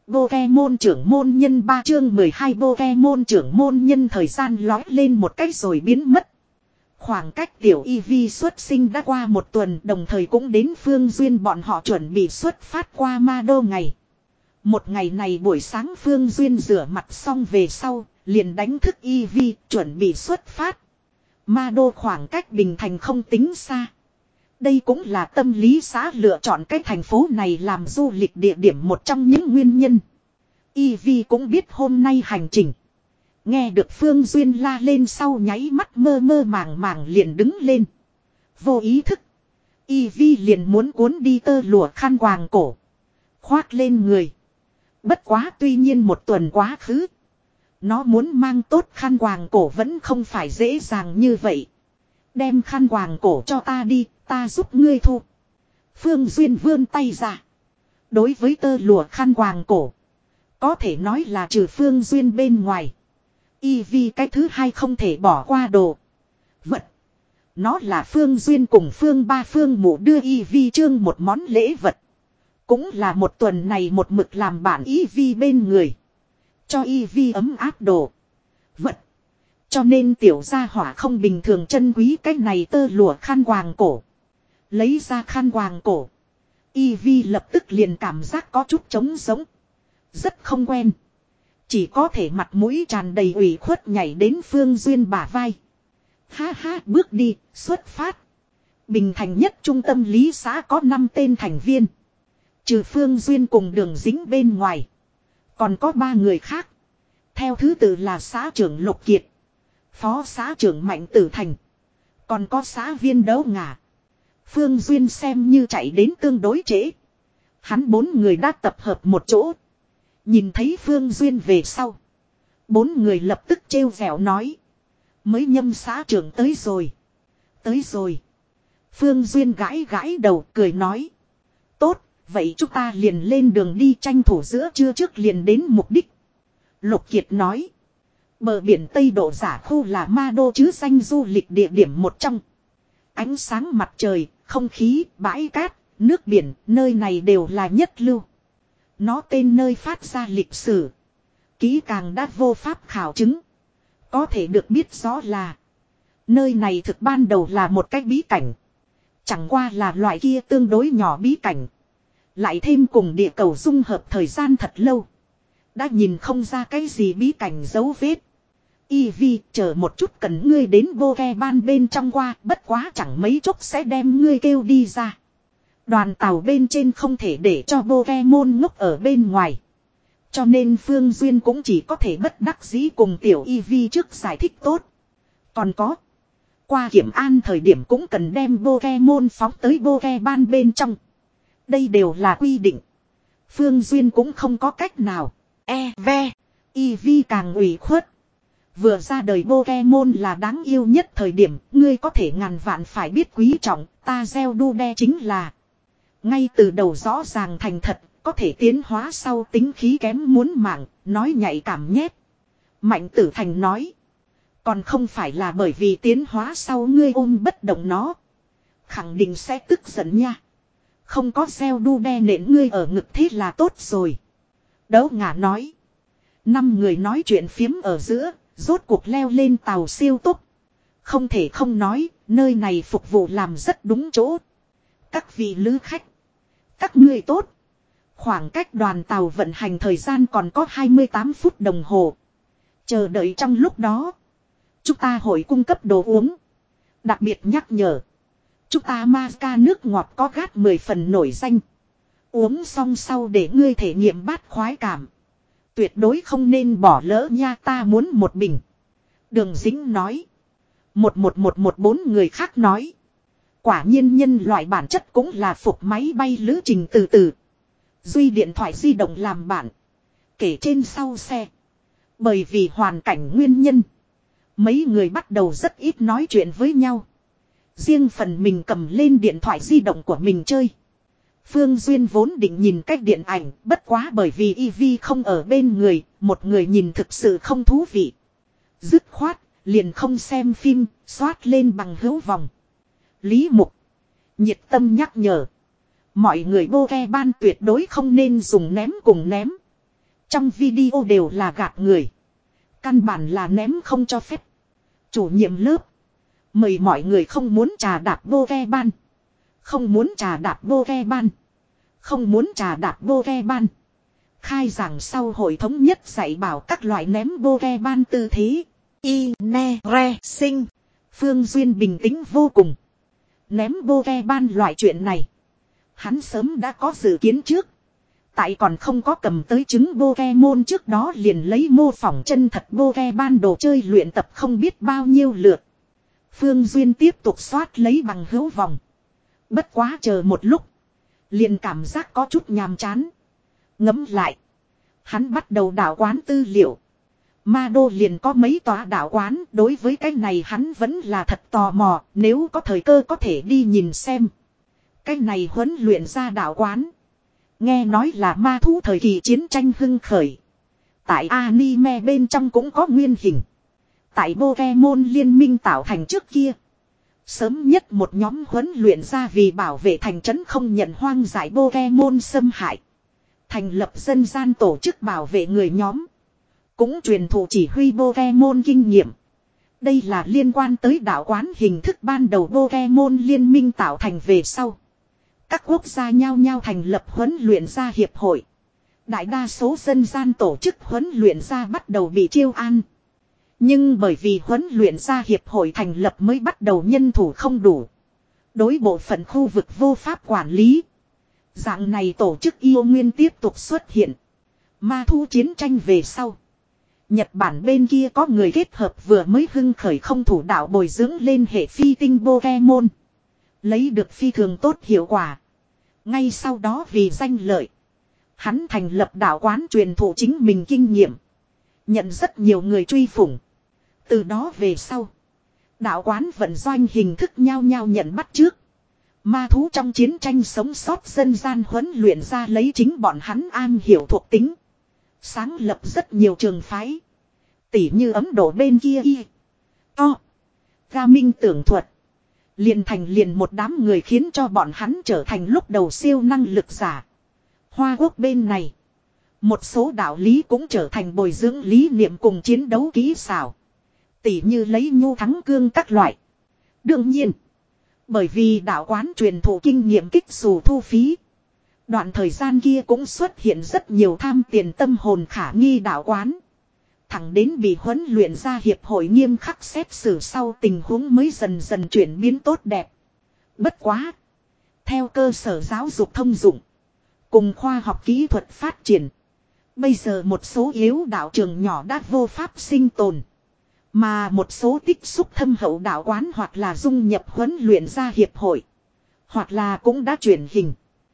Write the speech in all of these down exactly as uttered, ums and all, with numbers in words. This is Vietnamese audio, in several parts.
Pokemon trưởng môn nhân ba chương mười hai Pokemon trưởng môn nhân thời gian lói lên một cách rồi biến mất. Khoảng cách tiểu Eevee xuất sinh đã qua một tuần, đồng thời cũng đến Phương Duyên bọn họ chuẩn bị xuất phát qua Ma Đô ngày. Một ngày này buổi sáng Phương Duyên rửa mặt xong về sau, liền đánh thức Eevee chuẩn bị xuất phát. Ma Đô khoảng cách Bình Thành không tính xa. Đây cũng là tâm lý xã lựa chọn cái thành phố này làm du lịch địa điểm một trong những nguyên nhân. Eevee cũng biết hôm nay hành trình. Nghe được Phương Duyên la lên sau nháy mắt mơ mơ màng màng liền đứng lên. Vô ý thức. Eevee liền muốn cuốn đi tơ lụa khăn quàng cổ. Khoác lên người. Bất quá tuy nhiên một tuần quá khứ. Nó muốn mang tốt khăn quàng cổ vẫn không phải dễ dàng như vậy. Đem khăn quàng cổ cho ta đi, ta giúp ngươi thu. Phương Duyên vươn tay ra. Đối với tơ lụa khăn quàng cổ. Có thể nói là trừ Phương Duyên bên ngoài. Eevee cái thứ hai không thể bỏ qua đồ. Vật. Nó là Phương Duyên cùng Phương Ba Phương Mụ đưa Eevee trương một món lễ vật. Cũng là một tuần này một mực làm bạn Eevee bên người. Cho Eevee ấm áp đồ. Vật. Cho nên tiểu gia hỏa không bình thường chân quý cái này tơ lụa khăn quàng cổ. Lấy ra khăn quàng cổ. Eevee lập tức liền cảm giác có chút trống giống. Rất không quen. Chỉ có thể mặt mũi tràn đầy ủy khuất nhảy đến Phương Duyên bả vai. Ha ha, bước đi, xuất phát. Bình Thành nhất trung tâm lý xã có năm tên thành viên. Trừ Phương Duyên cùng Đường Dính bên ngoài. Còn có ba người khác. Theo thứ tự là xã trưởng Lục Kiệt. Phó xã trưởng Mạnh Tử Thành. Còn có xã viên Đấu Ngà. Phương Duyên xem như chạy đến tương đối trễ. Hắn bốn người đã tập hợp một chỗ. Nhìn thấy Phương Duyên về sau. Bốn người lập tức trêu vẻo nói. Mới nhâm xã trưởng tới rồi. Tới rồi. Phương Duyên gãi gãi đầu cười nói. Tốt, vậy chúng ta liền lên đường đi tranh thủ giữa trưa trước liền đến mục đích. Lục Kiệt nói. Bờ biển Tây Độ Giả Khu là Ma Đô chứ danh du lịch địa điểm một trong. Ánh sáng mặt trời, không khí, bãi cát, nước biển, nơi này đều là nhất lưu. Nó tên nơi phát ra lịch sử. Kỹ càng đã vô pháp khảo chứng. Có thể được biết rõ là. Nơi này thực ban đầu là một cái bí cảnh. Chẳng qua là loại kia tương đối nhỏ bí cảnh. Lại thêm cùng địa cầu dung hợp thời gian thật lâu. Đã nhìn không ra cái gì bí cảnh dấu vết. Eevee, chờ một chút cần ngươi đến Pokemon bên trong qua, bất quá chẳng mấy chốc sẽ đem ngươi kêu đi ra. Đoàn tàu bên trên không thể để cho Pokemon ngốc ở bên ngoài. Cho nên Phương Duyên cũng chỉ có thể bất đắc dĩ cùng tiểu Eevee trước giải thích tốt. Còn có. Qua kiểm an thời điểm cũng cần đem Pokemon phóng tới Pokemon bên trong. Đây đều là quy định. Phương Duyên cũng không có cách nào. E ve. Eevee càng ủy khuất. Vừa ra đời Pokemon là đáng yêu nhất thời điểm. Ngươi có thể ngàn vạn phải biết quý trọng. Ta gieo đu đe chính là. Ngay từ đầu rõ ràng thành thật. Có thể tiến hóa sau tính khí kém muốn mạng. Nói nhạy cảm nhét. Mạnh Tử Thành nói. Còn không phải là bởi vì tiến hóa sau ngươi ôm bất động nó. Khẳng định sẽ tức giận nha. Không có gieo đu đe nện ngươi ở ngực thế là tốt rồi. Đấu Ngà nói. Năm người nói chuyện phiếm ở giữa. Rốt cuộc leo lên tàu siêu tốc. Không thể không nói. Nơi này phục vụ làm rất đúng chỗ. Các vị lữ khách. Các ngươi tốt. Khoảng cách đoàn tàu vận hành thời gian còn có hai mươi tám phút đồng hồ. Chờ đợi trong lúc đó. Chúng ta hội cung cấp đồ uống. Đặc biệt nhắc nhở. Chúng ta Mazca nước ngọt có gát mười phần nổi danh. Uống xong sau để ngươi thể nghiệm bát khoái cảm. Tuyệt đối không nên bỏ lỡ nha, ta muốn một bình. Đường Dính nói. Một một một một bốn người khác nói. Quả nhiên nhân loại bản chất cũng là phục máy bay lữ trình từ từ. Duy điện thoại di động làm bạn. Kể trên sau xe. Bởi vì hoàn cảnh nguyên nhân. Mấy người bắt đầu rất ít nói chuyện với nhau. Riêng phần mình cầm lên điện thoại di động của mình chơi. Phương Duyên vốn định nhìn cách điện ảnh. Bất quá bởi vì Eevee không ở bên người. Một người nhìn thực sự không thú vị. Dứt khoát. Liền không xem phim. Xoát lên bằng hữu vòng. Lý Mục. Nhiệt tâm nhắc nhở. Mọi người Pokemon tuyệt đối không nên dùng ném cùng ném. Trong video đều là gạt người. Căn bản là ném không cho phép. Chủ nhiệm lớp. Mời mọi người không muốn trà đạp bô ve ban. Không muốn trà đạp bô ve ban. Không muốn trà đạp bô ve ban. Khai giảng sau hội thống nhất dạy bảo các loại ném bô ve ban tư thế. Y, ne, re, sinh. Phương Duyên bình tĩnh vô cùng. Ném bô ve ban loại chuyện này. Hắn sớm đã có dự kiến trước. Tại còn không có cầm tới chứng bô ve môn trước đó liền lấy mô phỏng chân thật bô ve ban đồ chơi luyện tập không biết bao nhiêu lượt. Phương Duyên tiếp tục soát lấy bằng hữu vòng. Bất quá chờ một lúc. Liền cảm giác có chút nhàm chán. Ngấm lại. Hắn bắt đầu đảo quán tư liệu. Ma đô liền có mấy tòa đảo quán. Đối với cái này hắn vẫn là thật tò mò. Nếu có thời cơ có thể đi nhìn xem. Cái này huấn luyện ra đảo quán. Nghe nói là ma thú thời kỳ chiến tranh hưng khởi. Tại anime bên trong cũng có nguyên hình. Tại Pokemon liên minh tạo thành trước kia. Sớm nhất một nhóm huấn luyện ra vì bảo vệ thành trấn không nhận hoang dại Pokemon xâm hại. Thành lập dân gian tổ chức bảo vệ người nhóm. Cũng truyền thụ chỉ huy Pokemon kinh nghiệm. Đây là liên quan tới đảo quán hình thức ban đầu Pokemon liên minh tạo thành về sau. Các quốc gia nhau nhau thành lập huấn luyện ra hiệp hội. Đại đa số dân gian tổ chức huấn luyện ra bắt đầu bị chiêu an. Nhưng bởi vì huấn luyện ra hiệp hội thành lập mới bắt đầu nhân thủ không đủ. Đối bộ phận khu vực vô pháp quản lý. Dạng này tổ chức yêu nguyên tiếp tục xuất hiện. Ma thu chiến tranh về sau. Nhật Bản bên kia có người kết hợp vừa mới hưng khởi không thủ đạo bồi dưỡng lên hệ phi tinh Pokemon. Lấy được phi thường tốt hiệu quả. Ngay sau đó vì danh lợi. Hắn thành lập đạo quán truyền thụ chính mình kinh nghiệm. Nhận rất nhiều người truy phủng. Từ đó về sau. Đạo quán vận doanh hình thức nhau nhau nhận bắt trước. Ma thú trong chiến tranh sống sót dân gian huấn luyện ra lấy chính bọn hắn an hiểu thuộc tính. Sáng lập rất nhiều trường phái. Tỉ như Ấn Độ bên kia y. To. Ga minh tưởng thuật. Liền thành liền một đám người khiến cho bọn hắn trở thành lúc đầu siêu năng lực giả. Hoa quốc bên này. Một số đạo lý cũng trở thành bồi dưỡng lý niệm cùng chiến đấu kỹ xảo. Tỉ như lấy nhu thắng cương các loại. Đương nhiên. Bởi vì đạo quán truyền thụ kinh nghiệm kích xù thu phí. Đoạn thời gian kia cũng xuất hiện rất nhiều tham tiền tâm hồn khả nghi đạo quán. Thẳng đến bị huấn luyện ra hiệp hội nghiêm khắc xét xử sau tình huống mới dần dần chuyển biến tốt đẹp. Bất quá. Theo cơ sở giáo dục thông dụng. Cùng khoa học kỹ thuật phát triển. Bây giờ một số yếu đạo trường nhỏ đã vô pháp sinh tồn. Mà một số tích xúc thâm hậu đạo quán hoặc là dung nhập huấn luyện ra hiệp hội. Hoặc là cũng đã chuyển hình.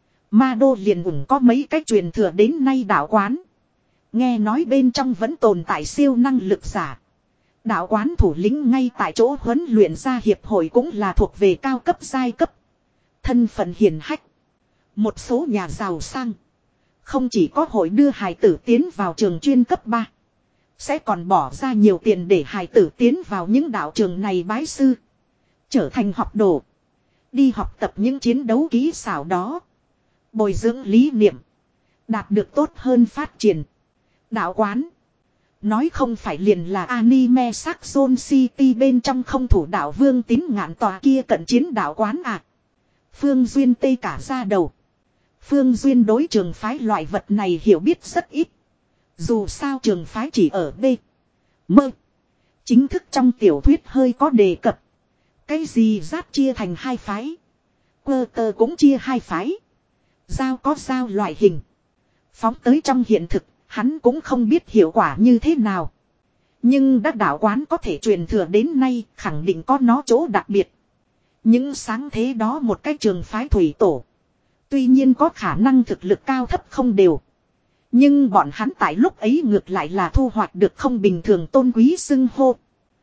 Ma đô liền ủng có mấy cách truyền thừa đến nay đạo quán. Nghe nói bên trong vẫn tồn tại siêu năng lực giả. Đạo quán thủ lĩnh ngay tại chỗ huấn luyện ra hiệp hội cũng là thuộc về cao cấp giai cấp. Thân phận hiền hách. Một số nhà giàu sang. Không chỉ có hội đưa hài tử tiến vào trường chuyên cấp ba. Sẽ còn bỏ ra nhiều tiền để hài tử tiến vào những đạo trường này bái sư. Trở thành học đồ. Đi học tập những chiến đấu kỹ xảo đó. Bồi dưỡng lý niệm. Đạt được tốt hơn phát triển. Đạo quán. Nói không phải liền là anime sắc Zone City bên trong không thủ đạo vương tín ngạn tòa kia cận chiến đạo quán à. Phương Duyên tê cả ra đầu. Phương Duyên đối trường phái loại vật này hiểu biết rất ít. Dù sao trường phái chỉ ở B. Mơ. Chính thức trong tiểu thuyết hơi có đề cập. Cái gì giáp chia thành hai phái. Quơ tơ cũng chia hai phái. Giao có giao loại hình. Phóng tới trong hiện thực, hắn cũng không biết hiệu quả như thế nào. Nhưng đắc đạo quán có thể truyền thừa đến nay, khẳng định có nó chỗ đặc biệt. Những sáng thế đó một cái trường phái thủy tổ. Tuy nhiên có khả năng thực lực cao thấp không đều. Nhưng bọn hắn tại lúc ấy ngược lại là thu hoạch được không bình thường tôn quý xưng hô.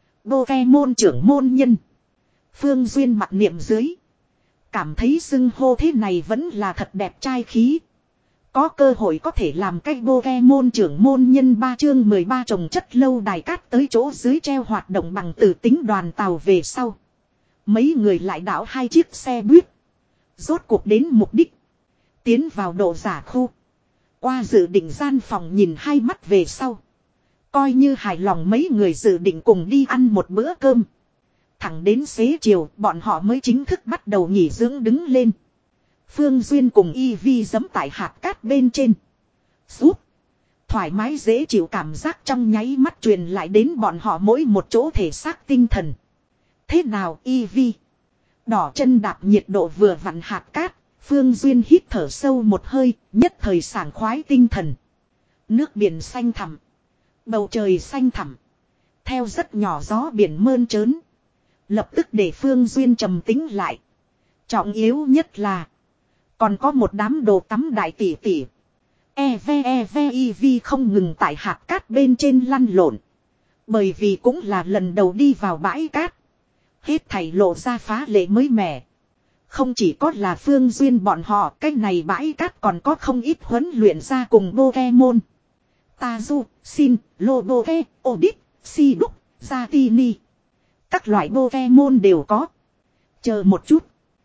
Pokemon trưởng môn nhân. Phương Duyên mặt niệm dưới. Cảm thấy xưng hô thế này vẫn là thật đẹp trai khí. Có cơ hội có thể làm cái Pokemon trưởng môn nhân ba chương mười ba trồng chất lâu đài cát tới chỗ dưới treo hoạt động bằng tử tính đoàn tàu về sau. Mấy người lại đảo hai chiếc xe buýt. Rốt cuộc đến mục đích. Tiến vào độ giả khu. qua dự định gian phòng nhìn hai mắt về sau. Coi như hài lòng mấy người dự định cùng đi ăn một bữa cơm. Thẳng đến xế chiều bọn họ mới chính thức bắt đầu nghỉ dưỡng đứng lên. Phương Duyên cùng Y Vi giẫm tại hạt cát bên trên. Giúp. Thoải mái dễ chịu cảm giác trong nháy mắt truyền lại đến bọn họ mỗi một chỗ thể xác tinh thần. Thế nào Y Vi? Đỏ chân đạp nhiệt độ vừa vặn hạt cát. Phương Duyên hít thở sâu một hơi, nhất thời sảng khoái tinh thần. Nước biển xanh thẳm. Bầu trời xanh thẳm. Theo rất nhỏ gió biển mơn trớn. Lập tức để Phương Duyên trầm tĩnh lại. Trọng yếu nhất là. Còn có một đám đồ tắm đại tỷ tỷ. E V E V I V không ngừng tại hạt cát bên trên lăn lộn. Bởi vì cũng là lần đầu đi vào bãi cát. Hết thảy lộ ra phá lệ mới mẻ. Không chỉ có là Phương Duyên bọn họ, cái này bãi cát còn có không ít huấn luyện ra cùng Pokemon. Tazu, Xin, Loboke, Odit, Psyduck, Zatini. Các loại Pokemon đều có. Chờ một chút.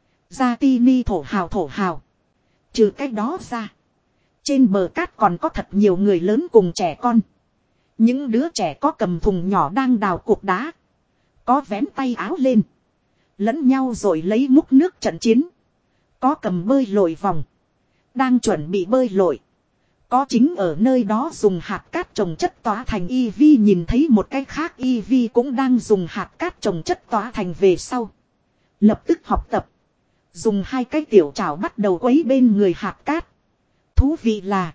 Zatini thổ hào thổ hào. Trừ cái đó ra. Trên bờ cát còn có thật nhiều người lớn cùng trẻ con. Những đứa trẻ có cầm thùng nhỏ đang đào cục đá. Có vén tay áo lên. Lẫn nhau rồi lấy múc nước trận chiến. Có cầm bơi lội vòng. Đang chuẩn bị bơi lội. Có chính ở nơi đó dùng hạt cát trồng chất tỏa thành Y Vi nhìn thấy một cái khác Y Vi cũng đang dùng hạt cát trồng chất tỏa thành về sau. Lập tức học tập. Dùng hai cái tiểu chảo bắt đầu quấy bên người hạt cát. Thú vị là.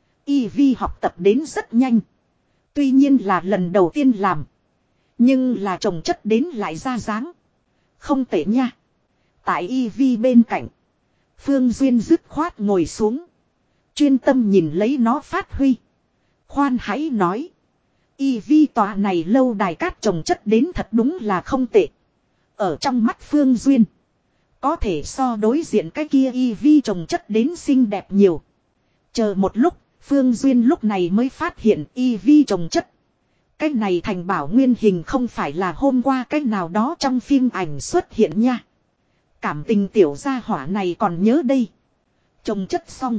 Y Vi học tập đến rất nhanh. Tuy nhiên là lần đầu tiên làm. Nhưng là trồng chất đến lại ra dáng. Không tệ nha. Tại Y Vi bên cạnh. Phương Duyên dứt khoát ngồi xuống. Chuyên tâm nhìn lấy nó phát huy. Khoan hãy nói. Y Vi tòa này lâu đài cát trồng chất đến thật đúng là không tệ. Ở trong mắt Phương Duyên. Có thể so đối diện cái kia Y Vi trồng chất đến xinh đẹp nhiều. Chờ một lúc. Phương Duyên lúc này mới phát hiện Y Vi trồng chất. Cái này thành bảo nguyên hình không phải là hôm qua cái nào đó trong phim ảnh xuất hiện nha. Cảm tình tiểu gia hỏa này còn nhớ đây. Trồng chất xong.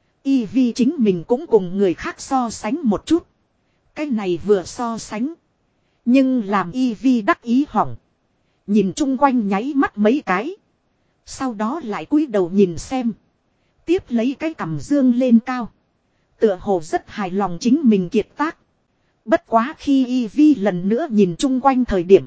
Y Vi chính mình cũng cùng người khác so sánh một chút. Cái này vừa so sánh. Nhưng làm Y Vi đắc ý hỏng. Nhìn chung quanh nháy mắt mấy cái. Sau đó lại cúi đầu nhìn xem. Tiếp lấy cái cằm dương lên cao. Tựa hồ rất hài lòng chính mình kiệt tác. Bất quá khi Y Vi lần nữa nhìn chung quanh thời điểm.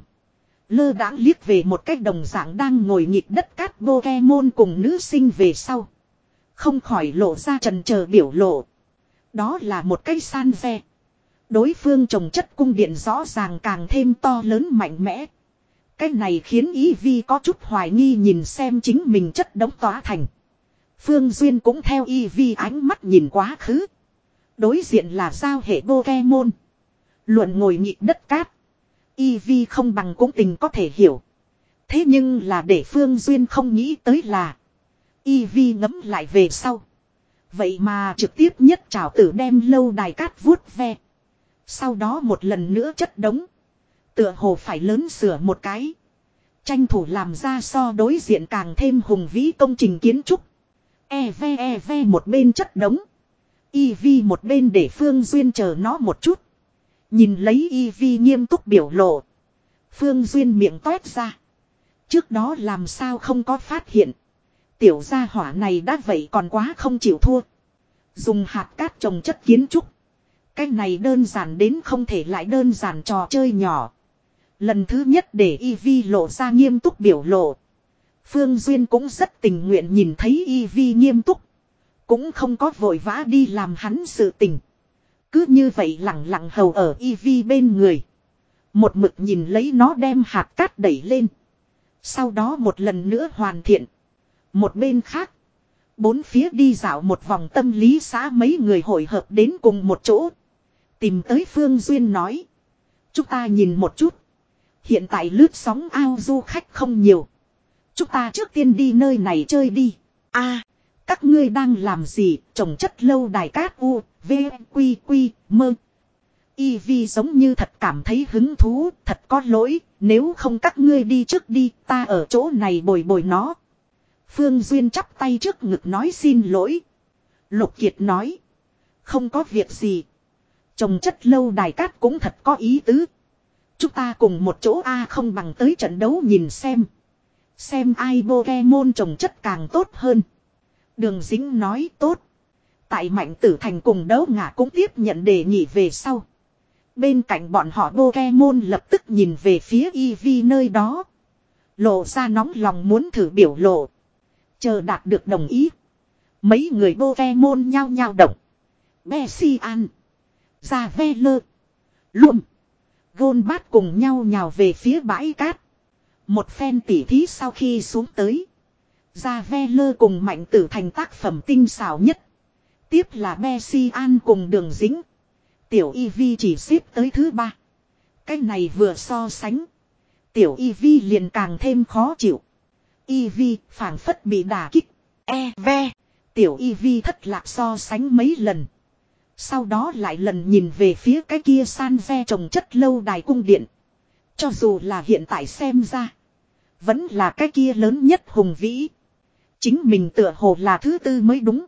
Lơ đãng liếc về một cái đồng dạng đang ngồi nhịp đất cát Pokemon cùng nữ sinh về sau. Không khỏi lộ ra trần chờ biểu lộ. Đó là một cái san ve. Đối phương trồng chất cung điện rõ ràng càng thêm to lớn mạnh mẽ. Cái này khiến Y Vi có chút hoài nghi nhìn xem chính mình chất đống tỏa thành. Phương Duyên cũng theo Y Vi ánh mắt nhìn quá khứ. Đối diện là giao hệ Pokemon. Luận ngồi nhịp đất cát. Y Vi không bằng cũng tình có thể hiểu. Thế nhưng là để Phương Duyên không nghĩ tới là. Y Vi ngấm lại về sau. Vậy mà trực tiếp nhất trảo tử đem lâu đài cát vuốt ve. Sau đó một lần nữa chất đống. Tựa hồ phải lớn sửa một cái. Tranh thủ làm ra so đối diện càng thêm hùng vĩ công trình kiến trúc. E ve e ve một bên chất đống. Y Vi một bên để Phương Duyên chờ nó một chút. Nhìn lấy Y Vi nghiêm túc biểu lộ. Phương Duyên miệng toét ra. Trước đó làm sao không có phát hiện. Tiểu gia hỏa này đã vậy còn quá không chịu thua. Dùng hạt cát trồng chất kiến trúc. Cái này đơn giản đến không thể lại đơn giản trò chơi nhỏ. Lần thứ nhất để Y Vi lộ ra nghiêm túc biểu lộ. Phương Duyên cũng rất tình nguyện nhìn thấy Y Vi nghiêm túc. Cũng không có vội vã đi làm hắn sự tình. Cứ như vậy lặng lặng hầu ở Y Vi bên người. Một mực nhìn lấy nó đem hạt cát đẩy lên. Sau đó một lần nữa hoàn thiện. Một bên khác. Bốn phía đi dạo một vòng tâm lý xã mấy người hội hợp đến cùng một chỗ. Tìm tới Phương Duyên nói. Chúng ta nhìn một chút. Hiện tại lướt sóng ao du khách không nhiều. Chúng ta trước tiên đi nơi này chơi đi. A, các ngươi đang làm gì? Trồng chất lâu đài cát u, v, quy quy, mơ. Y Vi giống như thật cảm thấy hứng thú, thật có lỗi, nếu không các ngươi đi trước đi, ta ở chỗ này bồi bồi nó. Phương Duyên chắp tay trước ngực nói xin lỗi. Lục Kiệt nói. Không có việc gì. Trồng chất lâu đài cát cũng thật có ý tứ. Chúng ta cùng một chỗ A không bằng tới trận đấu nhìn xem. Xem ai Pokemon trồng chất càng tốt hơn. Đường Dính nói tốt. Tại Mạnh Tử Thành cùng Đấu Ngả cũng tiếp nhận đề nghị về sau. Bên cạnh bọn họ Pokemon lập tức nhìn về phía Eevee nơi đó. Lộ ra nóng lòng muốn thử biểu lộ. Chờ đạt được đồng ý. Mấy người Pokemon nhao nhao động. Bessian, Javeler, Lum, Golbat cùng nhau nhào về phía bãi cát. Một phen tỉ thí sau khi xuống tới. Javeler cùng Mạnh Tử Thành tác phẩm tinh xảo nhất. Tiếp là Bessian cùng Đường Dính. Tiểu Eevee chỉ xếp tới thứ ba. Cái này vừa so sánh. Tiểu Eevee liền càng thêm khó chịu. Eevee phảng phất bị đả kích. E ve. Tiểu Eevee thất lạc so sánh mấy lần. Sau đó lại lần nhìn về phía cái kia san ve trồng chất lâu đài cung điện. Cho dù là hiện tại xem ra. Vẫn là cái kia lớn nhất hùng vĩ. Chính mình tựa hồ là thứ tư mới đúng.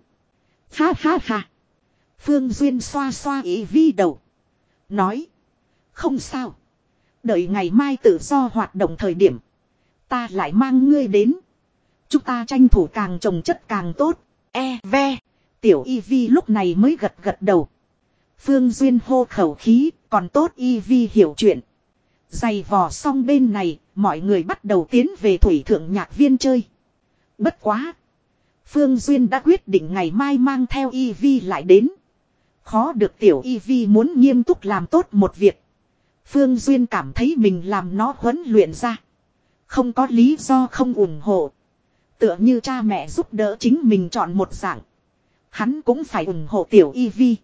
Ha ha ha. Phương Duyên xoa xoa Eevee đầu. Nói. Không sao. Đợi ngày mai tự do hoạt động thời điểm. Ta lại mang ngươi đến. Chúng ta tranh thủ càng trồng chất càng tốt. E ve. Tiểu Eevee lúc này mới gật gật đầu. Phương Duyên hô khẩu khí. Còn tốt Eevee hiểu chuyện. Giày vò xong bên này. Mọi người bắt đầu tiến về thủy thượng nhạc viên chơi. Bất quá. Phương Duyên đã quyết định ngày mai mang theo Eevee lại đến. Khó được tiểu Eevee muốn nghiêm túc làm tốt một việc. Phương Duyên cảm thấy mình làm nó huấn luyện ra. Không có lý do không ủng hộ. Tựa như cha mẹ giúp đỡ chính mình chọn một dạng. Hắn cũng phải ủng hộ tiểu Eevee.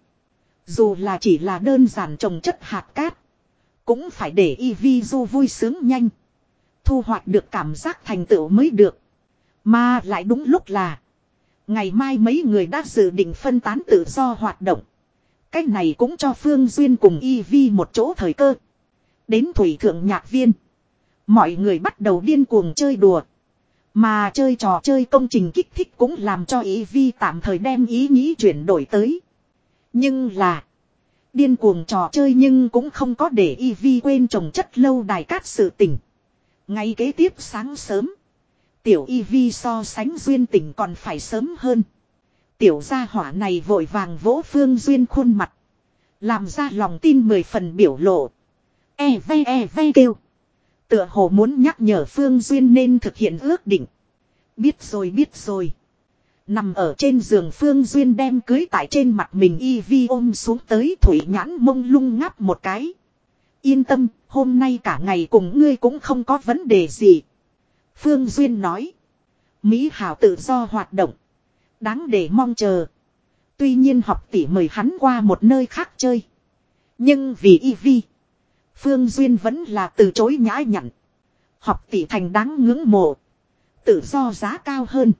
Dù là chỉ là đơn giản trồng chất hạt cát. Cũng phải để Eevee du vui sướng nhanh. Thu hoạch được cảm giác thành tựu mới được. Mà lại đúng lúc là. Ngày mai mấy người đã dự định phân tán tự do hoạt động. Cách này cũng cho Phương Duyên cùng Eevee một chỗ thời cơ. Đến thủy thượng nhạc viên. Mọi người bắt đầu điên cuồng chơi đùa. Mà chơi trò chơi công trình kích thích cũng làm cho Eevee tạm thời đem ý nghĩ chuyển đổi tới. Nhưng là. Điên cuồng trò chơi nhưng cũng không có để Eevee quên trồng chất lâu đài cát sự tình. Ngay kế tiếp sáng sớm. Tiểu Eevee so sánh Duyên tỉnh còn phải sớm hơn. Tiểu gia hỏa này vội vàng vỗ Phương Duyên khuôn mặt. Làm ra lòng tin mười phần biểu lộ. E ve e ve kêu. Tựa hồ muốn nhắc nhở Phương Duyên nên thực hiện ước định. Biết rồi biết rồi. Nằm ở trên giường Phương Duyên đem cưới tại trên mặt mình Eevee ôm xuống tới thủy nhãn mông lung ngáp một cái. Yên tâm, hôm nay cả ngày cùng ngươi cũng không có vấn đề gì. Phương Duyên nói. Mỹ hảo tự do hoạt động. Đáng để mong chờ. Tuy nhiên học tỷ mời hắn qua một nơi khác chơi. Nhưng vì Eevee. Phương Duyên vẫn là từ chối nhã nhặn. Học tỷ thành đáng ngưỡng mộ. Tự do giá cao hơn.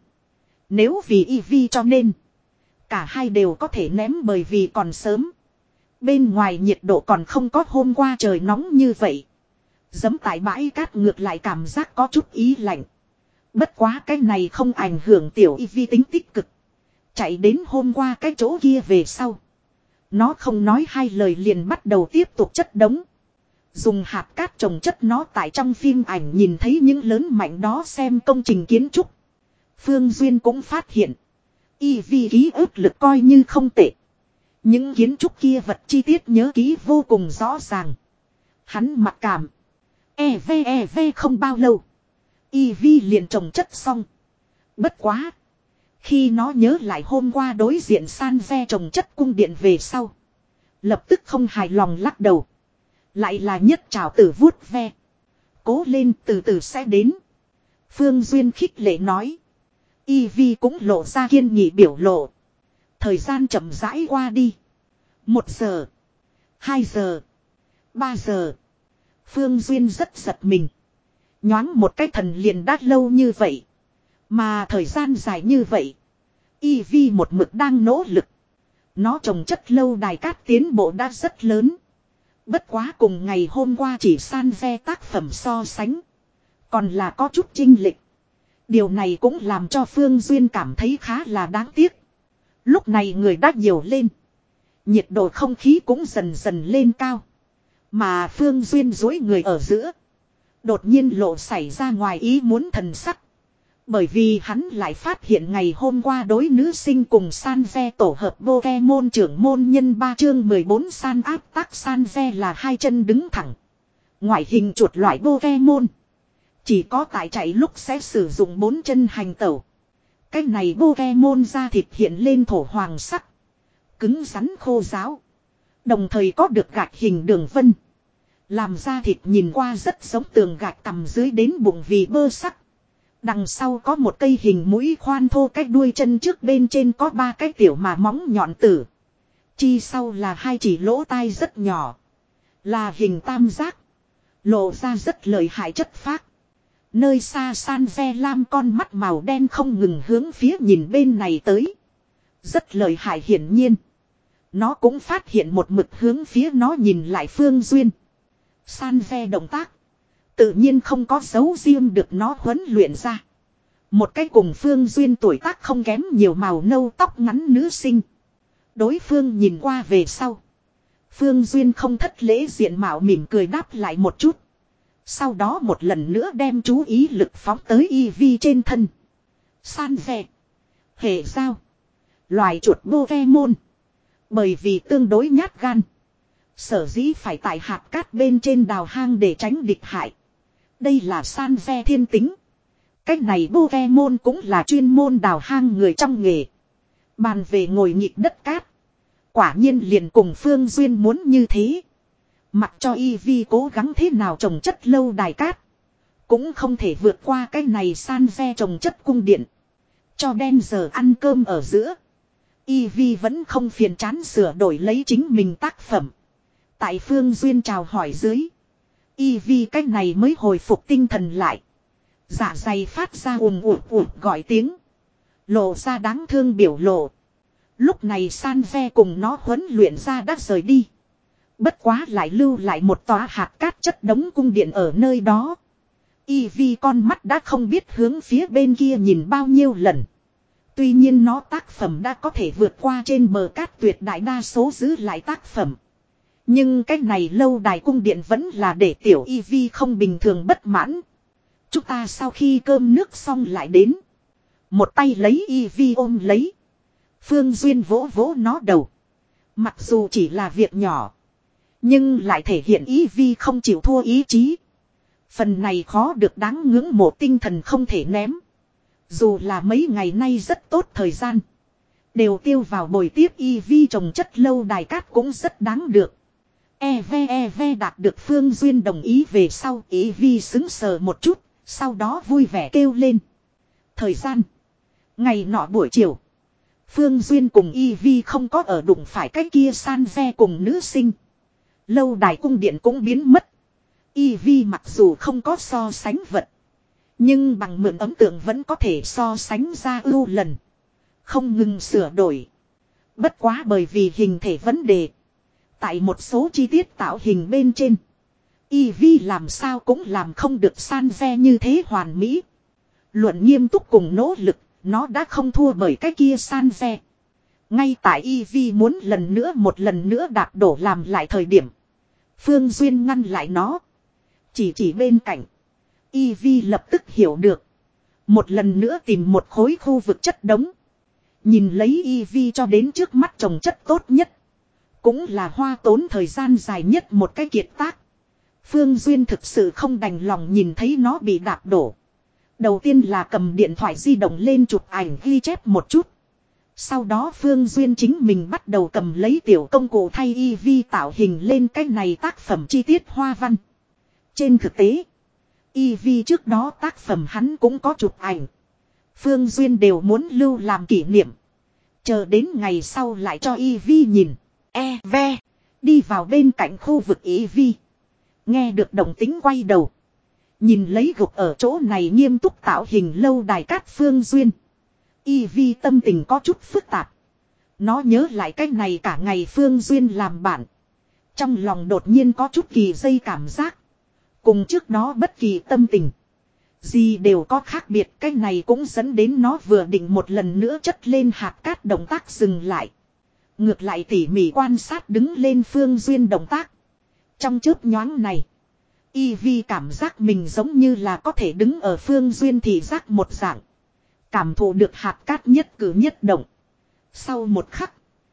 Nếu vì Eevee cho nên. Cả hai đều có thể ném bởi vì còn sớm. Bên ngoài nhiệt độ còn không có hôm qua trời nóng như vậy. Giẫm tại bãi cát ngược lại cảm giác có chút ý lạnh. Bất quá cái này không ảnh hưởng tiểu Eevee tính tích cực. Chạy đến hôm qua cái chỗ kia về sau. Nó không nói hai lời liền bắt đầu tiếp tục chất đống. Dùng hạt cát trồng chất nó tại trong phim ảnh nhìn thấy những lớn mạnh đó xem công trình kiến trúc. Phương Duyên cũng phát hiện. Eevee ký ức lực coi như không tệ. Những kiến trúc kia vật chi tiết nhớ ký vô cùng rõ ràng. Hắn mặc cảm. E ve e ve không bao lâu. Eevee liền trồng chất xong. Bất quá. Khi nó nhớ lại hôm qua đối diện san ve trồng chất cung điện về sau. Lập tức không hài lòng lắc đầu. Lại là nhất trào tử vuốt ve. Cố lên từ từ sẽ đến. Phương Duyên khích lệ nói. Eevee cũng lộ ra kiên nhị biểu lộ. Thời gian chậm rãi qua đi. Một giờ. Hai giờ. Ba giờ. Phương Duyên rất giật mình. Nhoáng một cái thần liền đã lâu như vậy. Mà thời gian dài như vậy. Eevee một mực đang nỗ lực. Nó trồng chất lâu đài cát tiến bộ đã rất lớn. Bất quá cùng ngày hôm qua chỉ san ve tác phẩm so sánh. Còn là có chút chênh lệch. Điều này cũng làm cho Phương Duyên cảm thấy khá là đáng tiếc. Lúc này người đã nhiều lên. Nhiệt độ không khí cũng dần dần lên cao. Mà Phương Duyên duỗi người ở giữa. Đột nhiên lộ xảy ra ngoài ý muốn thần sắc. Bởi vì hắn lại phát hiện ngày hôm qua đối nữ sinh cùng san ve tổ hợp Pokemon trưởng môn nhân ba chương mười bốn san áp tác san ve là hai chân đứng thẳng. Ngoại hình chuột loại Pokemon. Chỉ có tại chạy lúc sẽ sử dụng bốn chân hành tẩu. Cái này Pokemon da thịt hiện lên thổ hoàng sắc. Cứng rắn khô ráo. Đồng thời có được gạch hình đường vân. Làm da thịt nhìn qua rất giống tường gạch tầm dưới đến bụng vì bơ sắc. Đằng sau có một cây hình mũi khoan thô cách đuôi chân trước bên trên có ba cái tiểu mà móng nhọn tử. Chi sau là hai chỉ lỗ tai rất nhỏ. Là hình tam giác. Lộ ra rất lợi hại chất phác. Nơi xa san ve lam con mắt màu đen không ngừng hướng phía nhìn bên này tới. Rất lợi hại hiển nhiên. Nó cũng phát hiện một mực hướng phía nó nhìn lại Phương Duyên. San ve động tác. Tự nhiên không có dấu riêng được nó huấn luyện ra. Một cái cùng Phương Duyên tuổi tác không kém nhiều màu nâu tóc ngắn nữ sinh. Đối phương nhìn qua về sau. Phương Duyên không thất lễ diện mạo mỉm cười đáp lại một chút. Sau đó một lần nữa đem chú ý lực phóng tới Eevee trên thân. San ve. Hệ sao. Loài chuột Pokemon. Bởi vì tương đối nhát gan. Sở dĩ phải tại hạt cát bên trên đào hang để tránh địch hại. Đây là san ve thiên tính. Cách này Pokemon cũng là chuyên môn đào hang người trong nghề. Bàn về ngồi nhịp đất cát. Quả nhiên liền cùng Phương Duyên muốn như thế. Mặc cho Eevee cố gắng thế nào trồng chất lâu đài cát. Cũng không thể vượt qua cái này san ve trồng chất cung điện. Cho đen giờ ăn cơm ở giữa. Eevee vẫn không phiền chán sửa đổi lấy chính mình tác phẩm. Tại Phương Duyên chào hỏi dưới. Eevee cách này mới hồi phục tinh thần lại. Dạ dày phát ra ùm ụt ụt gọi tiếng. Lộ ra đáng thương biểu lộ. Lúc này san ve cùng nó huấn luyện ra đã rời đi. Bất quá lại lưu lại một tòa hạt cát chất đống cung điện ở nơi đó. Eevee con mắt đã không biết hướng phía bên kia nhìn bao nhiêu lần. Tuy nhiên nó tác phẩm đã có thể vượt qua trên bờ cát tuyệt đại đa số giữ lại tác phẩm. Nhưng cái này lâu đài cung điện vẫn là để tiểu Eevee không bình thường bất mãn. Chúng ta sau khi cơm nước xong lại đến. Một tay lấy Eevee ôm lấy. Phương Duyên vỗ vỗ nó đầu. Mặc dù chỉ là việc nhỏ. Nhưng lại thể hiện Eevee không chịu thua ý chí. Phần này khó được đáng ngưỡng mộ tinh thần không thể ném. Dù là mấy ngày nay rất tốt thời gian. Đều tiêu vào bồi tiếp Eevee trồng chất lâu đài cát cũng rất đáng được. Eve Eve đạt được Phương Duyên đồng ý về sau. Eevee xứng sờ một chút. Sau đó vui vẻ kêu lên. Thời gian. Ngày nọ buổi chiều. Phương Duyên cùng Eevee không có ở đụng phải cái kia san ve cùng nữ sinh. Lâu đài cung điện cũng biến mất. Eevee mặc dù không có so sánh vật. Nhưng bằng mượn ấn tượng vẫn có thể so sánh ra ưu lần. Không ngừng sửa đổi. Bất quá bởi vì hình thể vấn đề. Tại một số chi tiết tạo hình bên trên. Eevee làm sao cũng làm không được san ve như thế hoàn mỹ. Luận nghiêm túc cùng nỗ lực. Nó đã không thua bởi cái kia san ve. Ngay tại Eevee muốn lần nữa một lần nữa đạp đổ làm lại thời điểm. Phương Duyên ngăn lại nó. Chỉ chỉ bên cạnh. Eevee lập tức hiểu được. Một lần nữa tìm một khối khu vực chất đống. Nhìn lấy Eevee cho đến trước mắt trồng chất tốt nhất. Cũng là hoa tốn thời gian dài nhất một cái kiệt tác. Phương Duyên thực sự không đành lòng nhìn thấy nó bị đạp đổ. Đầu tiên là cầm điện thoại di động lên chụp ảnh ghi chép một chút. Sau đó Phương Duyên chính mình bắt đầu cầm lấy tiểu công cụ thay Eevee tạo hình lên cái này tác phẩm chi tiết hoa văn. Trên thực tế, Eevee trước đó tác phẩm hắn cũng có chụp ảnh. Phương Duyên đều muốn lưu làm kỷ niệm. Chờ đến ngày sau lại cho Eevee nhìn. E ve. Đi vào bên cạnh khu vực Eevee. Nghe được động tính quay đầu. Nhìn lấy gục ở chỗ này nghiêm túc tạo hình lâu đài cát Phương Duyên. Eevee tâm tình có chút phức tạp. Nó nhớ lại cách này cả ngày Phương Duyên làm bạn. Trong lòng đột nhiên có chút kỳ dây cảm giác. Cùng trước đó bất kỳ tâm tình. Gì đều có khác biệt. Cái này cũng dẫn đến nó vừa định một lần nữa chất lên hạt cát động tác dừng lại. Ngược lại tỉ mỉ quan sát đứng lên Phương Duyên động tác. Trong chớp nhoáng này. Ivy cảm giác mình giống như là có thể đứng ở Phương Duyên thị giác một dạng. Cảm thụ được hạt cát nhất cử nhất động. Sau một khắc.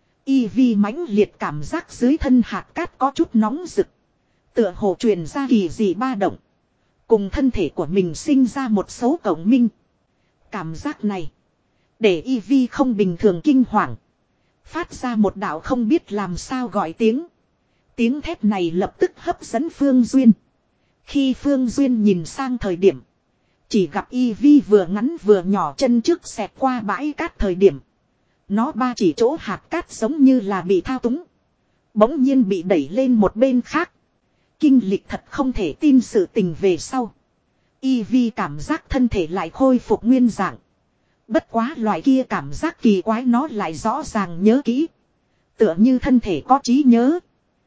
Ivy mãnh liệt cảm giác dưới thân hạt cát có chút nóng rực. Tựa hồ truyền ra kỳ dị ba động. Cùng thân thể của mình sinh ra một số cộng minh. Cảm giác này. Để Ivy không bình thường kinh hoàng. Phát ra một đạo không biết làm sao gọi tiếng. Tiếng thét này lập tức hấp dẫn Phương Duyên. Khi Phương Duyên nhìn sang thời điểm. Chỉ gặp Ivy vừa ngắn vừa nhỏ chân trước xẹt qua bãi cát thời điểm. Nó ba chỉ chỗ hạt cát giống như là bị thao túng. Bỗng nhiên bị đẩy lên một bên khác. Kinh lịch thật không thể tin sự tình về sau. Ivy cảm giác thân thể lại khôi phục nguyên dạng. Bất quá loại kia cảm giác kỳ quái nó lại rõ ràng nhớ kỹ. Tựa như thân thể có trí nhớ.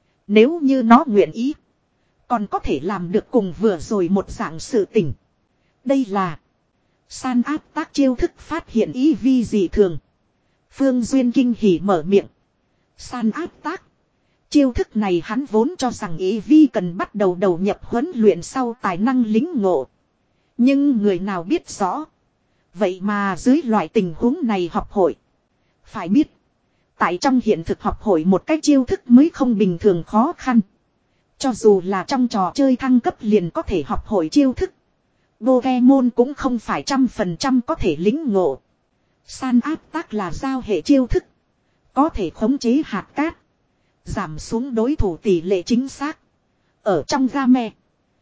Nếu như nó nguyện ý. Còn có thể làm được cùng vừa rồi một dạng sự tình. Đây là. San áp tác chiêu thức phát hiện Ivy dị thường. Phương Duyên kinh hỉ mở miệng. San áp tác. Chiêu thức này hắn vốn cho rằng Ivy cần bắt đầu đầu nhập huấn luyện sau tài năng lính ngộ. Nhưng người nào biết rõ. Vậy mà dưới loại tình huống này học hội. Phải biết. Tại trong hiện thực học hội một cái chiêu thức mới không bình thường khó khăn. Cho dù là trong trò chơi thăng cấp liền có thể học hội chiêu thức. Pokemon cũng không phải trăm phần trăm có thể lính ngộ. San áp tác là giao hệ chiêu thức. Có thể khống chế hạt cát. Giảm xuống đối thủ tỷ lệ chính xác. Ở trong game.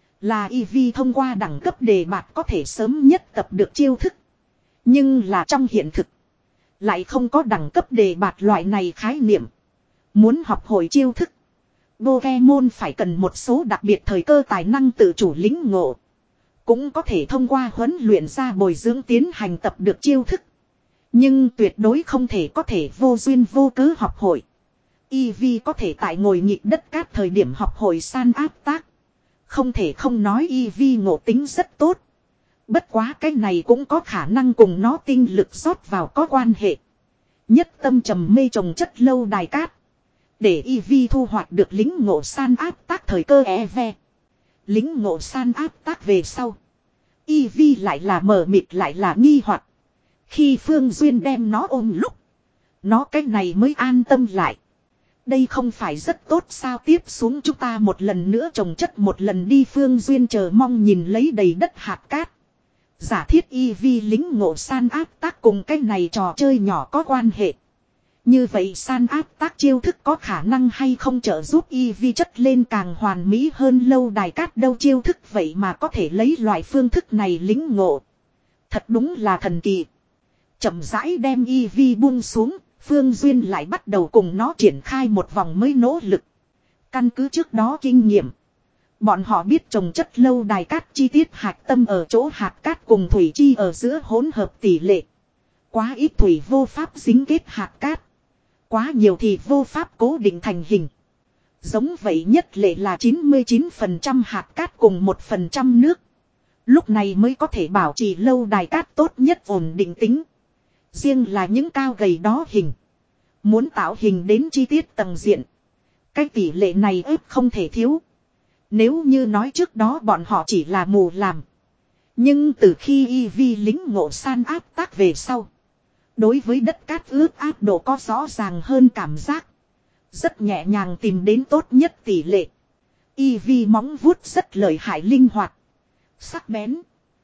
Là Eevee thông qua đẳng cấp đề bạt có thể sớm nhất tập được chiêu thức. Nhưng là trong hiện thực. Lại không có đẳng cấp đề bạt loại này khái niệm. Muốn học hội chiêu thức. Pokemon phải cần một số đặc biệt thời cơ tài năng tự chủ lính ngộ. Cũng có thể thông qua huấn luyện ra bồi dưỡng tiến hành tập được chiêu thức. Nhưng tuyệt đối không thể có thể vô duyên vô cớ học hội. Eevee có thể tại ngồi nhịp đất cát thời điểm học hội san áp tác. Không thể không nói Eevee ngộ tính rất tốt. Bất quá cái này cũng có khả năng cùng nó tinh lực rót vào có quan hệ. Nhất tâm trầm mê trồng chất lâu đài cát. Để Eevee thu hoạch được lính ngộ san áp tác thời cơ e ve. Lính ngộ san áp tác về sau. Eevee lại là mờ mịt lại là nghi hoặc. Khi Phương Duyên đem nó ôm lúc. Nó cái này mới an tâm lại. Đây không phải rất tốt sao tiếp xuống chúng ta một lần nữa trồng chất một lần đi Phương Duyên chờ mong nhìn lấy đầy đất hạt cát. Giả thiết Eevee lính ngộ san áp tác cùng cái này trò chơi nhỏ có quan hệ. Như vậy san áp tác chiêu thức có khả năng hay không trợ giúp Eevee chất lên càng hoàn mỹ hơn lâu đài cát đâu chiêu thức vậy mà có thể lấy loại phương thức này lính ngộ. Thật đúng là thần kỳ. Chậm rãi đem Eevee buông xuống, Phương Duyên lại bắt đầu cùng nó triển khai một vòng mới nỗ lực. Căn cứ trước đó kinh nghiệm. Bọn họ biết trồng chất lâu đài cát chi tiết hạt tâm ở chỗ hạt cát cùng thủy chi ở giữa hỗn hợp tỷ lệ. Quá ít thủy vô pháp dính kết hạt cát. Quá nhiều thì vô pháp cố định thành hình. Giống vậy nhất lệ là chín mươi chín phần trăm hạt cát cùng một phần trăm nước. Lúc này mới có thể bảo trì lâu đài cát tốt nhất ổn định tính. Riêng là những cao gầy đó hình. Muốn tạo hình đến chi tiết tầng diện. Cái tỷ lệ này ếp không thể thiếu. Nếu như nói trước đó bọn họ chỉ là mù làm. Nhưng từ khi Eevee lính ngộ san áp tác về sau. Đối với đất cát ướt áp độ có rõ ràng hơn cảm giác. Rất nhẹ nhàng tìm đến tốt nhất tỷ lệ. Eevee móng vuốt rất lợi hại linh hoạt. Sắc bén.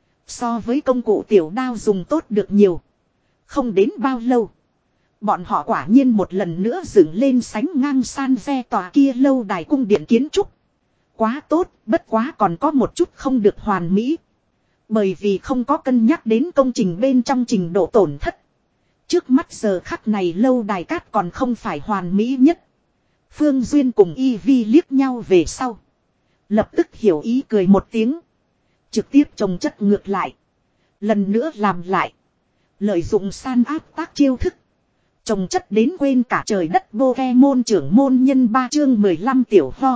So với công cụ tiểu đao dùng tốt được nhiều. Không đến bao lâu. Bọn họ quả nhiên một lần nữa dựng lên sánh ngang san ve tòa kia lâu đài cung điện kiến trúc. Quá tốt, bất quá còn có một chút không được hoàn mỹ. Bởi vì không có cân nhắc đến công trình bên trong trình độ tổn thất. Trước mắt giờ khắc này lâu đài cát còn không phải hoàn mỹ nhất. Phương Duyên cùng Eevee liếc nhau về sau. Lập tức hiểu ý cười một tiếng. Trực tiếp trồng chất ngược lại. Lần nữa làm lại. Lợi dụng san áp tác chiêu thức. Trồng chất đến quên cả trời đất Pokemon trưởng môn nhân ba chương mười lăm tiểu ho.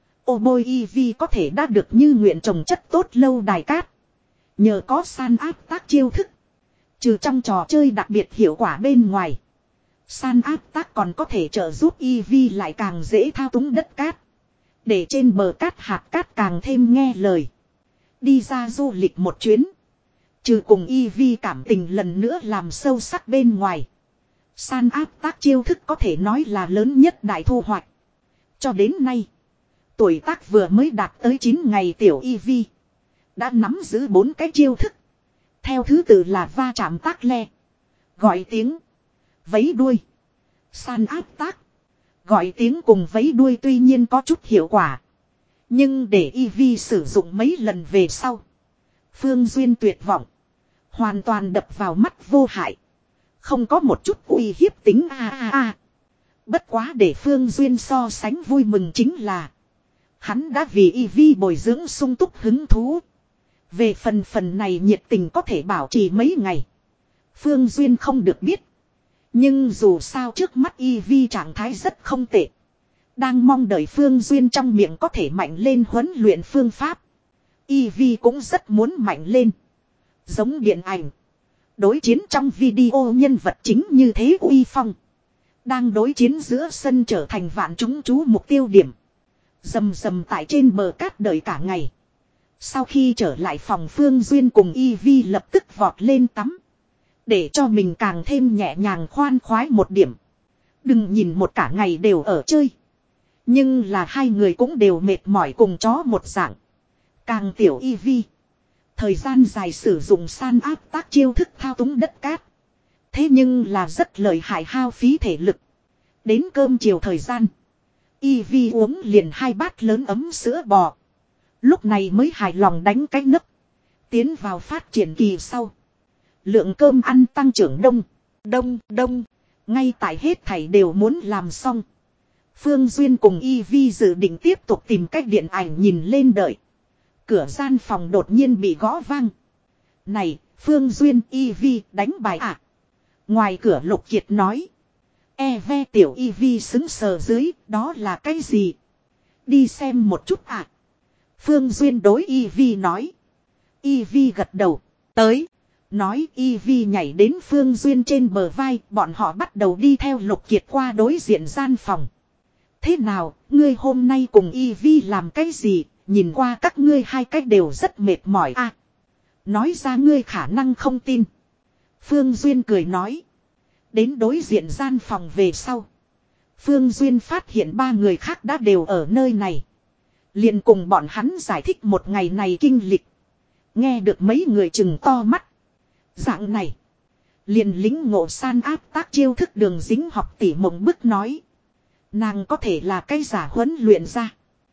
Ô bôi Eevee có thể đã được như nguyện trồng chất tốt lâu đài cát. Nhờ có san áp tác chiêu thức. Trừ trong trò chơi đặc biệt hiệu quả bên ngoài. San áp tác còn có thể trợ giúp Eevee lại càng dễ thao túng đất cát. Để trên bờ cát hạt cát càng thêm nghe lời. Đi ra du lịch một chuyến. Trừ cùng Eevee cảm tình lần nữa làm sâu sắc bên ngoài. San áp tác chiêu thức có thể nói là lớn nhất đại thu hoạch. Cho đến nay. Tuổi tác vừa mới đạt tới chín ngày tiểu Eevee. Đã nắm giữ bốn cái chiêu thức. Theo thứ tự là va chạm tác le. Gọi tiếng. Vấy đuôi. San áp tác. Gọi tiếng cùng vấy đuôi tuy nhiên có chút hiệu quả. Nhưng để Eevee sử dụng mấy lần về sau. Phương Duyên tuyệt vọng. Hoàn toàn đập vào mắt vô hại. Không có một chút uy hiếp tính a a a. Bất quá để Phương Duyên so sánh vui mừng chính là. Hắn đã vì Eevee bồi dưỡng sung túc hứng thú. Về phần phần này nhiệt tình có thể bảo trì mấy ngày. Phương Duyên không được biết. Nhưng dù sao trước mắt Eevee trạng thái rất không tệ. Đang mong đợi Phương Duyên trong miệng có thể mạnh lên huấn luyện phương pháp. Eevee cũng rất muốn mạnh lên. Giống điện ảnh. Đối chiến trong video nhân vật chính như thế uy phong. Đang đối chiến giữa sân trở thành vạn chúng chú mục tiêu điểm. Dầm dầm tại trên bờ cát đợi cả ngày. Sau khi trở lại phòng Phương Duyên cùng Eevee lập tức vọt lên tắm. Để cho mình càng thêm nhẹ nhàng khoan khoái một điểm. Đừng nhìn một cả ngày đều ở chơi. Nhưng là hai người cũng đều mệt mỏi cùng chó một dạng. Càng tiểu Eevee. Thời gian dài sử dụng san áp tác chiêu thức thao túng đất cát. Thế nhưng là rất lợi hại hao phí thể lực. Đến cơm chiều thời gian. Eevee uống liền hai bát lớn ấm sữa bò. Lúc này mới hài lòng đánh cái nấc. Tiến vào phát triển kỳ sau. Lượng cơm ăn tăng trưởng đông. Đông, đông. Ngay tại hết thảy đều muốn làm xong. Phương Duyên cùng Eevee dự định tiếp tục tìm cách điện ảnh nhìn lên đợi. Cửa gian phòng đột nhiên bị gõ vang. Này, Phương Duyên Eevee đánh bài à? Ngoài cửa Lục Kiệt nói. E ve tiểu Eevee xứng sờ dưới, đó là cái gì? Đi xem một chút à? Phương Duyên đối Eevee nói. Eevee gật đầu, tới. Nói Eevee nhảy đến Phương Duyên trên bờ vai, bọn họ bắt đầu đi theo Lục Kiệt qua đối diện gian phòng. Thế nào, ngươi hôm nay cùng Eevee làm cái gì? Nhìn qua các ngươi hai cách đều rất mệt mỏi à. Nói ra ngươi khả năng không tin. Phương Duyên cười nói. Đến đối diện gian phòng về sau. Phương Duyên phát hiện ba người khác đã đều ở nơi này. Liền cùng bọn hắn giải thích một ngày này kinh lịch. Nghe được mấy người chừng to mắt. Dạng này. Liền lính ngộ san áp tác chiêu thức đường dính học tỉ mộng bức nói. Nàng có thể là cái giả huấn luyện ra.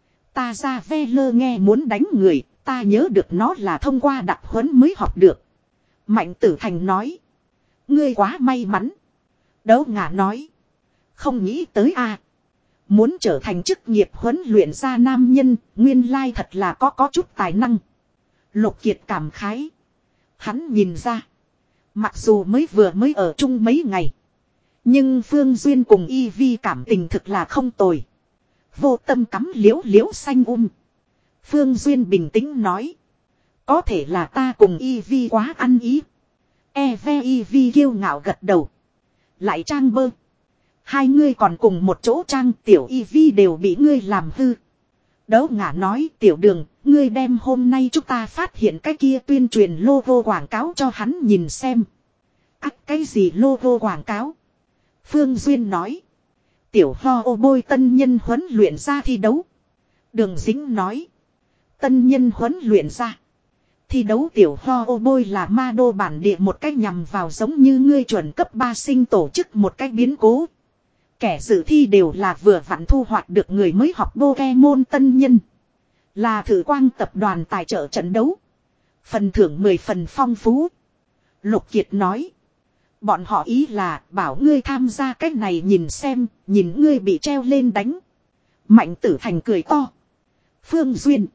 Ta ra ve lơ nghe muốn đánh người, ta nhớ được nó là thông qua đặc huấn mới học được. Mạnh Tử Thành nói. Ngươi quá may mắn. Đấu Ngả nói. Không nghĩ tới a. Muốn trở thành chức nghiệp huấn luyện ra nam nhân, nguyên lai thật là có có chút tài năng. Lục Kiệt cảm khái. Hắn nhìn ra. Mặc dù mới vừa mới ở chung mấy ngày. Nhưng Phương Duyên cùng Eevee cảm tình thực là không tồi. Vô tâm cắm liễu liễu xanh um. Phương Duyên bình tĩnh nói. Có thể là ta cùng Eevee quá ăn ý. E ve Eevee kiêu ngạo gật đầu. Lại trang bơ. Hai ngươi còn cùng một chỗ trang tiểu Eevee đều bị ngươi làm hư. Đấu Ngả nói tiểu Đường, ngươi đem hôm nay chúng ta phát hiện cái kia tuyên truyền logo quảng cáo cho hắn nhìn xem. Ác cái gì logo quảng cáo? Phương Duyên nói. Tiểu Ho ô bôi tân nhân huấn luyện ra thi đấu. Đường Dính nói. Tân nhân huấn luyện ra. Thi đấu tiểu Ho ô bôi là ma đô bản địa một cách nhằm vào giống như ngươi chuẩn cấp ba sinh tổ chức một cách biến cố. Kẻ dự thi đều là vừa vặn thu hoạch được người mới học Pokemon tân nhân. Là thử quang tập đoàn tài trợ trận đấu. Phần thưởng mười phần phong phú. Lục Kiệt nói. Bọn họ ý là bảo ngươi tham gia cái này nhìn xem, nhìn ngươi bị treo lên đánh. Mạnh Tử Thành cười to. Phương Duyên.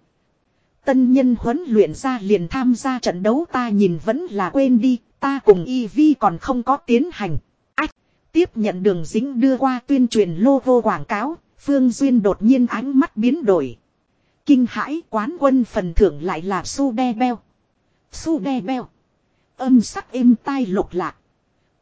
Tân nhân huấn luyện ra liền tham gia trận đấu ta nhìn vẫn là quên đi, ta cùng Eevee còn không có tiến hành. Ách, tiếp nhận Đường Dính đưa qua tuyên truyền logo quảng cáo, Phương Duyên đột nhiên ánh mắt biến đổi. Kinh hãi quán quân phần thưởng lại là su đe beo. Su đe beo. Âm sắc êm tai lục lạc.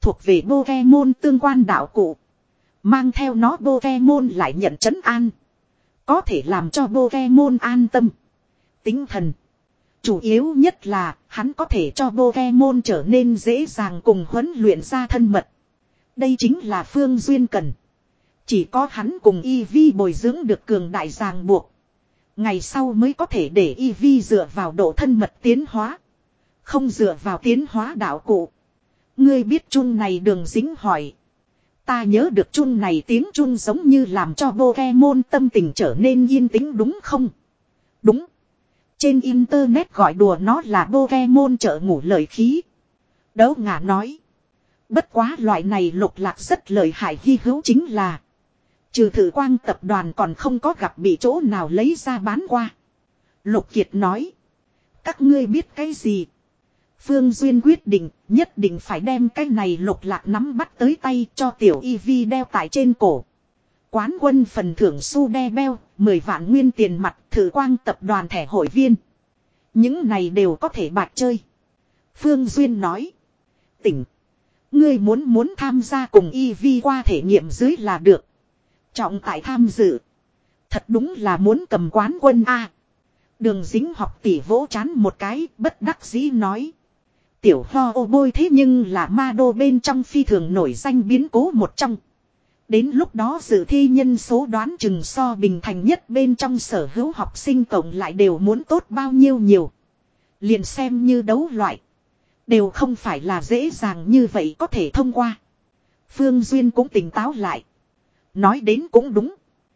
thuộc về Pokemon tương quan đạo cụ. Mang theo nó Pokemon lại nhận trấn an. Có thể làm cho Pokemon an tâm. Tinh thần. Chủ yếu nhất là hắn có thể cho Pokemon trở nên dễ dàng cùng huấn luyện ra thân mật. Đây chính là Phương Duyên cần. Chỉ có hắn cùng Eevee bồi dưỡng được cường đại ràng buộc. Ngày sau mới có thể để Eevee dựa vào độ thân mật tiến hóa. Không dựa vào tiến hóa đạo cụ. Ngươi biết chun này Đường Dính hỏi. Ta nhớ được chun này tiếng chun giống như làm cho Pokemon tâm tình trở nên yên tĩnh đúng không? Đúng. Trên internet gọi đùa nó là Pokemon chợ ngủ lợi khí. Đấu Ngả nói. Bất quá loại này lục lạc rất lợi hại hy hữu chính là. Trừ Thử Quang tập đoàn còn không có gặp bị chỗ nào lấy ra bán qua. Lục Kiệt nói. Các ngươi biết cái gì? Phương Duyên quyết định nhất định phải đem cái này lục lạc nắm bắt tới tay cho tiểu Eevee đeo tại trên cổ. Quán quân phần thưởng su đe beo, mười vạn nguyên tiền mặt Thử Quang tập đoàn thẻ hội viên. Những này đều có thể bạc chơi. Phương Duyên nói. Tỉnh. Ngươi muốn muốn tham gia cùng Eevee qua thể nghiệm dưới là được. Trọng tại tham dự. Thật đúng là muốn cầm quán quân A. Đường Dính học tỷ vỗ chán một cái, bất đắc dĩ nói. Tiểu Ho ô bôi thế nhưng là ma đô bên trong phi thường nổi danh biến cố một trong. Đến lúc đó dự thi nhân số đoán chừng so bình thành nhất bên trong sở hữu học sinh cộng lại đều muốn tốt bao nhiêu nhiều. Liền xem như đấu loại. Đều không phải là dễ dàng như vậy có thể thông qua. Phương Duyên cũng tỉnh táo lại. Nói đến cũng đúng.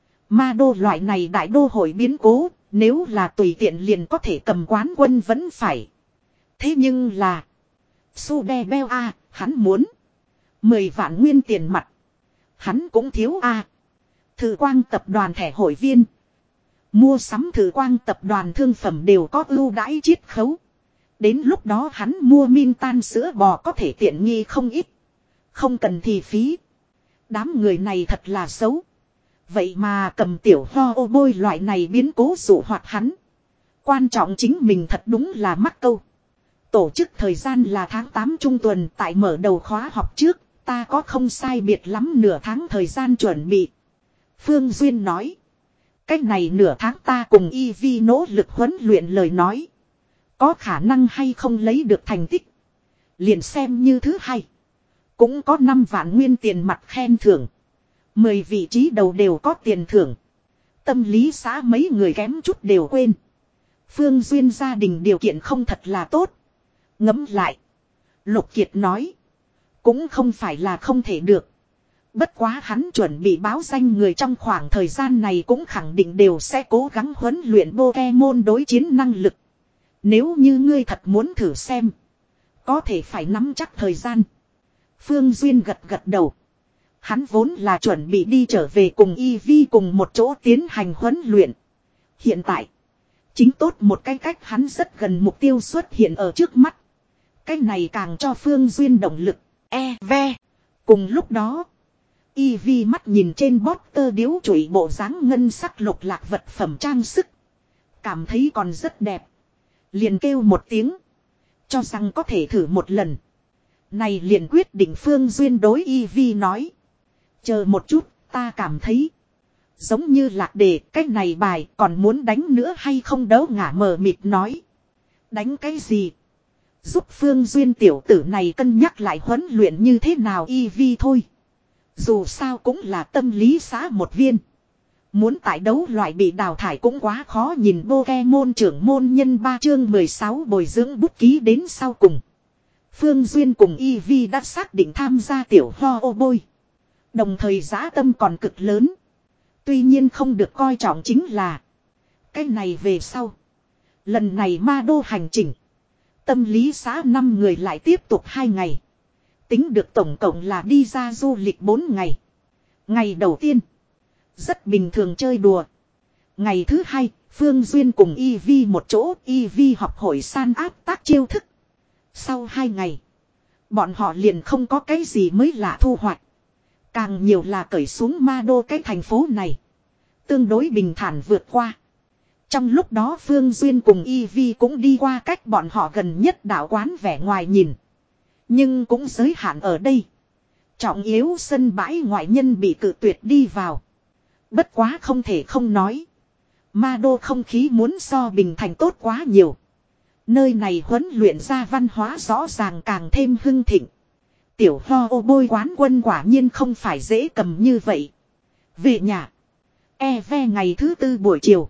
Ma đô loại này đại đô hội biến cố, nếu là tùy tiện liền có thể cầm quán quân vẫn phải. Thế nhưng là. Su đe beo A, hắn muốn. Mười vạn nguyên tiền mặt. Hắn cũng thiếu A. Thử Quang tập đoàn thẻ hội viên. Mua sắm Thử Quang tập đoàn thương phẩm đều có ưu đãi chiết khấu. Đến lúc đó hắn mua min tan sữa bò có thể tiện nghi không ít. Không cần thì phí. Đám người này thật là xấu. Vậy mà cầm tiểu Ho ô bôi loại này biến cố dụ hoạt hắn. Quan trọng chính mình thật đúng là mắc câu. Tổ chức thời gian là tháng tám trung tuần tại mở đầu khóa học trước. Ta có không sai biệt lắm nửa tháng thời gian chuẩn bị. Phương Duyên nói. Cách này nửa tháng ta cùng Eevee nỗ lực huấn luyện lời nói. Có khả năng hay không lấy được thành tích. Liền xem như thứ hai. Cũng có năm vạn nguyên tiền mặt khen thưởng. Mười vị trí đầu đều có tiền thưởng. Tâm lý xã mấy người kém chút đều quên. Phương Duyên gia đình điều kiện không thật là tốt. Ngẫm lại. Lục Kiệt nói. Cũng không phải là không thể được. Bất quá hắn chuẩn bị báo danh người trong khoảng thời gian này cũng khẳng định đều sẽ cố gắng huấn luyện Pokemon đối chiến năng lực. Nếu như ngươi thật muốn thử xem. Có thể phải nắm chắc thời gian. Phương Duyên gật gật đầu. Hắn vốn là chuẩn bị đi trở về cùng Eevee cùng một chỗ tiến hành huấn luyện. Hiện tại. Chính tốt một cái cách hắn rất gần mục tiêu xuất hiện ở trước mắt. Cái này càng cho Phương Duyên động lực. E ve. Cùng lúc đó. Eevee mắt nhìn trên poster điếu chùy bộ dáng ngân sắc lục lạc vật phẩm trang sức. Cảm thấy còn rất đẹp. Liền kêu một tiếng. Cho rằng có thể thử một lần. Này liền quyết định Phương Duyên đối Eevee nói. Chờ một chút, ta cảm thấy. Giống như lạc đề, cái này bài còn muốn đánh nữa hay không Đấu Ngả mờ mịt nói. Đánh cái gì? Giúp Phương Duyên tiểu tử này cân nhắc lại huấn luyện như thế nào Eevee thôi. Dù sao cũng là tâm lý xã một viên. Muốn tại đấu loại bị đào thải cũng quá khó nhìn Pokemon trưởng môn nhân ba chương mười sáu bồi dưỡng bút ký đến sau cùng. Phương Duyên cùng Eevee đã xác định tham gia tiểu Ho ô bôi. Đồng thời giá tâm còn cực lớn. Tuy nhiên không được coi trọng chính là. Cái này về sau. Lần này ma đô hành trình. Tâm lý xã năm người lại tiếp tục hai ngày. Tính được tổng cộng là đi ra du lịch bốn ngày. Ngày đầu tiên. Rất bình thường chơi đùa. Ngày thứ hai. Phương Duyên cùng Eevee một chỗ. Eevee học hội san áp tác chiêu thức. Sau hai ngày. Bọn họ liền không có cái gì mới lạ thu hoạch. Càng nhiều là cởi xuống ma đô cái thành phố này. Tương đối bình thản vượt qua. Trong lúc đó Phương Duyên cùng Eevee cũng đi qua cách bọn họ gần nhất đạo quán vẻ ngoài nhìn. Nhưng cũng giới hạn ở đây. Trọng yếu sân bãi ngoại nhân bị cự tuyệt đi vào. Bất quá không thể không nói. Ma đô không khí muốn so Bình Thành tốt quá nhiều. Nơi này huấn luyện ra văn hóa rõ ràng càng thêm hưng thịnh. Tiểu ho ô bôi quán quân quả nhiên không phải dễ cầm như vậy. Về nhà. E ve ngày thứ tư buổi chiều.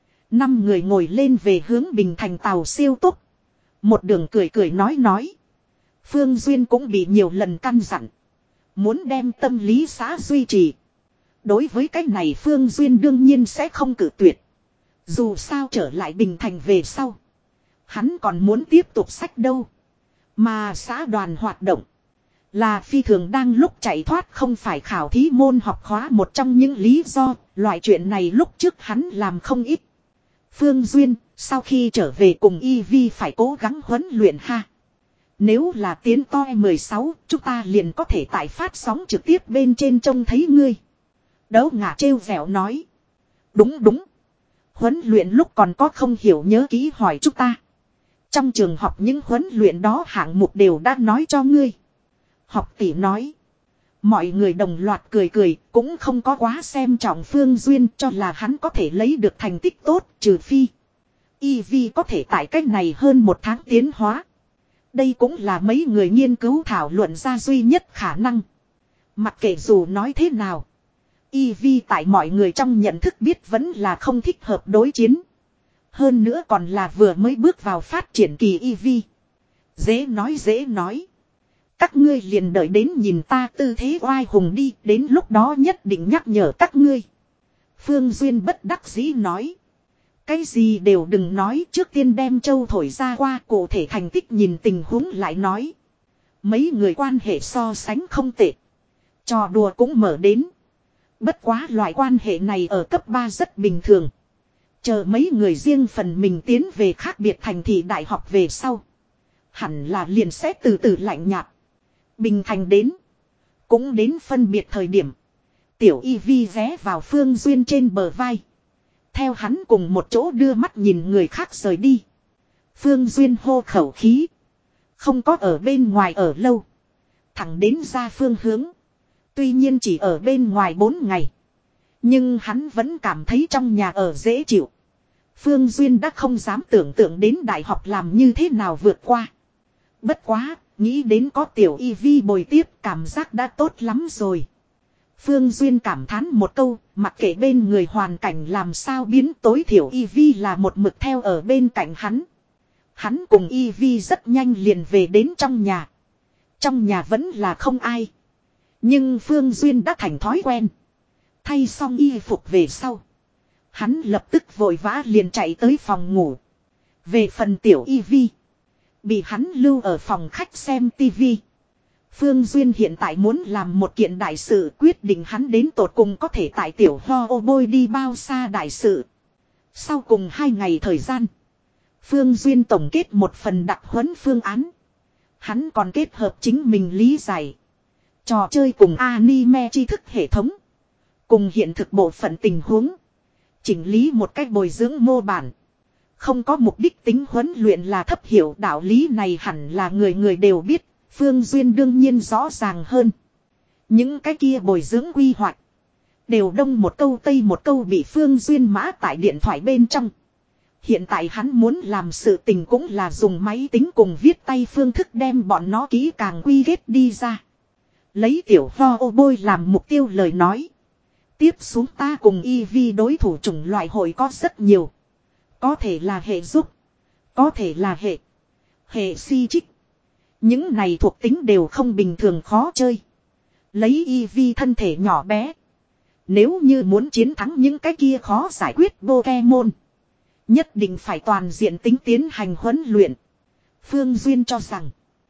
Năm người ngồi lên về hướng Bình Thành tàu siêu tốc. Một đường cười cười nói nói. Phương Duyên cũng bị nhiều lần căn dặn. Muốn đem tâm lý xã duy trì. Đối với cái này Phương Duyên đương nhiên sẽ không cử tuyệt. Dù sao trở lại Bình Thành về sau. Hắn còn muốn tiếp tục sách đâu. Mà xã đoàn hoạt động. Là phi thường đang lúc chạy thoát không phải khảo thí môn học khóa một trong những lý do. Loại chuyện này lúc trước hắn làm không ít. Phương Duyên sau khi trở về cùng Y Vi phải cố gắng huấn luyện ha. Nếu là tiến to mười sáu chúng ta liền có thể tại phát sóng trực tiếp bên trên trông thấy ngươi. Đấu ngả trêu vẻo nói. Đúng đúng. Huấn luyện lúc còn có không hiểu nhớ kỹ hỏi chúng ta. Trong trường học những huấn luyện đó hạng mục đều đã nói cho ngươi. Học tỷ nói. Mọi người đồng loạt cười cười cũng không có quá xem trọng Phương Duyên cho là hắn có thể lấy được thành tích tốt trừ phi. Y Vi có thể tại cách này hơn một tháng tiến hóa. Đây cũng là mấy người nghiên cứu thảo luận ra duy nhất khả năng. Mặc kệ dù nói thế nào. Y Vi tại mọi người trong nhận thức biết vẫn là không thích hợp đối chiến. Hơn nữa còn là vừa mới bước vào phát triển kỳ Y Vi. Dễ nói dễ nói. Các ngươi liền đợi đến nhìn ta tư thế oai hùng đi. Đến lúc đó nhất định nhắc nhở các ngươi. Phương Duyên bất đắc dĩ nói. Cái gì đều đừng nói trước tiên đem châu thổi ra qua cụ thể thành tích nhìn tình huống lại nói. Mấy người quan hệ so sánh không tệ. Trò đùa cũng mở đến. Bất quá loại quan hệ này ở cấp ba rất bình thường. Chờ mấy người riêng phần mình tiến về khác biệt thành thị đại học về sau. Hẳn là liền sẽ từ từ lạnh nhạt. Bình Thành đến. Cũng đến phân biệt thời điểm. Tiểu Y Vi ghé vào Phương Duyên trên bờ vai. Theo hắn cùng một chỗ đưa mắt nhìn người khác rời đi. Phương Duyên hô khẩu khí. Không có ở bên ngoài ở lâu. Thẳng đến ra phương hướng. Tuy nhiên chỉ ở bên ngoài bốn ngày. Nhưng hắn vẫn cảm thấy trong nhà ở dễ chịu. Phương Duyên đã không dám tưởng tượng đến đại học làm như thế nào vượt qua. Bất quá, nghĩ đến có tiểu Y Vi bồi tiếp cảm giác đã tốt lắm rồi. Phương Duyên cảm thán một câu, mặc kệ bên người hoàn cảnh làm sao biến tối thiểu Y Vi là một mực theo ở bên cạnh hắn. Hắn cùng Y Vi rất nhanh liền về đến trong nhà. Trong nhà vẫn là không ai. Nhưng Phương Duyên đã thành thói quen. Thay xong y phục về sau. Hắn lập tức vội vã liền chạy tới phòng ngủ. Về phần tiểu Y Vi. Bị hắn lưu ở phòng khách xem tivi. Phương Duyên hiện tại muốn làm một kiện đại sự quyết định hắn đến tột cùng có thể tại tiểu ho ô bôi đi bao xa đại sự. Sau cùng hai ngày thời gian. Phương Duyên tổng kết một phần đặc huấn phương án. Hắn còn kết hợp chính mình lý giải. Trò chơi cùng anime tri thức hệ thống. Cùng hiện thực bộ phận tình huống. Chỉnh lý một cách bồi dưỡng mô bản. Không có mục đích tính huấn luyện là thấp hiểu đạo lý này hẳn là người người đều biết. Phương Duyên đương nhiên rõ ràng hơn. Những cái kia bồi dưỡng quy hoạch. Đều đông một câu tây một câu bị Phương Duyên mã tại điện thoại bên trong. Hiện tại hắn muốn làm sự tình cũng là dùng máy tính cùng viết tay phương thức đem bọn nó kỹ càng quy ghét đi ra. Lấy tiểu ho ô bôi làm mục tiêu lời nói. Tiếp xuống ta cùng Y Vi đối thủ chủng loại hội có rất nhiều. Có thể là hệ giúp. Có thể là hệ. Hệ si trích. Những này thuộc tính đều không bình thường khó chơi. Lấy Y Vi thân thể nhỏ bé. Nếu như muốn chiến thắng những cái kia khó giải quyết Pokemon. Nhất định phải toàn diện tính tiến hành huấn luyện. Phương Duyên cho rằng.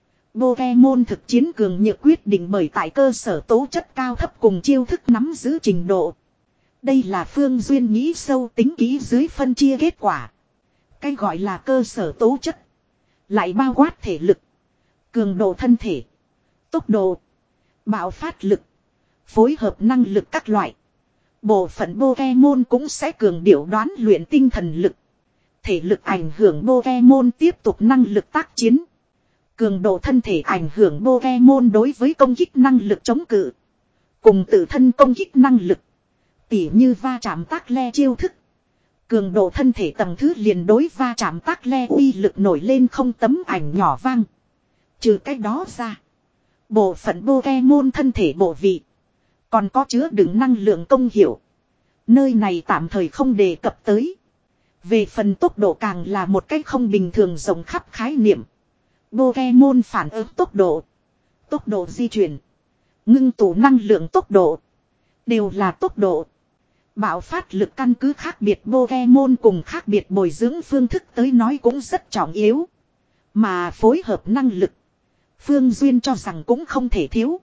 Pokemon thực chiến cường nhược quyết định bởi tại cơ sở tố chất cao thấp cùng chiêu thức nắm giữ trình độ. Đây là Phương Duyên nghĩ sâu tính kỹ dưới phân chia kết quả. Cái gọi là cơ sở tố chất. Lại bao quát thể lực. Cường độ thân thể. Tốc độ. Bạo phát lực. Phối hợp năng lực các loại. Bộ phận Pokemon cũng sẽ cường điệu đoán luyện tinh thần lực. Thể lực ảnh hưởng Pokemon tiếp tục năng lực tác chiến. Cường độ thân thể ảnh hưởng Pokemon đối với công kích năng lực chống cự. Cùng tự thân công kích năng lực. Tỉ như va chạm tác le chiêu thức. Cường độ thân thể tầng thứ liền đối va chạm tác le uy lực nổi lên không tấm ảnh nhỏ vang. Trừ cái đó ra. Bộ phận Pokemon thân thể bộ vị. Còn có chứa đựng năng lượng công hiệu. Nơi này tạm thời không đề cập tới. Về phần tốc độ càng là một cách không bình thường rộng khắp khái niệm. Pokemon phản ứng tốc độ. Tốc độ di chuyển. Ngưng tụ năng lượng tốc độ. Đều là tốc độ. Bạo phát lực căn cứ khác biệt Pokemon cùng khác biệt bồi dưỡng phương thức tới nói cũng rất trọng yếu. Mà phối hợp năng lực. Phương Duyên cho rằng cũng không thể thiếu.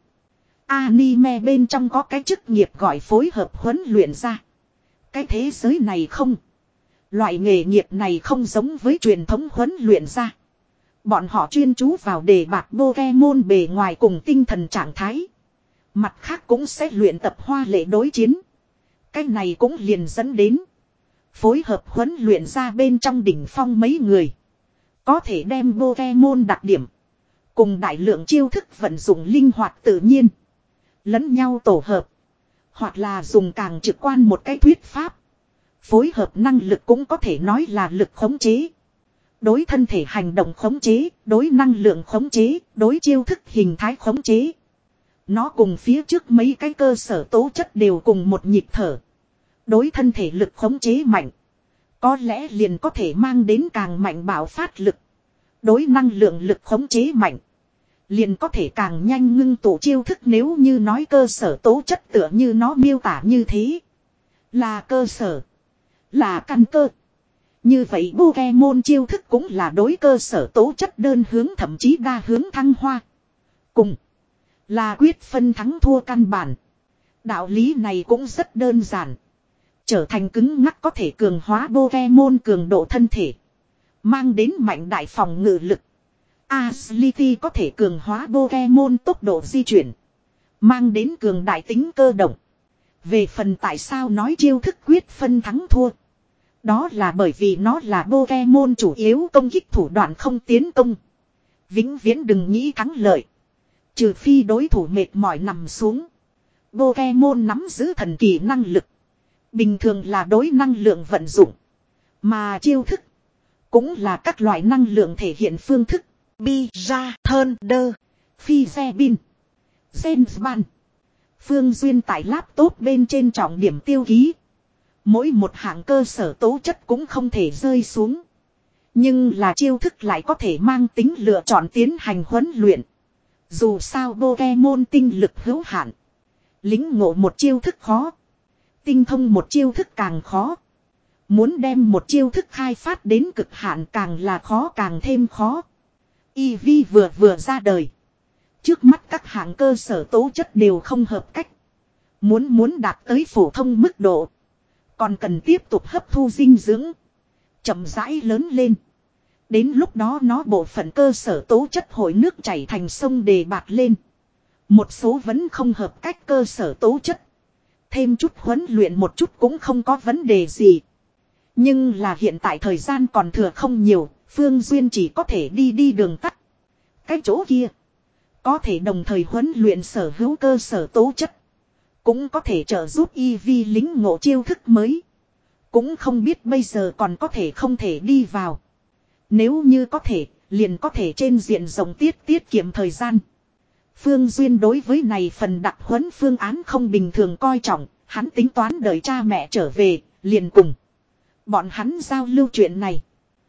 Anime bên trong có cái chức nghiệp gọi phối hợp huấn luyện ra. Cái thế giới này không. Loại nghề nghiệp này không giống với truyền thống huấn luyện ra. Bọn họ chuyên chú vào đề bạt Pokemon bề ngoài cùng tinh thần trạng thái. Mặt khác cũng sẽ luyện tập hoa lệ đối chiến. Cái này cũng liền dẫn đến. Phối hợp huấn luyện ra bên trong đỉnh phong mấy người. Có thể đem Pokemon đặc điểm. Cùng đại lượng chiêu thức vận dụng linh hoạt tự nhiên. Lẫn nhau tổ hợp. Hoặc là dùng càng trực quan một cái thuyết pháp. Phối hợp năng lực cũng có thể nói là lực khống chế. Đối thân thể hành động khống chế, đối năng lượng khống chế, đối chiêu thức hình thái khống chế. Nó cùng phía trước mấy cái cơ sở tố chất đều cùng một nhịp thở. Đối thân thể lực khống chế mạnh. Có lẽ liền có thể mang đến càng mạnh bạo phát lực. Đối năng lượng lực khống chế mạnh. Liền có thể càng nhanh ngưng tụ chiêu thức nếu như nói cơ sở tố chất tựa như nó miêu tả như thế. Là cơ sở. Là căn cơ. Như vậy Pokemon chiêu thức cũng là đối cơ sở tố chất đơn hướng thậm chí đa hướng thăng hoa. Cùng. Là quyết phân thắng thua căn bản. Đạo lý này cũng rất đơn giản. Trở thành cứng ngắc có thể cường hóa Pokemon cường độ thân thể. Mang đến mạnh đại phòng ngự lực. Agility có thể cường hóa Pokemon tốc độ di chuyển. Mang đến cường đại tính cơ động. Về phần tại sao nói chiêu thức quyết phân thắng thua. Đó là bởi vì nó là Pokemon chủ yếu công kích thủ đoạn không tiến công. Vĩnh viễn đừng nghĩ thắng lợi. Trừ phi đối thủ mệt mỏi nằm xuống. Pokemon nắm giữ thần kỳ năng lực. Bình thường là đối năng lượng vận dụng. Mà chiêu thức. Cũng là các loại năng lượng thể hiện phương thức. Pizza, Thunder, Fizzebin, Zensban. Phương Duyên tại laptop bên trên trọng điểm tiêu ký. Mỗi một hạng cơ sở tố chất cũng không thể rơi xuống. Nhưng là chiêu thức lại có thể mang tính lựa chọn tiến hành huấn luyện. Dù sao Pokemon tinh lực hữu hạn. Lính ngộ một chiêu thức khó. Tinh thông một chiêu thức càng khó. Muốn đem một chiêu thức khai phát đến cực hạn càng là khó càng thêm khó. Eevee vừa vừa ra đời. Trước mắt các hạng cơ sở tố chất đều không hợp cách. Muốn muốn đạt tới phổ thông mức độ. Còn cần tiếp tục hấp thu dinh dưỡng. Chậm rãi lớn lên. Đến lúc đó nó bộ phận cơ sở tố chất hội nước chảy thành sông đề bạt lên. Một số vẫn không hợp cách cơ sở tố chất. Thêm chút huấn luyện một chút cũng không có vấn đề gì. Nhưng là hiện tại thời gian còn thừa không nhiều. Phương Duyên chỉ có thể đi đi đường tắt. Cái chỗ kia. Có thể đồng thời huấn luyện sở hữu cơ sở tố chất. Cũng có thể trợ giúp Eevee lính ngộ chiêu thức mới. Cũng không biết bây giờ còn có thể không thể đi vào. Nếu như có thể, liền có thể trên diện rộng tiết tiết kiệm thời gian. Phương Duyên đối với này phần đặc huấn phương án không bình thường coi trọng. Hắn tính toán đợi cha mẹ trở về, liền cùng. Bọn hắn giao lưu chuyện này.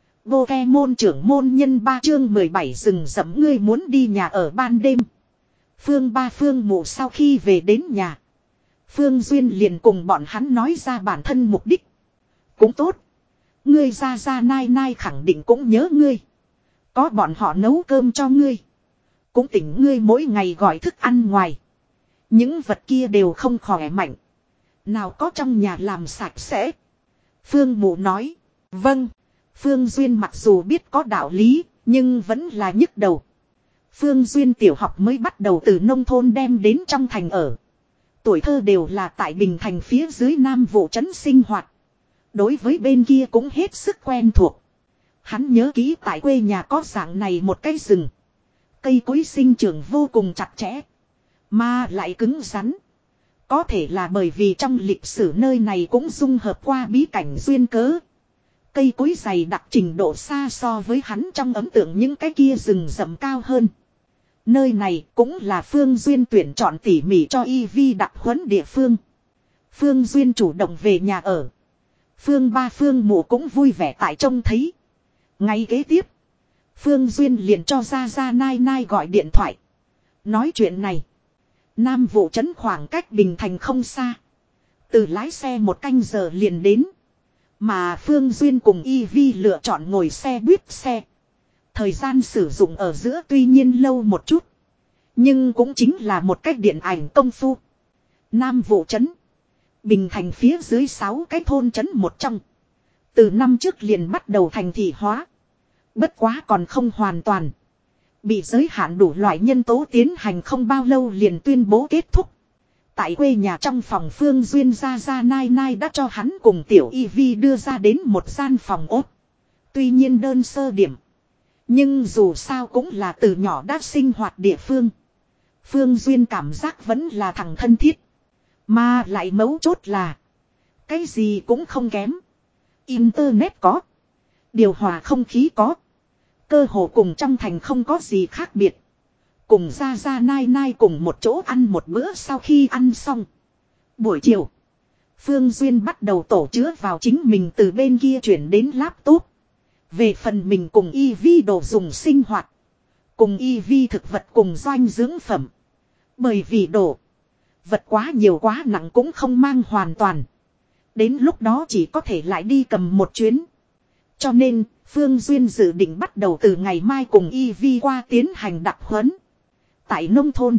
Pokemon trưởng môn nhân ba chương mười bảy rừng rậm ngươi muốn đi nhà ở ban đêm. Phương ba Phương Mụ sau khi về đến nhà. Phương Duyên liền cùng bọn hắn nói ra bản thân mục đích. Cũng tốt. Ngươi ra ra nai nai khẳng định cũng nhớ ngươi. Có bọn họ nấu cơm cho ngươi. Cũng tỉnh ngươi mỗi ngày gọi thức ăn ngoài. Những vật kia đều không khỏe mạnh. Nào có trong nhà làm sạch sẽ. Phương Mụ nói. Vâng. Phương Duyên mặc dù biết có đạo lý, nhưng vẫn là nhức đầu. Phương Duyên tiểu học mới bắt đầu từ nông thôn đem đến trong thành ở. Tuổi thơ đều là tại Bình Thành phía dưới Nam Vụ trấn sinh hoạt. Đối với bên kia cũng hết sức quen thuộc. Hắn nhớ kỹ tại quê nhà có dạng này một cái rừng. Cây cối sinh trưởng vô cùng chặt chẽ. Mà lại cứng rắn. Có thể là bởi vì trong lịch sử nơi này cũng dung hợp qua bí cảnh duyên cớ. Cây cối dày đặc trình độ xa so với hắn trong ấn tượng những cái kia rừng rậm cao hơn. Nơi này cũng là Phương Duyên tuyển chọn tỉ mỉ cho Y Vi đặc huấn địa phương. Phương Duyên chủ động về nhà ở. Phương ba Phương mụ cũng vui vẻ tại trông thấy. Ngay kế tiếp. Phương Duyên liền cho ra ra nai nai gọi điện thoại. Nói chuyện này. Nam Vụ trấn khoảng cách Bình Thành không xa. Từ lái xe một canh giờ liền đến. Mà Phương Duyên cùng Y Vi lựa chọn ngồi xe buýt xe. Thời gian sử dụng ở giữa tuy nhiên lâu một chút. Nhưng cũng chính là một cách điện ảnh công phu. Nam Vụ trấn. Bình Thành phía dưới sáu cái thôn trấn một trong. Từ năm trước liền bắt đầu thành thị hóa. Bất quá còn không hoàn toàn. Bị giới hạn đủ loại nhân tố tiến hành không bao lâu liền tuyên bố kết thúc. Tại quê nhà trong phòng Phương Duyên ra ra nai nai đã cho hắn cùng tiểu Y Vi đưa ra đến một gian phòng ốt. Tuy nhiên đơn sơ điểm. Nhưng dù sao cũng là từ nhỏ đã sinh hoạt địa phương. Phương Duyên cảm giác vẫn là thằng thân thiết. Mà lại mấu chốt là. Cái gì cũng không kém. Internet có. Điều hòa không khí có. Cơ hồ cùng trong thành không có gì khác biệt. Cùng ra ra nai nai cùng một chỗ ăn một bữa sau khi ăn xong. Buổi chiều. Phương Duyên bắt đầu tổ chứa vào chính mình từ bên kia chuyển đến laptop. Về phần mình cùng Y Vi đồ dùng sinh hoạt. Cùng Y Vi thực vật cùng doanh dưỡng phẩm. Bởi vì đồ. Vật quá nhiều quá nặng cũng không mang hoàn toàn. Đến lúc đó chỉ có thể lại đi cầm một chuyến. Cho nên, Phương Duyên dự định bắt đầu từ ngày mai cùng Y Vi qua tiến hành đặc huấn. Tại nông thôn,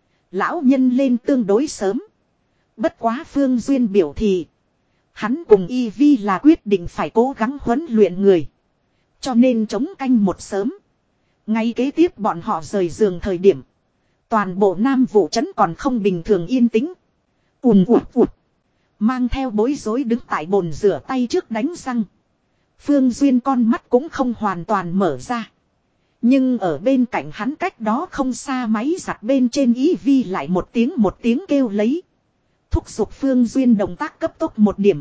lão nhân lên tương đối sớm. Bất quá Phương Duyên biểu thị, hắn cùng Y Vi là quyết định phải cố gắng huấn luyện người. Cho nên chống canh một sớm. Ngay kế tiếp bọn họ rời giường thời điểm. Toàn bộ Nam Vụ trấn còn không bình thường yên tĩnh. Ùn ụt ụt. Mang theo bối rối đứng tại bồn rửa tay trước đánh răng. Phương Duyên con mắt cũng không hoàn toàn mở ra. Nhưng ở bên cạnh hắn cách đó không xa máy giặt bên trên Y Vi lại một tiếng một tiếng kêu lấy. Thúc giục Phương Duyên động tác cấp tốc một điểm.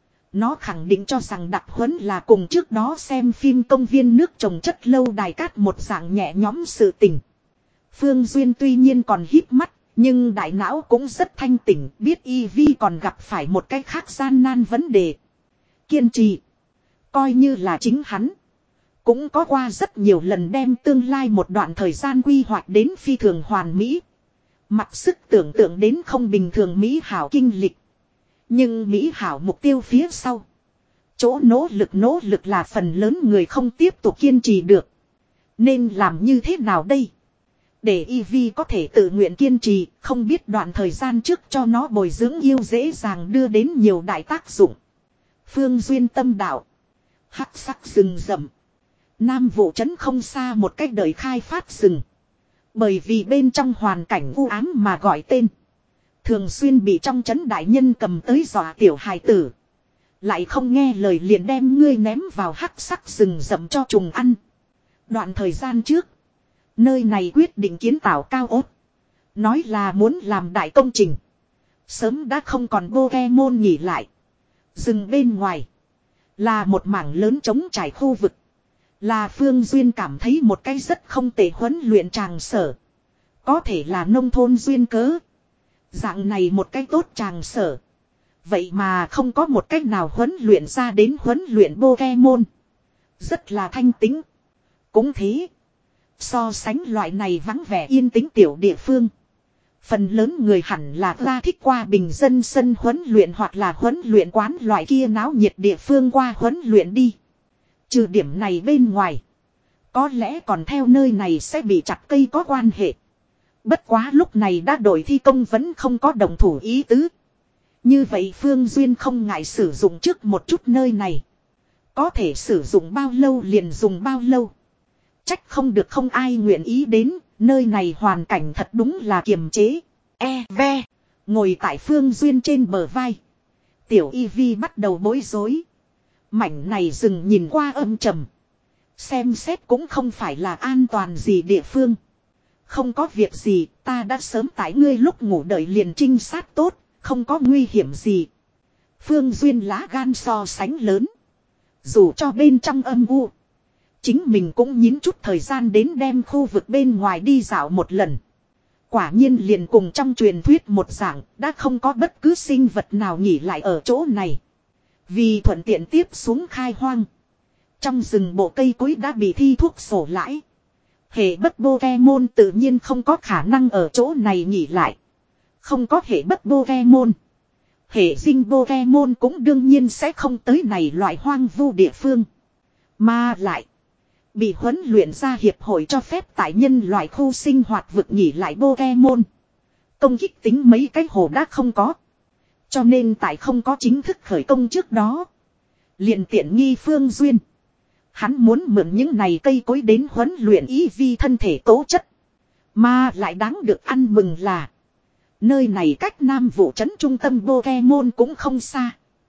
Nó khẳng định cho rằng đặc huấn là cùng trước đó xem phim công viên nước trồng chất lâu đài cát một dạng nhẹ nhõm sự tình. Phương Duyên tuy nhiên còn híp mắt, nhưng đại não cũng rất thanh tỉnh, biết Y Vi còn gặp phải một cái khác gian nan vấn đề. Kiên trì. Coi như là chính hắn. Cũng có qua rất nhiều lần đem tương lai một đoạn thời gian quy hoạch đến phi thường hoàn mỹ. Mặc sức tưởng tượng đến không bình thường mỹ hảo kinh lịch. Nhưng mỹ hảo mục tiêu phía sau. Chỗ nỗ lực nỗ lực là phần lớn người không tiếp tục kiên trì được. Nên làm như thế nào đây? Để Y Vi có thể tự nguyện kiên trì, không biết đoạn thời gian trước cho nó bồi dưỡng yêu dễ dàng đưa đến nhiều đại tác dụng. Phương Duyên tâm đạo. Hắc sắc rừng rậm. Nam Vụ trấn không xa một cách đời khai phát rừng. Bởi vì bên trong hoàn cảnh u ám mà gọi tên. Thường xuyên bị trong trấn đại nhân cầm tới dọa tiểu hài tử. Lại không nghe lời liền đem ngươi ném vào hắc sắc rừng rậm cho trùng ăn. Đoạn thời gian trước. Nơi này quyết định kiến tạo cao ốt. Nói là muốn làm đại công trình. Sớm đã không còn Pokemon nghỉ lại. Rừng bên ngoài. Là một mảng lớn trống trải khu vực. Là Phương Duyên cảm thấy một cái rất không tệ huấn luyện tràng sở. Có thể là nông thôn duyên cớ. Dạng này một cái tốt tràng sở. Vậy mà không có một cách nào huấn luyện ra đến huấn luyện Pokemon. Rất là thanh tĩnh. Cũng thế. So sánh loại này vắng vẻ yên tĩnh tiểu địa phương. Phần lớn người hẳn là ra thích qua bình dân sân huấn luyện hoặc là huấn luyện quán loại kia náo nhiệt địa phương qua huấn luyện đi. Trừ điểm này bên ngoài. Có lẽ còn theo nơi này sẽ bị chặt cây có quan hệ. Bất quá lúc này đã đổi thi công vẫn không có đồng thủ ý tứ. Như vậy Phương Duyên không ngại sử dụng trước một chút nơi này. Có thể sử dụng bao lâu liền dùng bao lâu. Trách không được không ai nguyện ý đến, nơi này hoàn cảnh thật đúng là kiềm chế. E ve, ngồi tại Phương Duyên trên bờ vai. Tiểu Y Vi bắt đầu bối rối. Mảnh này rừng nhìn qua âm trầm. Xem xét cũng không phải là an toàn gì địa phương. Không có việc gì, ta đã sớm tại ngươi lúc ngủ đợi liền trinh sát tốt, không có nguy hiểm gì. Phương Duyên lá gan so sánh lớn. Dù cho bên trong âm u, chính mình cũng nhín chút thời gian đến đem khu vực bên ngoài đi dạo một lần. Quả nhiên liền cùng trong truyền thuyết một dạng, đã không có bất cứ sinh vật nào nghỉ lại ở chỗ này. Vì thuận tiện tiếp xuống khai hoang. Trong rừng bộ cây cối đã bị thi thuốc sổ lãi. Hệ bất Pokemon tự nhiên không có khả năng ở chỗ này nghỉ lại. Không có hệ bất Pokemon. Hệ dinh Pokemon cũng đương nhiên sẽ không tới này loại hoang vu địa phương. Mà lại. Bị huấn luyện ra hiệp hội cho phép tại nhân loại khu sinh hoạt vực nghỉ lại Pokemon. Công kích tính mấy cái hồ đã không có. Cho nên tại không có chính thức khởi công trước đó. Liền tiện nghi Phương Duyên. Hắn muốn mượn những này cây cối đến huấn luyện ý vi thân thể tố chất. Mà lại đáng được ăn mừng là. Nơi này cách Nam Vũ Trấn trung tâm Pokemon cũng không xa.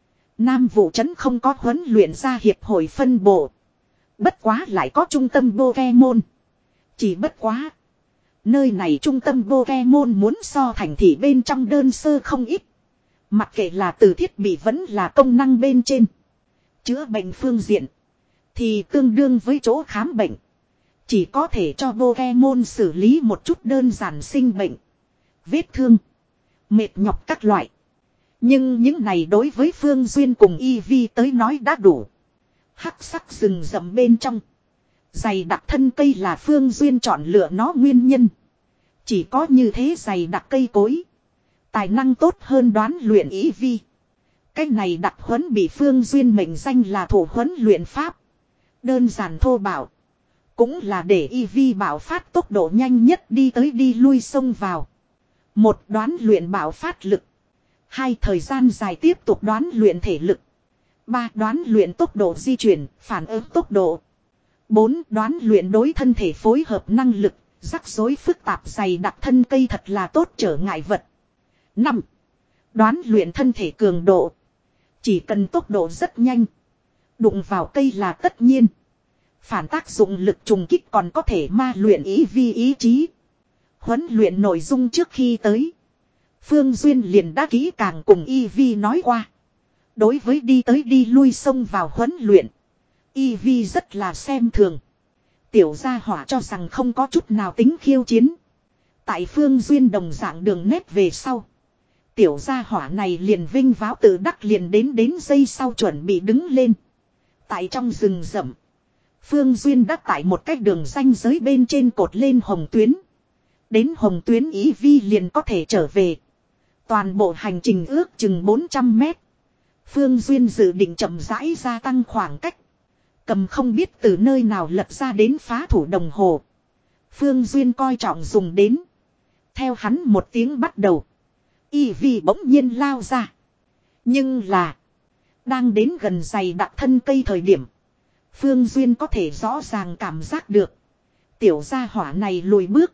Nam Vũ Trấn không có huấn luyện ra hiệp hội phân bộ. Bất quá lại có trung tâm Pokemon. Chỉ bất quá. Nơi này trung tâm Pokemon muốn so thành thị bên trong đơn sơ không ít. Mặc kệ là từ thiết bị vẫn là công năng bên trên. Chữa bệnh phương diện. Thì tương đương với chỗ khám bệnh. Chỉ có thể cho Pokemon xử lý một chút đơn giản sinh bệnh. Vết thương. Mệt nhọc các loại. Nhưng những này đối với Phương Duyên cùng Eevee tới nói đã đủ. Hắc sắc rừng rậm bên trong. Dày đặc thân cây là Phương Duyên chọn lựa nó nguyên nhân. Chỉ có như thế dày đặc cây cối. Tài năng tốt hơn đoán luyện Eevee. Cái này đặc huấn bị Phương Duyên mệnh danh là thủ huấn luyện pháp. Đơn giản thô bạo. Cũng là để Eevee bảo phát tốc độ nhanh nhất đi tới đi lui xông vào. Một đoán luyện bảo phát lực. Hai thời gian dài tiếp tục đoán luyện thể lực. Ba đoán luyện tốc độ di chuyển, phản ứng tốc độ. Bốn đoán luyện đối thân thể phối hợp năng lực, rắc rối phức tạp dày đặc thân cây thật là tốt trở ngại vật. Năm đoán luyện thân thể cường độ. Chỉ cần tốc độ rất nhanh. Đụng vào cây là tất nhiên. Phản tác dụng lực trùng kích còn có thể ma luyện ý vi ý chí. Huấn luyện nội dung trước khi tới. Phương Duyên liền đã kỹ càng cùng Eevee nói qua. Đối với đi tới đi lui xông vào huấn luyện. Eevee rất là xem thường. Tiểu gia hỏa cho rằng không có chút nào tính khiêu chiến. Tại Phương Duyên đồng dạng đường nét về sau. Tiểu gia hỏa này liền vinh váo tự đắc liền đến đến giây sau chuẩn bị đứng lên. Tại trong rừng rậm. Phương Duyên đã tại một cách đường ranh giới bên trên cột lên hồng tuyến. Đến hồng tuyến Eevee liền có thể trở về. Toàn bộ hành trình ước chừng bốn trăm mét. Phương Duyên dự định chậm rãi gia tăng khoảng cách. Cầm không biết từ nơi nào lật ra đến phá thủ đồng hồ. Phương Duyên coi trọng dùng đến. Theo hắn một tiếng bắt đầu. Eevee bỗng nhiên lao ra. Nhưng là. Đang đến gần dày đặc thân cây thời điểm. Phương Duyên có thể rõ ràng cảm giác được. Tiểu gia hỏa này lùi bước.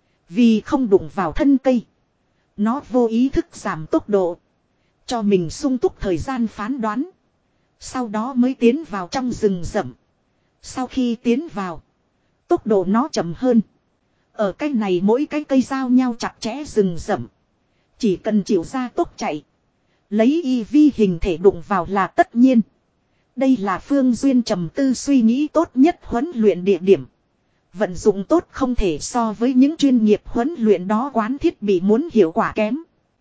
Vì không đụng vào thân cây. Nó vô ý thức giảm tốc độ. Cho mình sung túc thời gian phán đoán. Sau đó mới tiến vào trong rừng rậm. Sau khi tiến vào. Tốc độ nó chậm hơn. Ở cái này mỗi cái cây giao nhau chặt chẽ rừng rậm. Chỉ cần chịu ra tốc chạy. Lấy Eevee hình thể đụng vào là tất nhiên. Đây là Phương Duyên trầm tư suy nghĩ tốt nhất huấn luyện địa điểm. Vận dụng tốt không thể so với những chuyên nghiệp huấn luyện đó quán thiết bị muốn hiệu quả kém.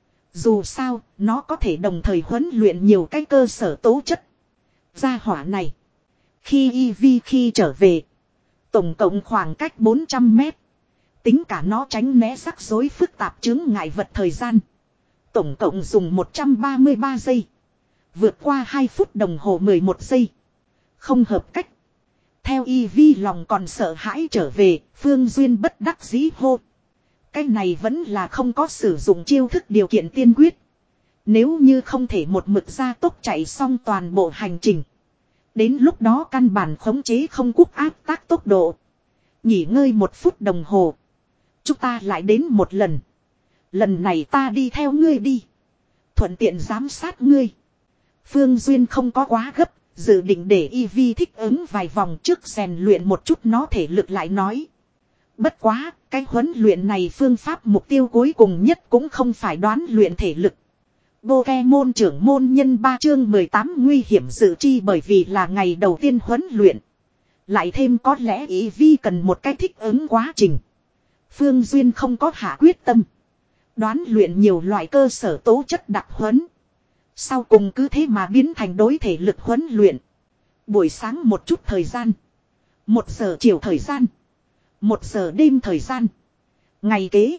Dù sao, nó có thể đồng thời huấn luyện nhiều cái cơ sở tố chất. Gia hỏa này. Khi Eevee khi trở về. Tổng cộng khoảng cách bốn trăm mét. Tính cả nó tránh né rắc rối phức tạp chướng ngại vật thời gian. Tổng cộng dùng một trăm ba mươi ba giây. Vượt qua hai phút đồng hồ mười một giây. Không hợp cách. Theo Eevee lòng còn sợ hãi trở về, Phương Duyên bất đắc dĩ hô. Cái này vẫn là không có sử dụng chiêu thức điều kiện tiên quyết. Nếu như không thể một mực ra tốc chạy xong toàn bộ hành trình. Đến lúc đó căn bản khống chế không quốc áp tác tốc độ. Nghỉ ngơi một phút đồng hồ. Chúng ta lại đến một lần. Lần này ta đi theo ngươi đi. Thuận tiện giám sát ngươi. Phương Duyên không có quá gấp. Dự định để Eevee thích ứng vài vòng trước rèn luyện một chút nó thể lực lại nói. Bất quá, cái huấn luyện này phương pháp mục tiêu cuối cùng nhất cũng không phải đoán luyện thể lực. Pokemon trưởng môn nhân ba chương mười tám nguy hiểm dự chi bởi vì là ngày đầu tiên huấn luyện. Lại thêm có lẽ ý vi cần một cái thích ứng quá trình. Phương Duyên không có hạ quyết tâm. Đoán luyện nhiều loại cơ sở tố chất đặc huấn. Sau cùng cứ thế mà biến thành đối thể lực huấn luyện. Buổi sáng một chút thời gian. Một giờ chiều thời gian. Một giờ đêm thời gian. Ngày kế.